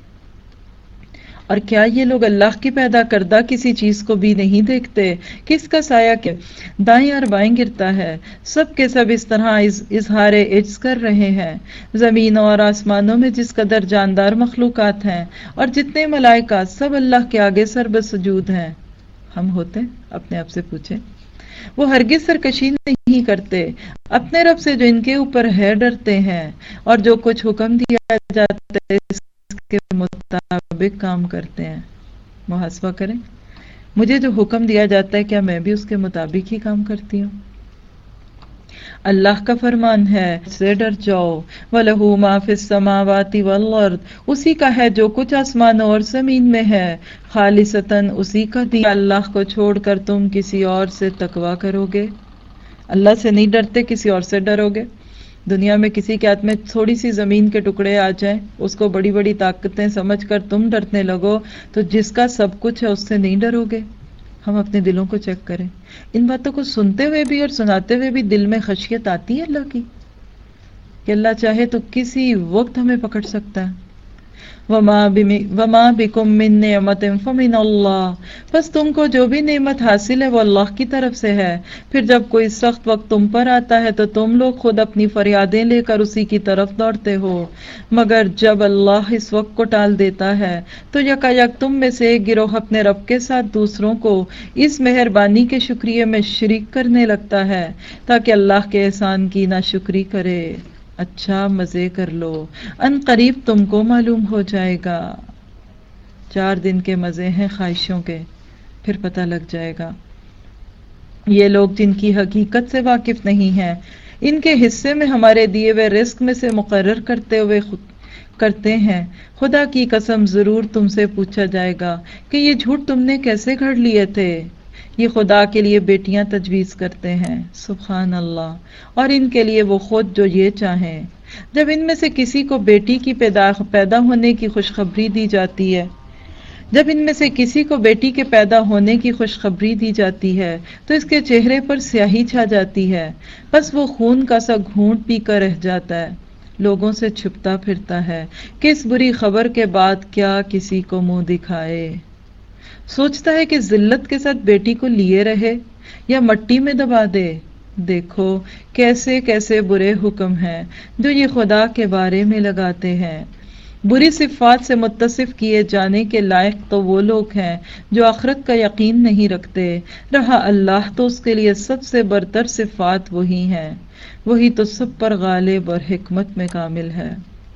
اور کیا یہ لوگ اللہ کی پیدا کردہ کسی چیز کو بھی نہیں دیکھتے؟ کس کا سایہ کے دائیں اور بائیں گرتا ہے، سب کے سب اس طرح اظہار عجز کر رہے ہیں. زمینوں اور آسمانوں میں جس قدر جاندار مخلوقات ہیں اور جتنے ملائکہ سب اللہ کے آگے سر بسجود ہیں. ہم ہوتے اپنے آپ سے پوچھیں. وہ ہرگز سرکشی نہیں کرتے اپنے رب سے جو ان کے اوپر ہے ڈرتے ہیں، اور جو کچھ حکم دیا جاتا ہے اس کے مطابق کام کرتے ہیں. محاسبہ کریں، مجھے جو حکم دیا جاتا ہے کیا میں بھی اس کے مطابق ہی کام کرتی ہوں؟ اللہ کا فرمان ہے سے ڈر جاؤ. وَلَهُ مَا فِي السَّمَاوَاتِ وَالْأَرْضِ. اسی کا ہے جو کچھ آسمانوں اور زمین میں ہے. خالصتاً اسی کا دیا. اللہ کو چھوڑ کر تم کسی اور سے تقویٰ کرو گے؟ اللہ سے نہیں ڈرتے، کسی اور سے ڈرو گے. دنیا میں کسی کے ہاتھ میں تھوڑی سی زمین کے ٹکڑے آ جائیں، اس کو بڑی بڑی طاقتیں سمجھ کر تم ڈرنے لگو، تو جس کا سب کچھ ہے اس سے نہیں ڈرو گے؟ ہم اپنے دلوں کو چیک کریں. ان باتوں کو سنتے ہوئے بھی اور سناتے ہوئے بھی دل میں خشیت آتی ہے اللہ کی کہ اللہ چاہے تو کسی وقت ہمیں پکڑ سکتا ہے. وَمَا بِكُم مِّن نِّعْمَةٍ فَمِنَ اللَّهِ. بس تم کو جو بھی نعمت حاصل ہے وہ اللہ کی طرف سے ہے. پھر جب کوئی سخت وقت تم پر آتا ہے تو تم لوگ خود اپنی فریادیں لے کر اسی کی طرف دوڑتے ہو، مگر جب اللہ اس وقت کو ٹال دیتا ہے تو یکا یک تم میں سے ایک گروہ اپنے رب کے ساتھ دوسروں کو اس مہربانی کے شکریہ میں شریک کرنے لگتا ہے تاکہ اللہ کے احسان کی ناشکری کرے. اچھا مزے کر لو، ان قریب تم کو معلوم ہو جائے گا. 4 دن کے مزے ہیں خواہشوں کے، پھر پتہ لگ جائے گا. یہ لوگ جن کی حقیقت سے واقف نہیں ہیں، ان کے حصے میں ہمارے دیے ہوئے رزق میں سے مقرر کرتے ہیں. خدا کی قسم ضرور تم سے پوچھا جائے گا کہ یہ جھوٹ تم نے کیسے گھڑ لیے تھے. یہ خدا کے لیے بیٹیاں تجویز کرتے ہیں، سبحان اللہ، اور ان کے لیے وہ خود جو یہ چاہیں. جب ان میں سے کسی کو بیٹی کی پیدا ہونے کی خوشخبری دی جاتی ہے تو اس کے چہرے پر سیاہی چھا جاتی ہے، بس وہ خون کا سا گھونٹ پی کر رہ جاتا ہے. لوگوں سے چھپتا پھرتا ہے کہ اس بری خبر کے بعد کیا کسی کو منہ دکھائے. سوچتا ہے کہ ذلت کے ساتھ بیٹی کو لیے رہے یا مٹی میں دبا دے. دیکھو کیسے کیسے برے حکم ہیں جو یہ خدا کے بارے میں لگاتے ہیں. بری صفات سے متصف کیے جانے کے لائق تو وہ لوگ ہیں جو آخرت کا یقین نہیں رکھتے. رہا اللہ تو اس کے لیے سب سے برتر صفات وہی ہیں، وہی تو سب پر غالب اور حکمت میں کامل ہے.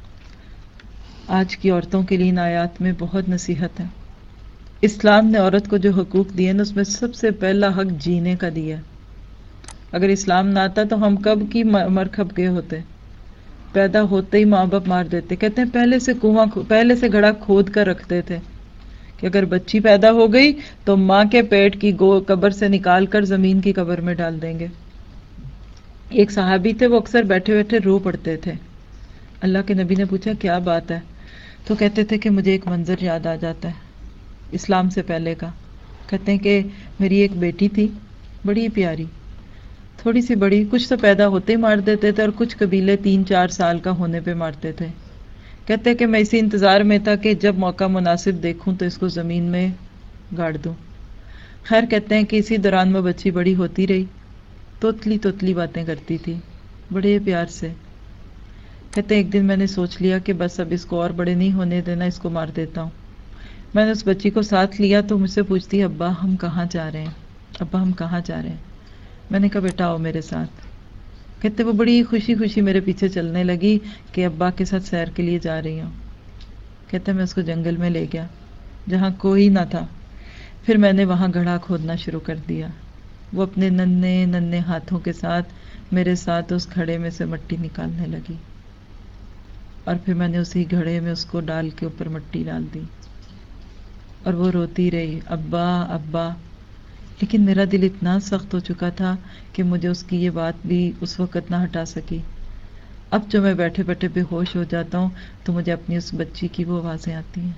آج کی عورتوں کے لیے ان آیات میں بہت نصیحت ہے. اسلام نے عورت کو جو حقوق دیے نا اس میں سب سے پہلا حق جینے کا دیا. اگر اسلام نہ آتا تو ہم کب کی مر کھپ گئے ہوتے. پیدا ہوتے ہی ماں باپ مار دیتے. کہتے ہیں پہلے سے گڑھا کھود کر رکھتے تھے کہ اگر بچی پیدا ہو گئی تو ماں کے پیٹ کی قبر سے نکال کر زمین کی قبر میں ڈال دیں گے. ایک صحابی تھے، وہ اکثر بیٹھے بیٹھے رو پڑتے تھے. اللہ کے نبی نے پوچھا کیا بات ہے؟ تو کہتے تھے کہ مجھے ایک منظر یاد آ جاتا ہے اسلام سے پہلے کا. کہتے ہیں کہ میری ایک بیٹی تھی بڑی پیاری، تھوڑی سی بڑی، کچھ تو پیدا ہوتے ہی مار دیتے تھے اور کچھ قبیلے 3-4 سال کا ہونے پہ مارتے تھے. کہتے ہیں کہ میں اسی انتظار میں تھا کہ جب موقع مناسب دیکھوں تو اس کو زمین میں گاڑ دوں. خیر کہتے ہیں کہ اسی دوران وہ بچی بڑی ہوتی رہی، توتلی باتیں کرتی تھی بڑے پیار سے. کہتے ہیں ایک دن میں نے سوچ لیا کہ بس اب اس کو اور بڑے نہیں ہونے دینا، اس کو مار دیتا ہوں. میں نے اس بچی کو ساتھ لیا تو مجھ سے پوچھتی ابا ہم کہاں جا رہے ہیں، ابا ہم کہاں جا رہے ہیں. میں نے کہا بیٹا آؤ میرے ساتھ. کہتے وہ بڑی خوشی خوشی میرے پیچھے چلنے لگی کہ ابا کے ساتھ سیر کے لیے جا رہی ہوں. کہتے میں اس کو جنگل میں لے گیا جہاں کوئی نہ تھا. پھر میں نے وہاں گڑھا کھودنا شروع کر دیا. وہ اپنے ننھے ننھے ہاتھوں کے ساتھ میرے ساتھ اس گھڑے میں سے مٹی نکالنے لگی، اور پھر میں نے اسی گھڑے میں اس کو ڈال کے اوپر مٹی ڈال دی، اور وہ روتی رہی ابا ابا. لیکن میرا دل اتنا سخت ہو چکا تھا کہ مجھے اس کی یہ بات بھی اس وقت نہ ہٹا سکی. اب جو میں بیٹھے بیٹھے بے ہوش ہو جاتا ہوں تو مجھے اپنی اس بچی کی وہ آوازیں آتی ہیں.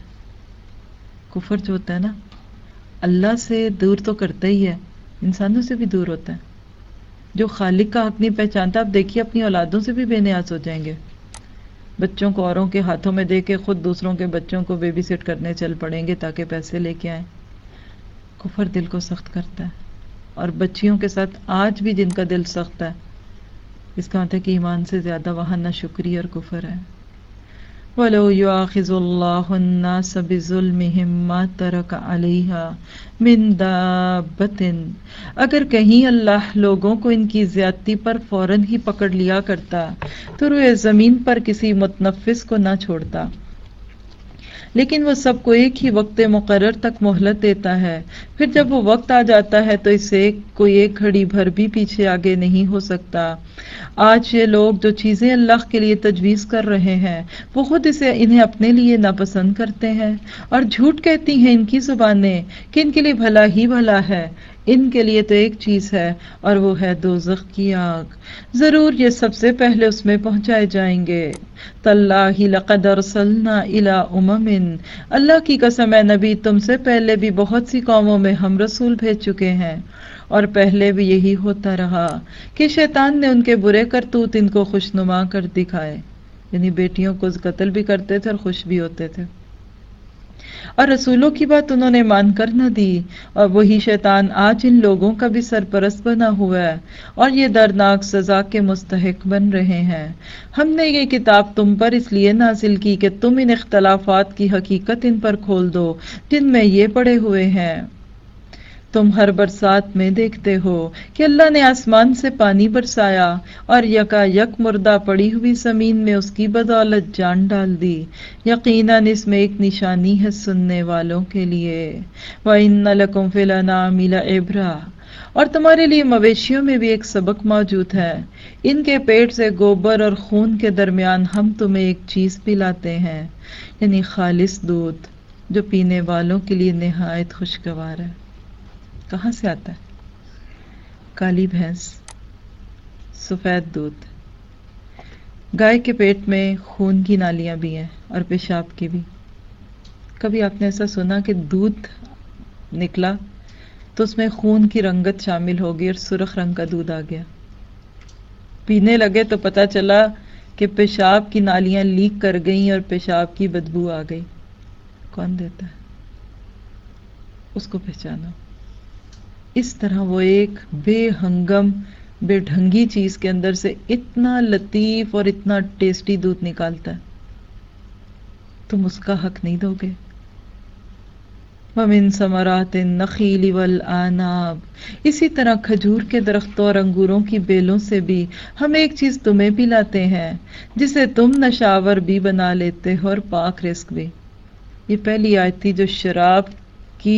کفر جو ہوتا ہے نا، اللہ سے دور تو کرتا ہی ہے، انسانوں سے بھی دور ہوتا ہے. جو خالق کا حق نہیں پہچانتا، آپ دیکھیے اپنی اولادوں سے بھی بے نیاز ہو جائیں گے. بچوں کو اوروں کے ہاتھوں میں دے کے خود دوسروں کے بچوں کو بیبی سٹ کرنے چل پڑیں گے تاکہ پیسے لے کے آئیں. کفر دل کو سخت کرتا ہے، اور بچیوں کے ساتھ آج بھی جن کا دل سخت ہے، اس کا مطلب ہے کہ ایمان سے زیادہ وہاں نہ شکری اور کفر ہے. وَلَوْ يُؤَاخِذُ اللَّهُ النَّاسَ بِظُلْمِهِمْ مَا تَرَكَ عَلَيْهَا مِن دَابَّةٍ، اگر کہیں اللہ لوگوں کو ان کی زیادتی پر فوراً ہی پکڑ لیا کرتا تو روئے زمین پر کسی متنفس کو نہ چھوڑتا. لیکن وہ سب کو ایک ہی وقت مقرر تک مہلت دیتا ہے، پھر جب وہ وقت آ جاتا ہے تو اس سے کوئی ایک گھڑی بھر بھی پیچھے آگے نہیں ہو سکتا. آج یہ لوگ جو چیزیں اللہ کے لیے تجویز کر رہے ہیں وہ خود انہیں اپنے لیے ناپسند کرتے ہیں، اور جھوٹ کہتی ہیں ان کی زبانیں کہ ان کے لیے بھلا ہی بھلا ہے. ان کے لیے تو ایک چیز ہے اور وہ ہے دوزخ کی آگ، ضرور یہ سب سے پہلے اس میں پہنچائے جائیں گے. تاللہ لقد ارسلنا الی امم، اللہ کی قسم ہے نبی تم سے پہلے بھی بہت سی قوموں میں ہم رسول بھیج چکے ہیں، اور پہلے بھی یہی ہوتا رہا کہ شیطان نے ان کے برے کرتوت ان کو خوشنما کر دکھائے. یعنی بیٹیوں کو قتل بھی کرتے تھے اور خوش بھی ہوتے تھے، اور رسولوں کی بات انہوں نے مان کر نہ دی، اور وہی شیطان آج ان لوگوں کا بھی سرپرست بنا ہوا ہے، اور یہ دردناک سزا کے مستحق بن رہے ہیں. ہم نے یہ کتاب تم پر اس لیے نازل کی کہ تم ان اختلافات کی حقیقت ان پر کھول دو جن میں یہ پڑے ہوئے ہیں. تم ہر برسات میں دیکھتے ہو کہ اللہ نے آسمان سے پانی برسایا اور یکا یک مردہ پڑی ہوئی زمین میں اس کی بدولت جان ڈال دی. یقیناً اس میں ایک نشانی ہے سننے والوں کے لیے. وَإِنَّ لَكُمْ فِي الْأَنْعَامِ لَعِبْرَةً، اور تمہارے لیے مویشیوں میں بھی ایک سبق موجود ہے. ان کے پیٹ سے گوبر اور خون کے درمیان ہم تمہیں ایک چیز پلاتے ہیں، یعنی خالص دودھ جو پینے والوں کے لیے نہایت خوشگوار ہے. کہاں سے آتا ہے؟ کالی بھینس، سفید دودھ. گائے کے پیٹ میں خون کی نالیاں بھی ہیں اور پیشاب کی بھی. کبھی آپ نے ایسا سنا کہ دودھ نکلا تو اس میں خون کی رنگت شامل ہو گئی اور سرخ رنگ کا دودھ آ گیا؟ پینے لگے تو پتہ چلا کہ پیشاب کی نالیاں لیک کر گئیں اور پیشاب کی بدبو آ گئی. کون دیتا ہے؟ اس کو پہچانو. اس طرح وہ ایک بے ہنگم بے ڈھنگی چیز کے اندر سے اتنا لطیف اور اتنا ٹیسٹی دودھ نکالتا ہے. تم اس کا حق نہیں دو گے. وَمِن ثَمَرَاتِ النَّخِيلِ وَالْأَعْنَابِ، اسی طرح کھجور کے درختوں اور انگوروں کی بیلوں سے بھی ہم ایک چیز تمہیں پلاتے ہیں جسے تم نشاور بھی بنا لیتے ہو اور پاک رزق بھی. یہ پہلی آیت تھی جو شراب کی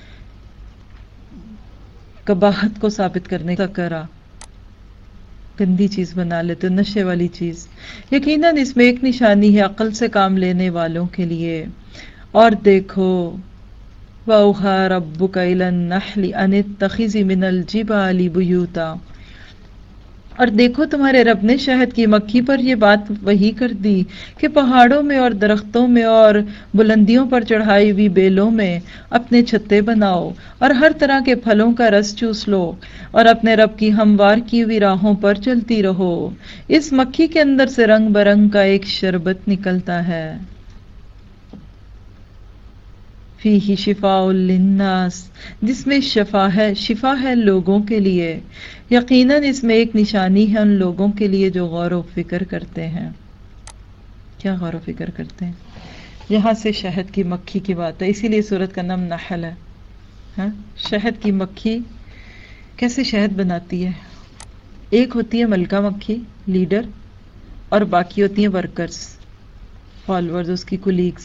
قباحت کو ثابت کرنے کا کرا. گندی چیز بنا لیتے، نشے والی چیز. یقیناً اس میں ایک نشانی ہے عقل سے کام لینے والوں کے لیے. اور دیکھو وَأَوْحَىٰ رَبُّكَ إِلَى النَّحْلِ أَنِ اتَّخِذِي مِنَ الْجِبَالِ بُيُوتًا، اور دیکھو تمہارے رب نے شہد کی مکھی پر یہ بات وحی کر دی کہ پہاڑوں میں اور درختوں میں اور بلندیوں پر چڑھائی ہوئی بیلوں میں اپنے چھتے بناؤ اور ہر طرح کے پھلوں کا رس چوس لو اور اپنے رب کی ہموار کی ہوئی راہوں پر چلتی رہو. اس مکھی کے اندر سے رنگ برنگ کا ایک شربت نکلتا ہے. فیہ شفاء للناس، جس میں شفا ہے لوگوں کے لیے. یقیناً اس میں ایک نشانی ہے ان لوگوں کے لیے جو غور و فکر کرتے ہیں. کیا غور و فکر کرتے ہیں؟ یہاں سے شہد کی مکھی کی بات ہے، اسی لیے سورت کا نام نحل ہے. شہد کی مکھی کیسے شہد بناتی ہے؟ ایک ہوتی ہے ملکہ مکھی لیڈر، اور باقی ہوتی ہیں ورکرز، فالوورز، اس کی کولیگز،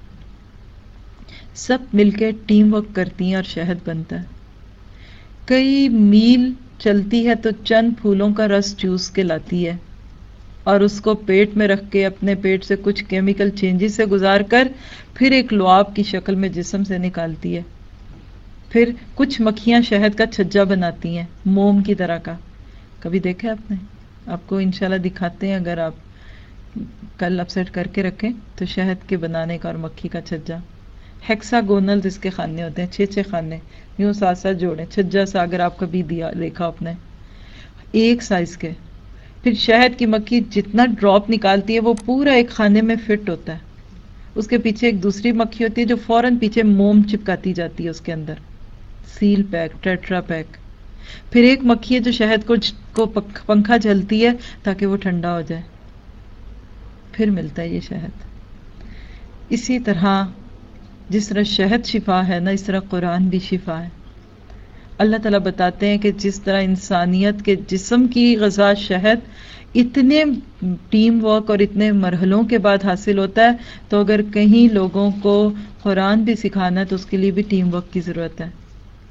سب مل کے ٹیم ورک کرتی ہیں اور شہد بنتا ہے. کئی میل چلتی ہے تو چند پھولوں کا رس چوس کے لاتی ہے اور اس کو پیٹ میں رکھ کے اپنے پیٹ سے کچھ کیمیکل چینجز سے گزار کر پھر ایک لعاب کی شکل میں جسم سے نکالتی ہے. پھر کچھ مکھیاں شہد کا چھجا بناتی ہیں موم کی طرح کا. کبھی دیکھا آپ نے؟ آپ کو انشاءاللہ دکھاتے ہیں، اگر آپ کل اپ سیٹ کر کے رکھیں تو شہد کے بنانے کا اور مکھی کا چھجا. ہیکساگونل اس کے خانے ہوتے ہیں، 6 خانے یوں ساتھ ساتھ جوڑے، چھجا سا اگر آپ کبھی دیکھا آپ نے، ایک سائز کے. پھر شہد کی مکھی جتنا ڈراپ نکالتی ہے وہ پورا ایک خانے میں فٹ ہوتا ہے. اس کے پیچھے ایک دوسری مکھی ہوتی ہے جو فوراً پیچھے موم چپکاتی جاتی ہے اس کے اندر، سیل پیک، ٹیٹرا پیک. پھر ایک مکھی ہے جو شہد کو پنکھا جھلتی ہے تاکہ وہ ٹھنڈا ہو جائے، پھر ملتا ہے یہ شہد. اسی طرح جس طرح شہد شفا ہے نا، اس طرح قرآن بھی شفا ہے. اللہ تعالیٰ بتاتے ہیں کہ جس طرح انسانیت کے جسم کی غذا شہد اتنے ٹیم ورک اور اتنے مرحلوں کے بعد حاصل ہوتا ہے، تو اگر کہیں لوگوں کو قرآن بھی سکھانا ہے تو اس کے لیے بھی ٹیم ورک کی ضرورت ہے.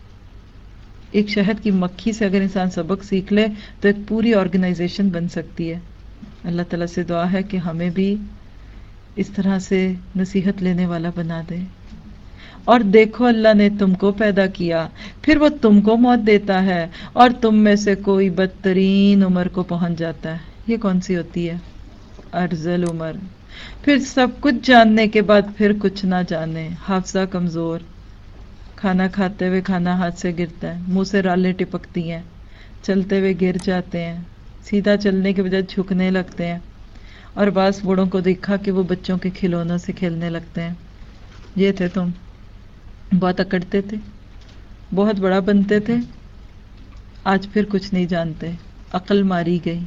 ایک شہد کی مکھی سے اگر انسان سبق سیکھ لے تو ایک پوری آرگنائزیشن بن سکتی ہے. اللہ تعالیٰ سے دعا ہے کہ ہمیں بھی اس طرح سے نصیحت لینے والا بنا دے. اور دیکھو اللہ نے تم کو پیدا کیا، پھر وہ تم کو موت دیتا ہے اور تم میں سے کوئی بدترین عمر کو پہنچ جاتا ہے. یہ کون سی ہوتی ہے؟ ارذل عمر. پھر سب کچھ جاننے کے بعد پھر کچھ نہ جانے، حافظہ کمزور، کھانا کھاتے ہوئے کھانا ہاتھ سے گرتا ہے، منہ سے رالیں ٹپکتی ہیں، چلتے ہوئے گر جاتے ہیں، سیدھا چلنے کے بجائے جھکنے لگتے ہیں، اور بعض بوڑھوں کو دیکھا کہ وہ بچوں کے کھلونوں سے کھیلنے لگتے ہیں. یہ تھے تم، بہت اکڑتے تھے، بہت بڑا بنتے تھے، آج پھر کچھ نہیں جانتے، عقل ماری گئی.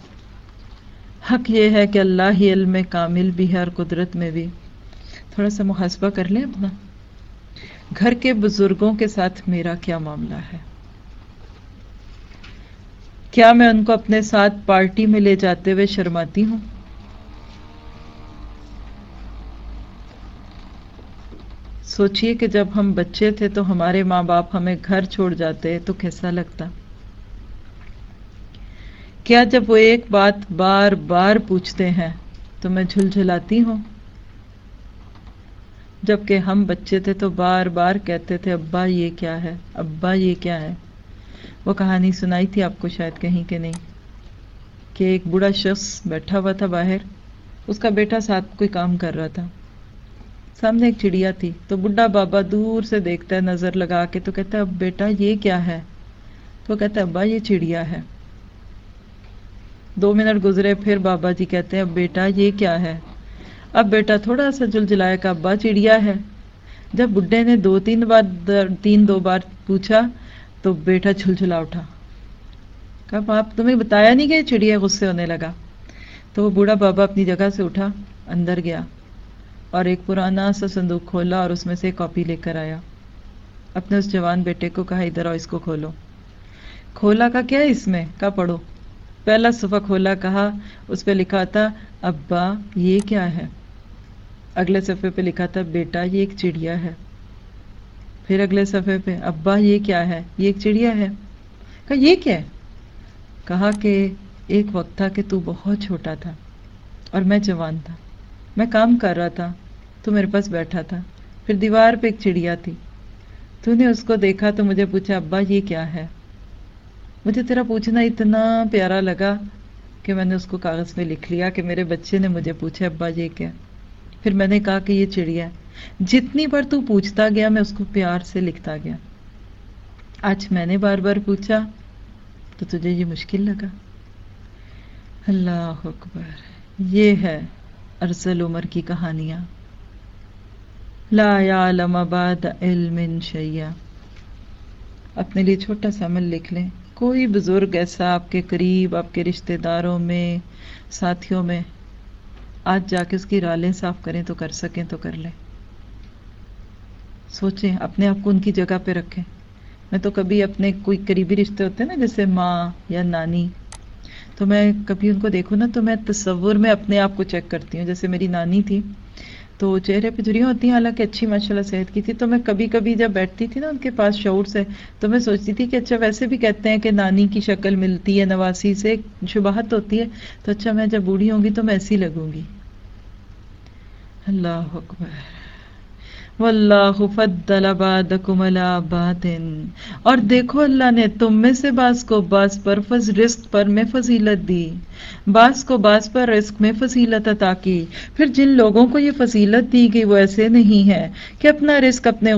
حق یہ ہے کہ اللہ ہی علم میں کامل بھی ہے اور قدرت میں بھی. تھوڑا سا محاسبہ کر لیں اپنا. گھر کے بزرگوں کے ساتھ میرا کیا معاملہ ہے؟ کیا میں ان کو اپنے ساتھ پارٹی میں لے جاتے ہوئے شرماتی ہوں؟ سوچئے کہ جب ہم بچے تھے تو ہمارے ماں باپ ہمیں گھر چھوڑ جاتے تو کیسا لگتا؟ کیا جب وہ ایک بات بار بار پوچھتے ہیں تو میں جھلجھلاتی ہوں؟ جبکہ ہم بچے تھے تو بار بار کہتے تھے ابا یہ کیا ہے، ابا یہ کیا ہے. وہ کہانی سنائی تھی آپ کو شاید کہیں کہ نہیں، کہ ایک بوڑھا شخص بیٹھا ہوا تھا باہر، اس کا بیٹا ساتھ کوئی کام کر رہا تھا. سامنے ایک چڑیا تھی تو بڈھا بابا دور سے دیکھتا ہے نظر لگا کے، تو کہتا ہے اب بیٹا یہ کیا ہے؟ تو کہتا ہے ابا یہ چڑیا ہے. 2 منٹ گزرے، پھر بابا جی کہتے ہیں اب بیٹا یہ کیا ہے؟ اب بیٹا تھوڑا سا جھلجھلایا کہ ابا چڑیا ہے. جب بڈھے نے 2 بار پوچھا تو بیٹا جھلجھلا اٹھا، کہا باپ تمہیں بتایا نہیں کہ یہ چڑیا؟ غصے ہونے لگا. تو وہ بوڑھا بابا اپنی جگہ سے اٹھا، اندر گیا اور ایک پرانا سا صندوق کھولا اور اس میں سے ایک کاپی لے کر آیا. اپنے اس جوان بیٹے کو کہا ادھر آؤ، اس کو کھولو. کھولا، کہا کیا ہے اس میں؟ کہا پڑھو. پہلا صفحہ کھولا، کہا اس پہ لکھا تھا ابا یہ کیا ہے. اگلے صفحے پہ لکھا تھا بیٹا یہ ایک چڑیا ہے. پھر اگلے صفحے پہ ابا یہ کیا ہے؟ یہ ایک چڑیا ہے. کہا یہ کیا ہے؟ کہا کہ ایک وقت تھا کہ تو بہت چھوٹا تھا اور میں جوان تھا، میں کام کر رہا تھا، تو میرے پاس بیٹھا تھا، پھر دیوار پہ ایک چڑیا تھی، تو نے اس کو دیکھا تو مجھے پوچھا ابا یہ کیا ہے. مجھے تیرا پوچھنا اتنا پیارا لگا کہ میں نے اس کو کاغذ میں لکھ لیا کہ میرے بچے نے مجھے پوچھا ابا یہ کیا. پھر میں نے کہا کہ یہ چڑیا ہے. جتنی بار تو پوچھتا گیا میں اس کو پیار سے لکھتا گیا. آج میں نے بار بار پوچھا تو تجھے یہ مشکل لگا. اللہ اکبر. یہ ہے ارذل عمر کی کہانیاں. لا یعلم بعد علم شیئا. اپنے لیے چھوٹا سا عمل لکھ لیں. کوئی بزرگ ایسا آپ کے قریب، آپ کے رشتہ داروں میں، ساتھیوں میں، آج جا کے اس کی رالیں صاف کریں تو کر سکیں تو کر لیں. سوچیں، اپنے آپ کو ان کی جگہ پہ رکھیں. میں تو کبھی اپنے کوئی قریبی رشتے ہوتے ہیں نا، جیسے ماں یا نانی، تو میں کبھی ان کو دیکھوں نا تو میں تصور میں اپنے آپ کو چیک کرتی ہوں. جیسے میری نانی تھی تو چہرے پہ جھریاں ہوتی ہیں، حالانکہ اچھی ماشاءاللہ صحت کی تھی، تو میں کبھی کبھی جب بیٹھتی تھی نا ان کے پاس شعور سے، تو میں سوچتی تھی کہ اچھا ویسے بھی کہتے ہیں کہ نانی کی شکل ملتی ہے نواسی سے، ایک شباہت ہوتی ہے، تو اچھا میں جب بوڑھی ہوں گی تو میں ایسی لگوں گی. اللہ اکبر. واللہ فضل بعضکم علی بعض، اور دیکھو اللہ نے تم میں سے بعض کو بعض پر رزق پر میں فضیلت دی، بعض کو بعض پر رزق میں فضیلت عطا کی. پھر جن لوگوں کو یہ فضیلت دی گئی وہ ایسے نہیں ہے کہ اپنا رزق اپنے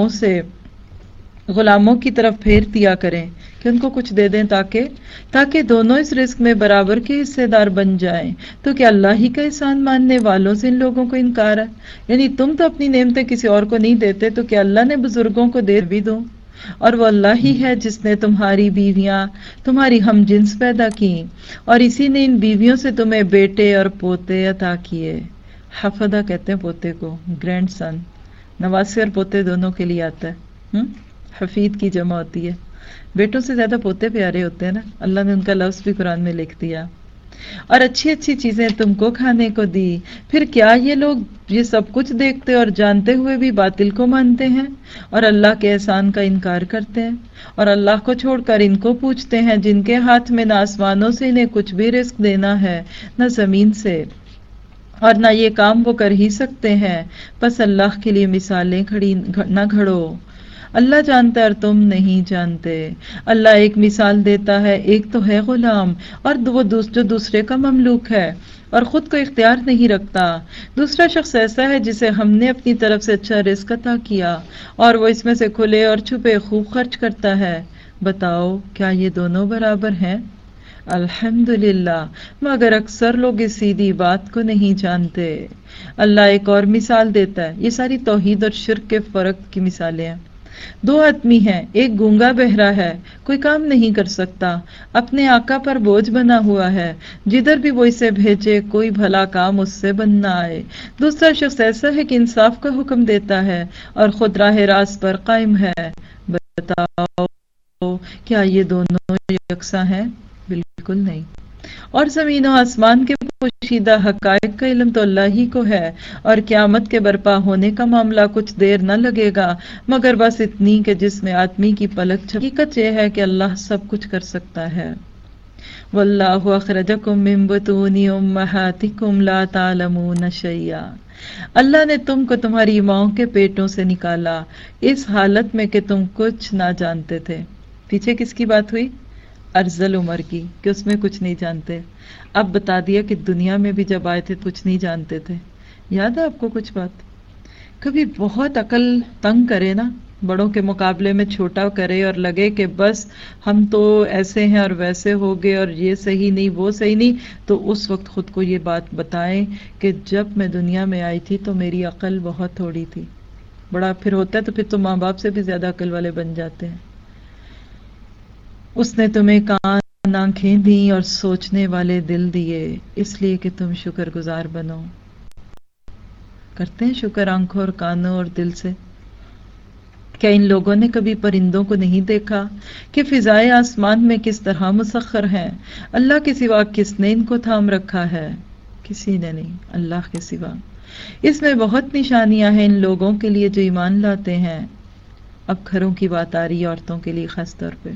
غلاموں کی طرف پھیر دیا کریں کہ ان کو کچھ دے دیں تاکہ دونوں اس رزق میں برابر کے حصے دار بن جائیں. تو کیا اللہ ہی کا احسان ماننے والوں سے ان لوگوں کو انکار ہے؟ یعنی تم تو اپنی نعمتیں کسی اور کو نہیں دیتے، تو کیا اللہ نے بزرگوں کو دے بھی دو؟ اور وہ اللہ ہی ہے جس نے تمہاری بیویاں تمہاری ہم جنس پیدا کی، اور اسی نے ان بیویوں سے تمہیں بیٹے اور پوتے عطا کیے. حفدہ کہتے ہیں پوتے کو، گرینڈ سن. نواسے اور پوتے دونوں کے لیے آتا ہے. حفید کی جمع ہوتی ہے. بیٹوں سے زیادہ پوتے پیارے ہوتے ہیں نا، اللہ نے ان کا لفظ بھی قرآن میں لکھ دیا. اور اچھی اچھی چیزیں تم کو کھانے کو دی. پھر کیا یہ لوگ یہ سب کچھ دیکھتے اور جانتے ہوئے بھی باطل کو مانتے ہیں اور اللہ کے احسان کا انکار کرتے ہیں، اور اللہ کو چھوڑ کر ان کو پوچھتے ہیں جن کے ہاتھ میں نہ آسمانوں سے انہیں کچھ بھی رزق دینا ہے نہ زمین سے، اور نہ یہ کام وہ کر ہی سکتے ہیں. بس اللہ کے لیے مثالیں نہ گھڑو. اللہ جانتا ہے اور تم نہیں جانتے. اللہ ایک مثال دیتا ہے، ایک تو ہے غلام اور وہ جو دوسرے کا مملوک ہے اور خود کو اختیار نہیں رکھتا. دوسرا شخص ایسا ہے جسے ہم نے اپنی طرف سے اچھا رزق عطا کیا اور وہ اس میں سے کھلے اور چھپے خوب خرچ کرتا ہے. بتاؤ کیا یہ دونوں برابر ہیں؟ الحمدللہ، مگر اکثر لوگ اس سیدھی بات کو نہیں جانتے. اللہ ایک اور مثال دیتا ہے. یہ ساری توحید اور شرک کے فرق کی مثالیں ہیں. دو آدمی ہیں، ایک گونگا بہرا ہے، کوئی کام نہیں کر سکتا، اپنے آقا پر بوجھ بنا ہوا ہے، جدھر بھی وہ اسے بھیجے کوئی بھلا کام اس سے بن نہ آئے. دوسرا شخص ایسا ہے کہ انصاف کا حکم دیتا ہے اور خود راہ راست پر قائم ہے. بتاؤ کیا یہ دونوں یکساں ہیں؟ بالکل نہیں. اور زمین و آسمان کے پوشیدہ حقائق کا علم تو اللہ ہی کو ہے، اور قیامت کے برپا ہونے کا معاملہ کچھ دیر نہ لگے گا مگر بس اتنی کہ جس میں آدمی کی پلک جھپکے. حقیقت یہ ہے کہ اللہ سب کچھ کر سکتا ہے. واللہ اخرجکم من بطون امہاتکم لا تعلمون شیئا، اللہ نے تم کو تمہاری ماؤں کے پیٹوں سے نکالا اس حالت میں کہ تم کچھ نہ جانتے تھے. پیچھے کس کی بات ہوئی؟ ارذل عمر کی، کہ اس میں کچھ نہیں جانتے. اب بتا دیا کہ دنیا میں بھی جب آئے تھے کچھ نہیں جانتے تھے. یاد ہے آپ کو کچھ بات؟ کبھی بہت عقل تنگ کرے نا، بڑوں کے مقابلے میں چھوٹا کرے اور لگے کہ بس ہم تو ایسے ہیں اور ویسے ہو گئے اور یہ صحیح نہیں وہ صحیح نہیں، تو اس وقت خود کو یہ بات بتائیں کہ جب میں دنیا میں آئی تھی تو میری عقل بہت تھوڑی تھی. بڑا پھر ہوتا ہے تو پھر تو ماں باپ سے بھی زیادہ عقل والے بن جاتے ہیں. اس نے تمہیں کان آنکھیں دیں اور سوچنے والے دل دیے اس لیے کہ تم شکر گزار بنو. کرتے ہیں شکر آنکھوں اور کانوں اور دل سے؟ کیا ان لوگوں نے کبھی پرندوں کو نہیں دیکھا کہ فضائے آسمان میں کس طرح مسخر ہیں؟ اللہ کے سوا کس نے ان کو تھام رکھا ہے؟ کسی نے نہیں، اللہ کے سوا. اس میں بہت نشانیاں ہیں ان لوگوں کے لیے جو ایمان لاتے ہیں. اب گھروں کی بات آ رہی ہے عورتوں کے لیے خاص طور پہ.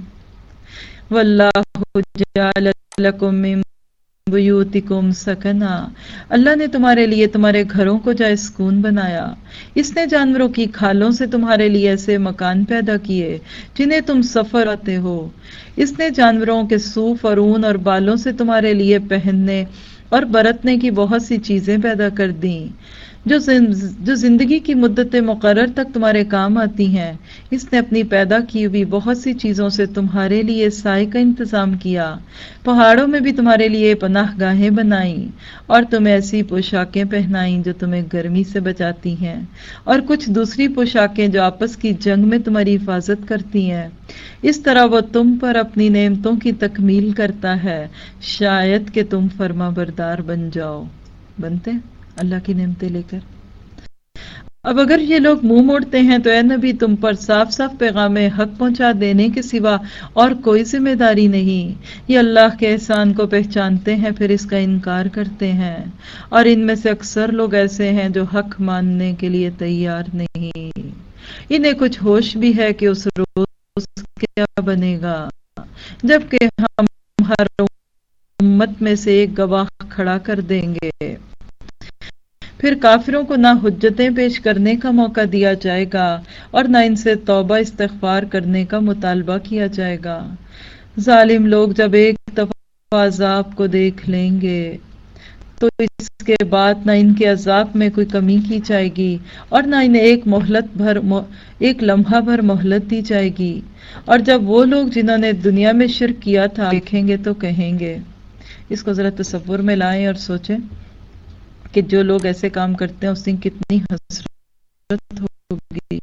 واللہ جعل لکم من بیوتکم سکنا، اللہ نے تمہارے لیے تمہارے گھروں کو جائے سکون بنایا. اس نے جانوروں کی کھالوں سے تمہارے لیے ایسے مکان پیدا کیے جنہیں تم سفر آتے ہو. اس نے جانوروں کے صوف اور اون اور بالوں سے تمہارے لیے پہننے اور برتنے کی بہت سی چیزیں پیدا کر دیں جو زندگی کی مدت مقرر تک تمہارے کام آتی ہیں. اس نے اپنی پیدا کی ہوئی بہت سی چیزوں سے تمہارے لیے سائے کا انتظام کیا. پہاڑوں میں بھی تمہارے لیے پناہ گاہیں بنائیں اور تمہیں ایسی پوشاکیں پہنائیں جو تمہیں گرمی سے بچاتی ہیں، اور کچھ دوسری پوشاکیں جو آپس کی جنگ میں تمہاری حفاظت کرتی ہیں. اس طرح وہ تم پر اپنی نعمتوں کی تکمیل کرتا ہے شاید کہ تم فرما بردار بن جاؤ. بنتے اللہ کی نعمتیں لے کر. اب اگر یہ لوگ منہ موڑتے ہیں تو اے نبی تم پر صاف صاف پیغام حق پہنچا دینے کے سوا اور کوئی ذمہ داری نہیں. یہ اللہ کے احسان کو پہچانتے ہیں پھر اس کا انکار کرتے ہیں، اور ان میں سے اکثر لوگ ایسے ہیں جو حق ماننے کے لیے تیار نہیں. انہیں کچھ ہوش بھی ہے کہ اس روز کیا بنے گا جبکہ ہم ہر امت میں سے ایک گواہ کھڑا کر دیں گے. پھر کافروں کو نہ حجتیں پیش کرنے کا موقع دیا جائے گا اور نہ ان سے توبہ استغفار کرنے کا مطالبہ کیا جائے گا. ظالم لوگ جب ایک دفعہ عذاب کو دیکھ لیں گے تو اس کے بعد نہ ان کے عذاب میں کوئی کمی کی جائے گی اور نہ انہیں ایک لمحہ بھر مہلت دی جائے گی. اور جب وہ لوگ جنہوں نے دنیا میں شرک کیا تھا دیکھیں گے تو کہیں گے، اس کو ذرا تصور میں لائیں اور سوچیں کہ جو لوگ ایسے کام کرتے ہیں اس دن کتنی حسرت ہوگی.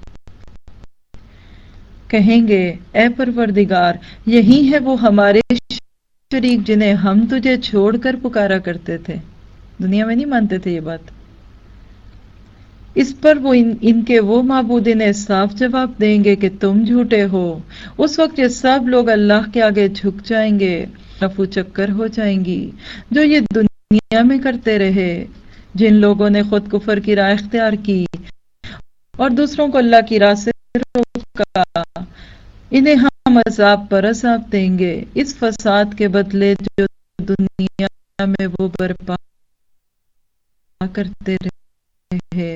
کہیں گے اے پروردگار یہی ہے وہ ہمارے شریک جنہیں ہم تجھے چھوڑ کر پکارا کرتے تھے. دنیا میں نہیں مانتے تھے یہ بات. اس پر وہ ان کے وہ معبود انہیں صاف جواب دیں گے کہ تم جھوٹے ہو. اس وقت یہ سب لوگ اللہ کے آگے جھک جائیں گے، رفو چکر ہو جائیں گی جو یہ دنیا میں کرتے رہے. جن لوگوں نے خود کفر کی راہ اختیار کی اور دوسروں کو اللہ کی راہ سے روکا انہیں ہم عذاب پر عذاب دیں گے اس فساد کے بدلے جو دنیا میں وہ برپا کرتے رہے.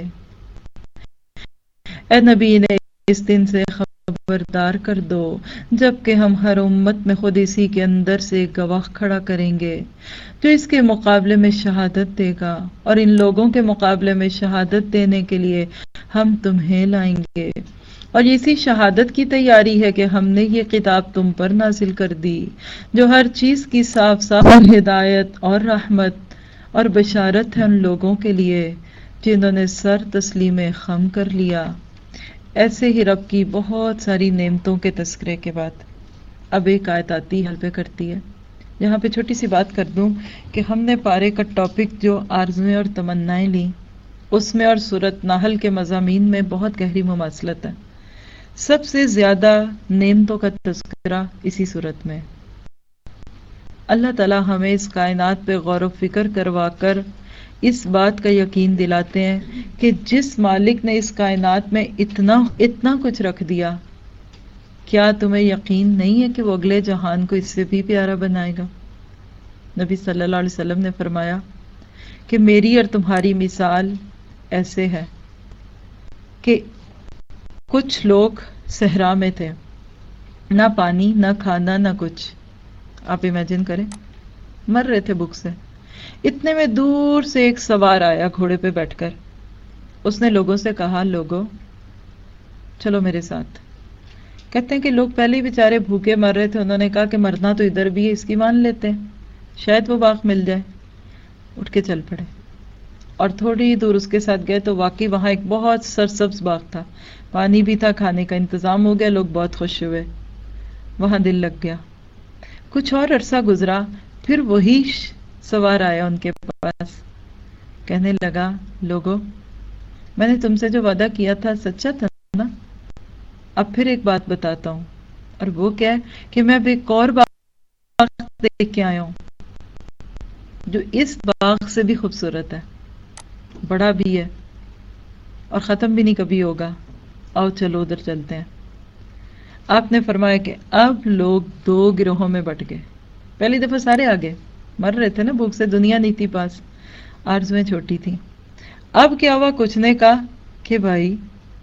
اے نبی انہیں اس دن سے خبردار کر دو جبکہ ہم ہر امت میں خود اسی کے اندر سے ایک گواہ کھڑا کریں گے جو اس کے مقابلے میں شہادت دے گا، اور ان لوگوں کے مقابلے میں شہادت دینے کے لیے ہم تمہیں لائیں گے. اور اسی شہادت کی تیاری ہے کہ ہم نے یہ کتاب تم پر نازل کر دی جو ہر چیز کی صاف صاف ہدایت اور رحمت اور بشارت ہے ان لوگوں کے لیے جنہوں نے سر تسلیم خم کر لیا. ایسے ہی رب کی بہت ساری نعمتوں کے تذکرے کے بعد اب ایک آیت آتی حل پہ کرتی ہے. یہاں پہ چھوٹی سی بات کر دوں کہ ہم نے پارے کا ٹاپک جو آرزویں اور تمنائیں لی اس میں اور سورۃ نحل کے مضامین میں بہت گہری مماثلت ہے. سب سے زیادہ نعمتوں کا تذکرہ اسی صورت میں. اللہ تعالیٰ ہمیں اس کائنات پہ غور و فکر کروا کر اس بات کا یقین دلاتے ہیں کہ جس مالک نے اس کائنات میں اتنا کچھ رکھ دیا، کیا تمہیں یقین نہیں ہے کہ وہ اگلے جہان کو اس سے بھی پیارا بنائے گا؟ نبی صلی اللہ علیہ وسلم نے فرمایا کہ میری اور تمہاری مثال ایسے ہے کہ کچھ لوگ صحرا میں تھے، نہ پانی نہ کھانا نہ کچھ. آپ امیجن کریں، مر رہے تھے بھوک سے. اتنے میں دور سے ایک سوار آیا گھوڑے پہ بیٹھ کر. اس نے لوگوں سے کہا لوگوں چلو میرے ساتھ. کہتے ہیں کہ لوگ پہلے ہی بیچارے بھوکے مر رہے تھے، انہوں نے کہا کہ مرنا تو ادھر بھی ہے، اس کی مان لیتے ہیں، شاید وہ باغ مل جائے. اٹھ کے چل پڑے اور تھوڑی دور اس کے ساتھ گئے تو واقعی وہاں ایک بہت سرسبز باغ تھا، پانی بھی تھا، کھانے کا انتظام ہو گیا، لوگ بہت خوش ہوئے، وہاں دل لگ گیا. کچھ اور عرصہ گزرا، پھر وہی سوار آیا ان کے پاس، کہنے لگا لوگوں میں نے تم سے جو وعدہ کیا تھا سچا تھا نا؟ اب پھر ایک بات بتاتا ہوں، اور وہ کیا ہے کہ میں اب ایک اور باغ دیکھ کے آیا ہوں جو اس باغ سے بھی خوبصورت ہے، بڑا بھی ہے اور ختم بھی نہیں کبھی ہوگا. آؤ چلو ادھر چلتے ہیں. آپ نے فرمایا کہ اب لوگ دو گروہوں میں بٹ گئے. پہلی دفعہ سارے آگے مر رہے تھے نا بھوک سے، دنیا نہیں تھی پاس، آرزویں چھوٹی تھی. اب کیا ہوا، کچھ نے کہا کہ بھائی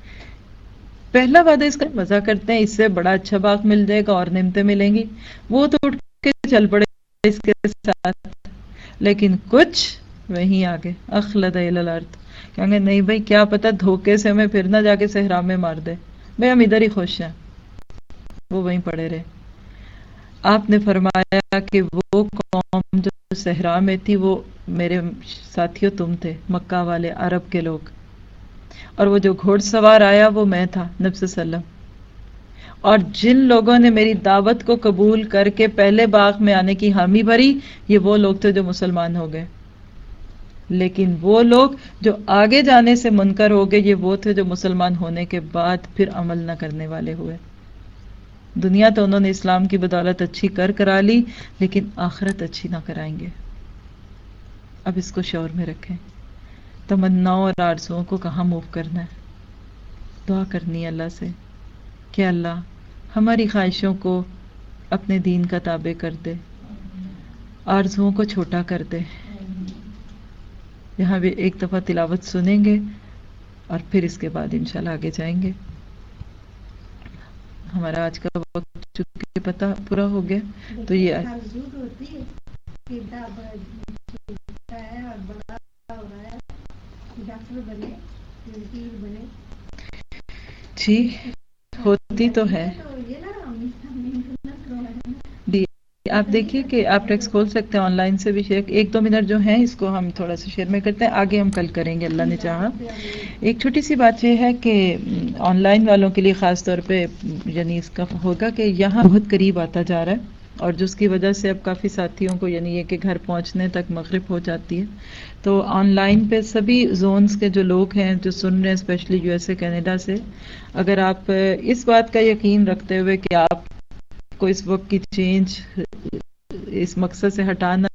پہلا وعدہ اس کا مزہ کرتے ہیں، اس سے بڑا اچھا باغ مل جائے گا اور نعمتیں ملیں گی. وہ تو اٹھ کے چل پڑے اس کے ساتھ، لیکن کچھ وہیں آگے اخلد الی الارض، کہیں گے نہیں بھائی کیا پتہ دھوکے سے ہمیں پھر نہ جا کے صحرا میں مار دے، بھائی ہم ادھر ہی خوش ہیں. وہ وہیں پڑے رہے. آپ نے فرمایا کہ وہ قوم جو صحرا میں تھی وہ میرے ساتھیوں تم تھے، مکہ والے عرب کے لوگ، اور وہ جو گھوڑ سوار آیا وہ میں تھا نبی صلی اللہ علیہ وسلم. اور جن لوگوں نے میری دعوت کو قبول کر کے پہلے باغ میں آنے کی حامی بھری، یہ وہ لوگ تھے جو مسلمان ہو گئے. لیکن وہ لوگ جو آگے جانے سے منکر ہو گئے یہ وہ تھے جو مسلمان ہونے کے بعد پھر عمل نہ کرنے والے ہوئے. دنیا تو انہوں نے اسلام کی بدولت اچھی کرا لی لیکن آخرت اچھی نہ کرائیں گے. اب اس کو شعور میں رکھیں. تمناؤں اور آرزوؤں کو کہاں موو کرنا ہے. دعا کرنی ہے اللہ سے کہ اللہ ہماری خواہشوں کو اپنے دین کا تابع کر دے, آرزوؤں کو چھوٹا کر دے. یہاں بھی ایک دفعہ تلاوت سنیں گے اور پھر اس کے بعد انشاءاللہ آگے جائیں گے. ہمارا آج کا وقت چونکہ پتہ پورا ہو گیا تو یہ جی ہوتی تو ہے. آپ دیکھیے کہ آپ ٹیکسٹ کھول سکتے ہیں آن لائن سے بھی شیئر. 1-2 منٹ جو ہیں اس کو ہم تھوڑا سا شیئر میں کرتے ہیں, آگے ہم کل کریں گے اللہ نے چاہا. ایک چھوٹی سی بات یہ ہے کہ آن لائن والوں کے لیے خاص طور پہ یعنی اس کا ہوگا کہ یہاں بہت قریب آتا جا رہا ہے اور جس کی وجہ سے اب کافی ساتھیوں کو یعنی یہ کہ گھر پہنچنے تک مغرب ہو جاتی ہے. تو آن لائن پہ سبھی زونز کے جو لوگ ہیں جو سن رہے ہیں specially U S A Canada سے, اگر آپ اس بات کا یقین رکھتے ہوئے کہ آپ کو اس وقت کی چینج اس مقصد سے ہٹانا